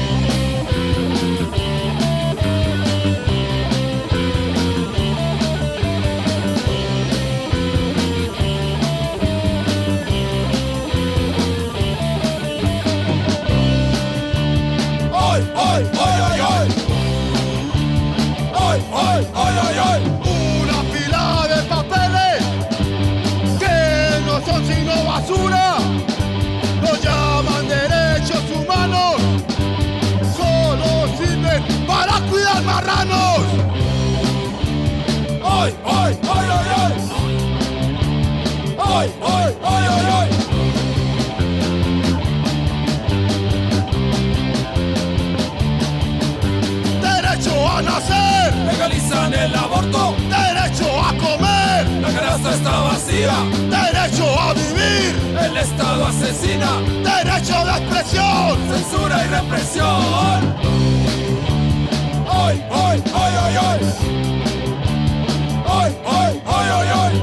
N: Ay, ay, ay, ay. Ay, ay, ay, ay, ay. Una pila de papeles que no son sino basura, nos llaman derechos humanos, solo sirven para cuidar marranos. Ay, ay, ay, ay, ay. Ay, ay, ay, ay, ay. Derecho a nacer, legalizan el aborto, derecho a comer, la canasta está vacía, derecho a vivir, el Estado asesina, derecho de expresión, censura y represión. Ay, ay, ay, ay, ay. Ay, ay, ay, ay, ay.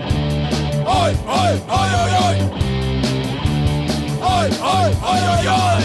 N: Ay, ay, ay, ay, ay. Ay, ay, ay, ay, ay.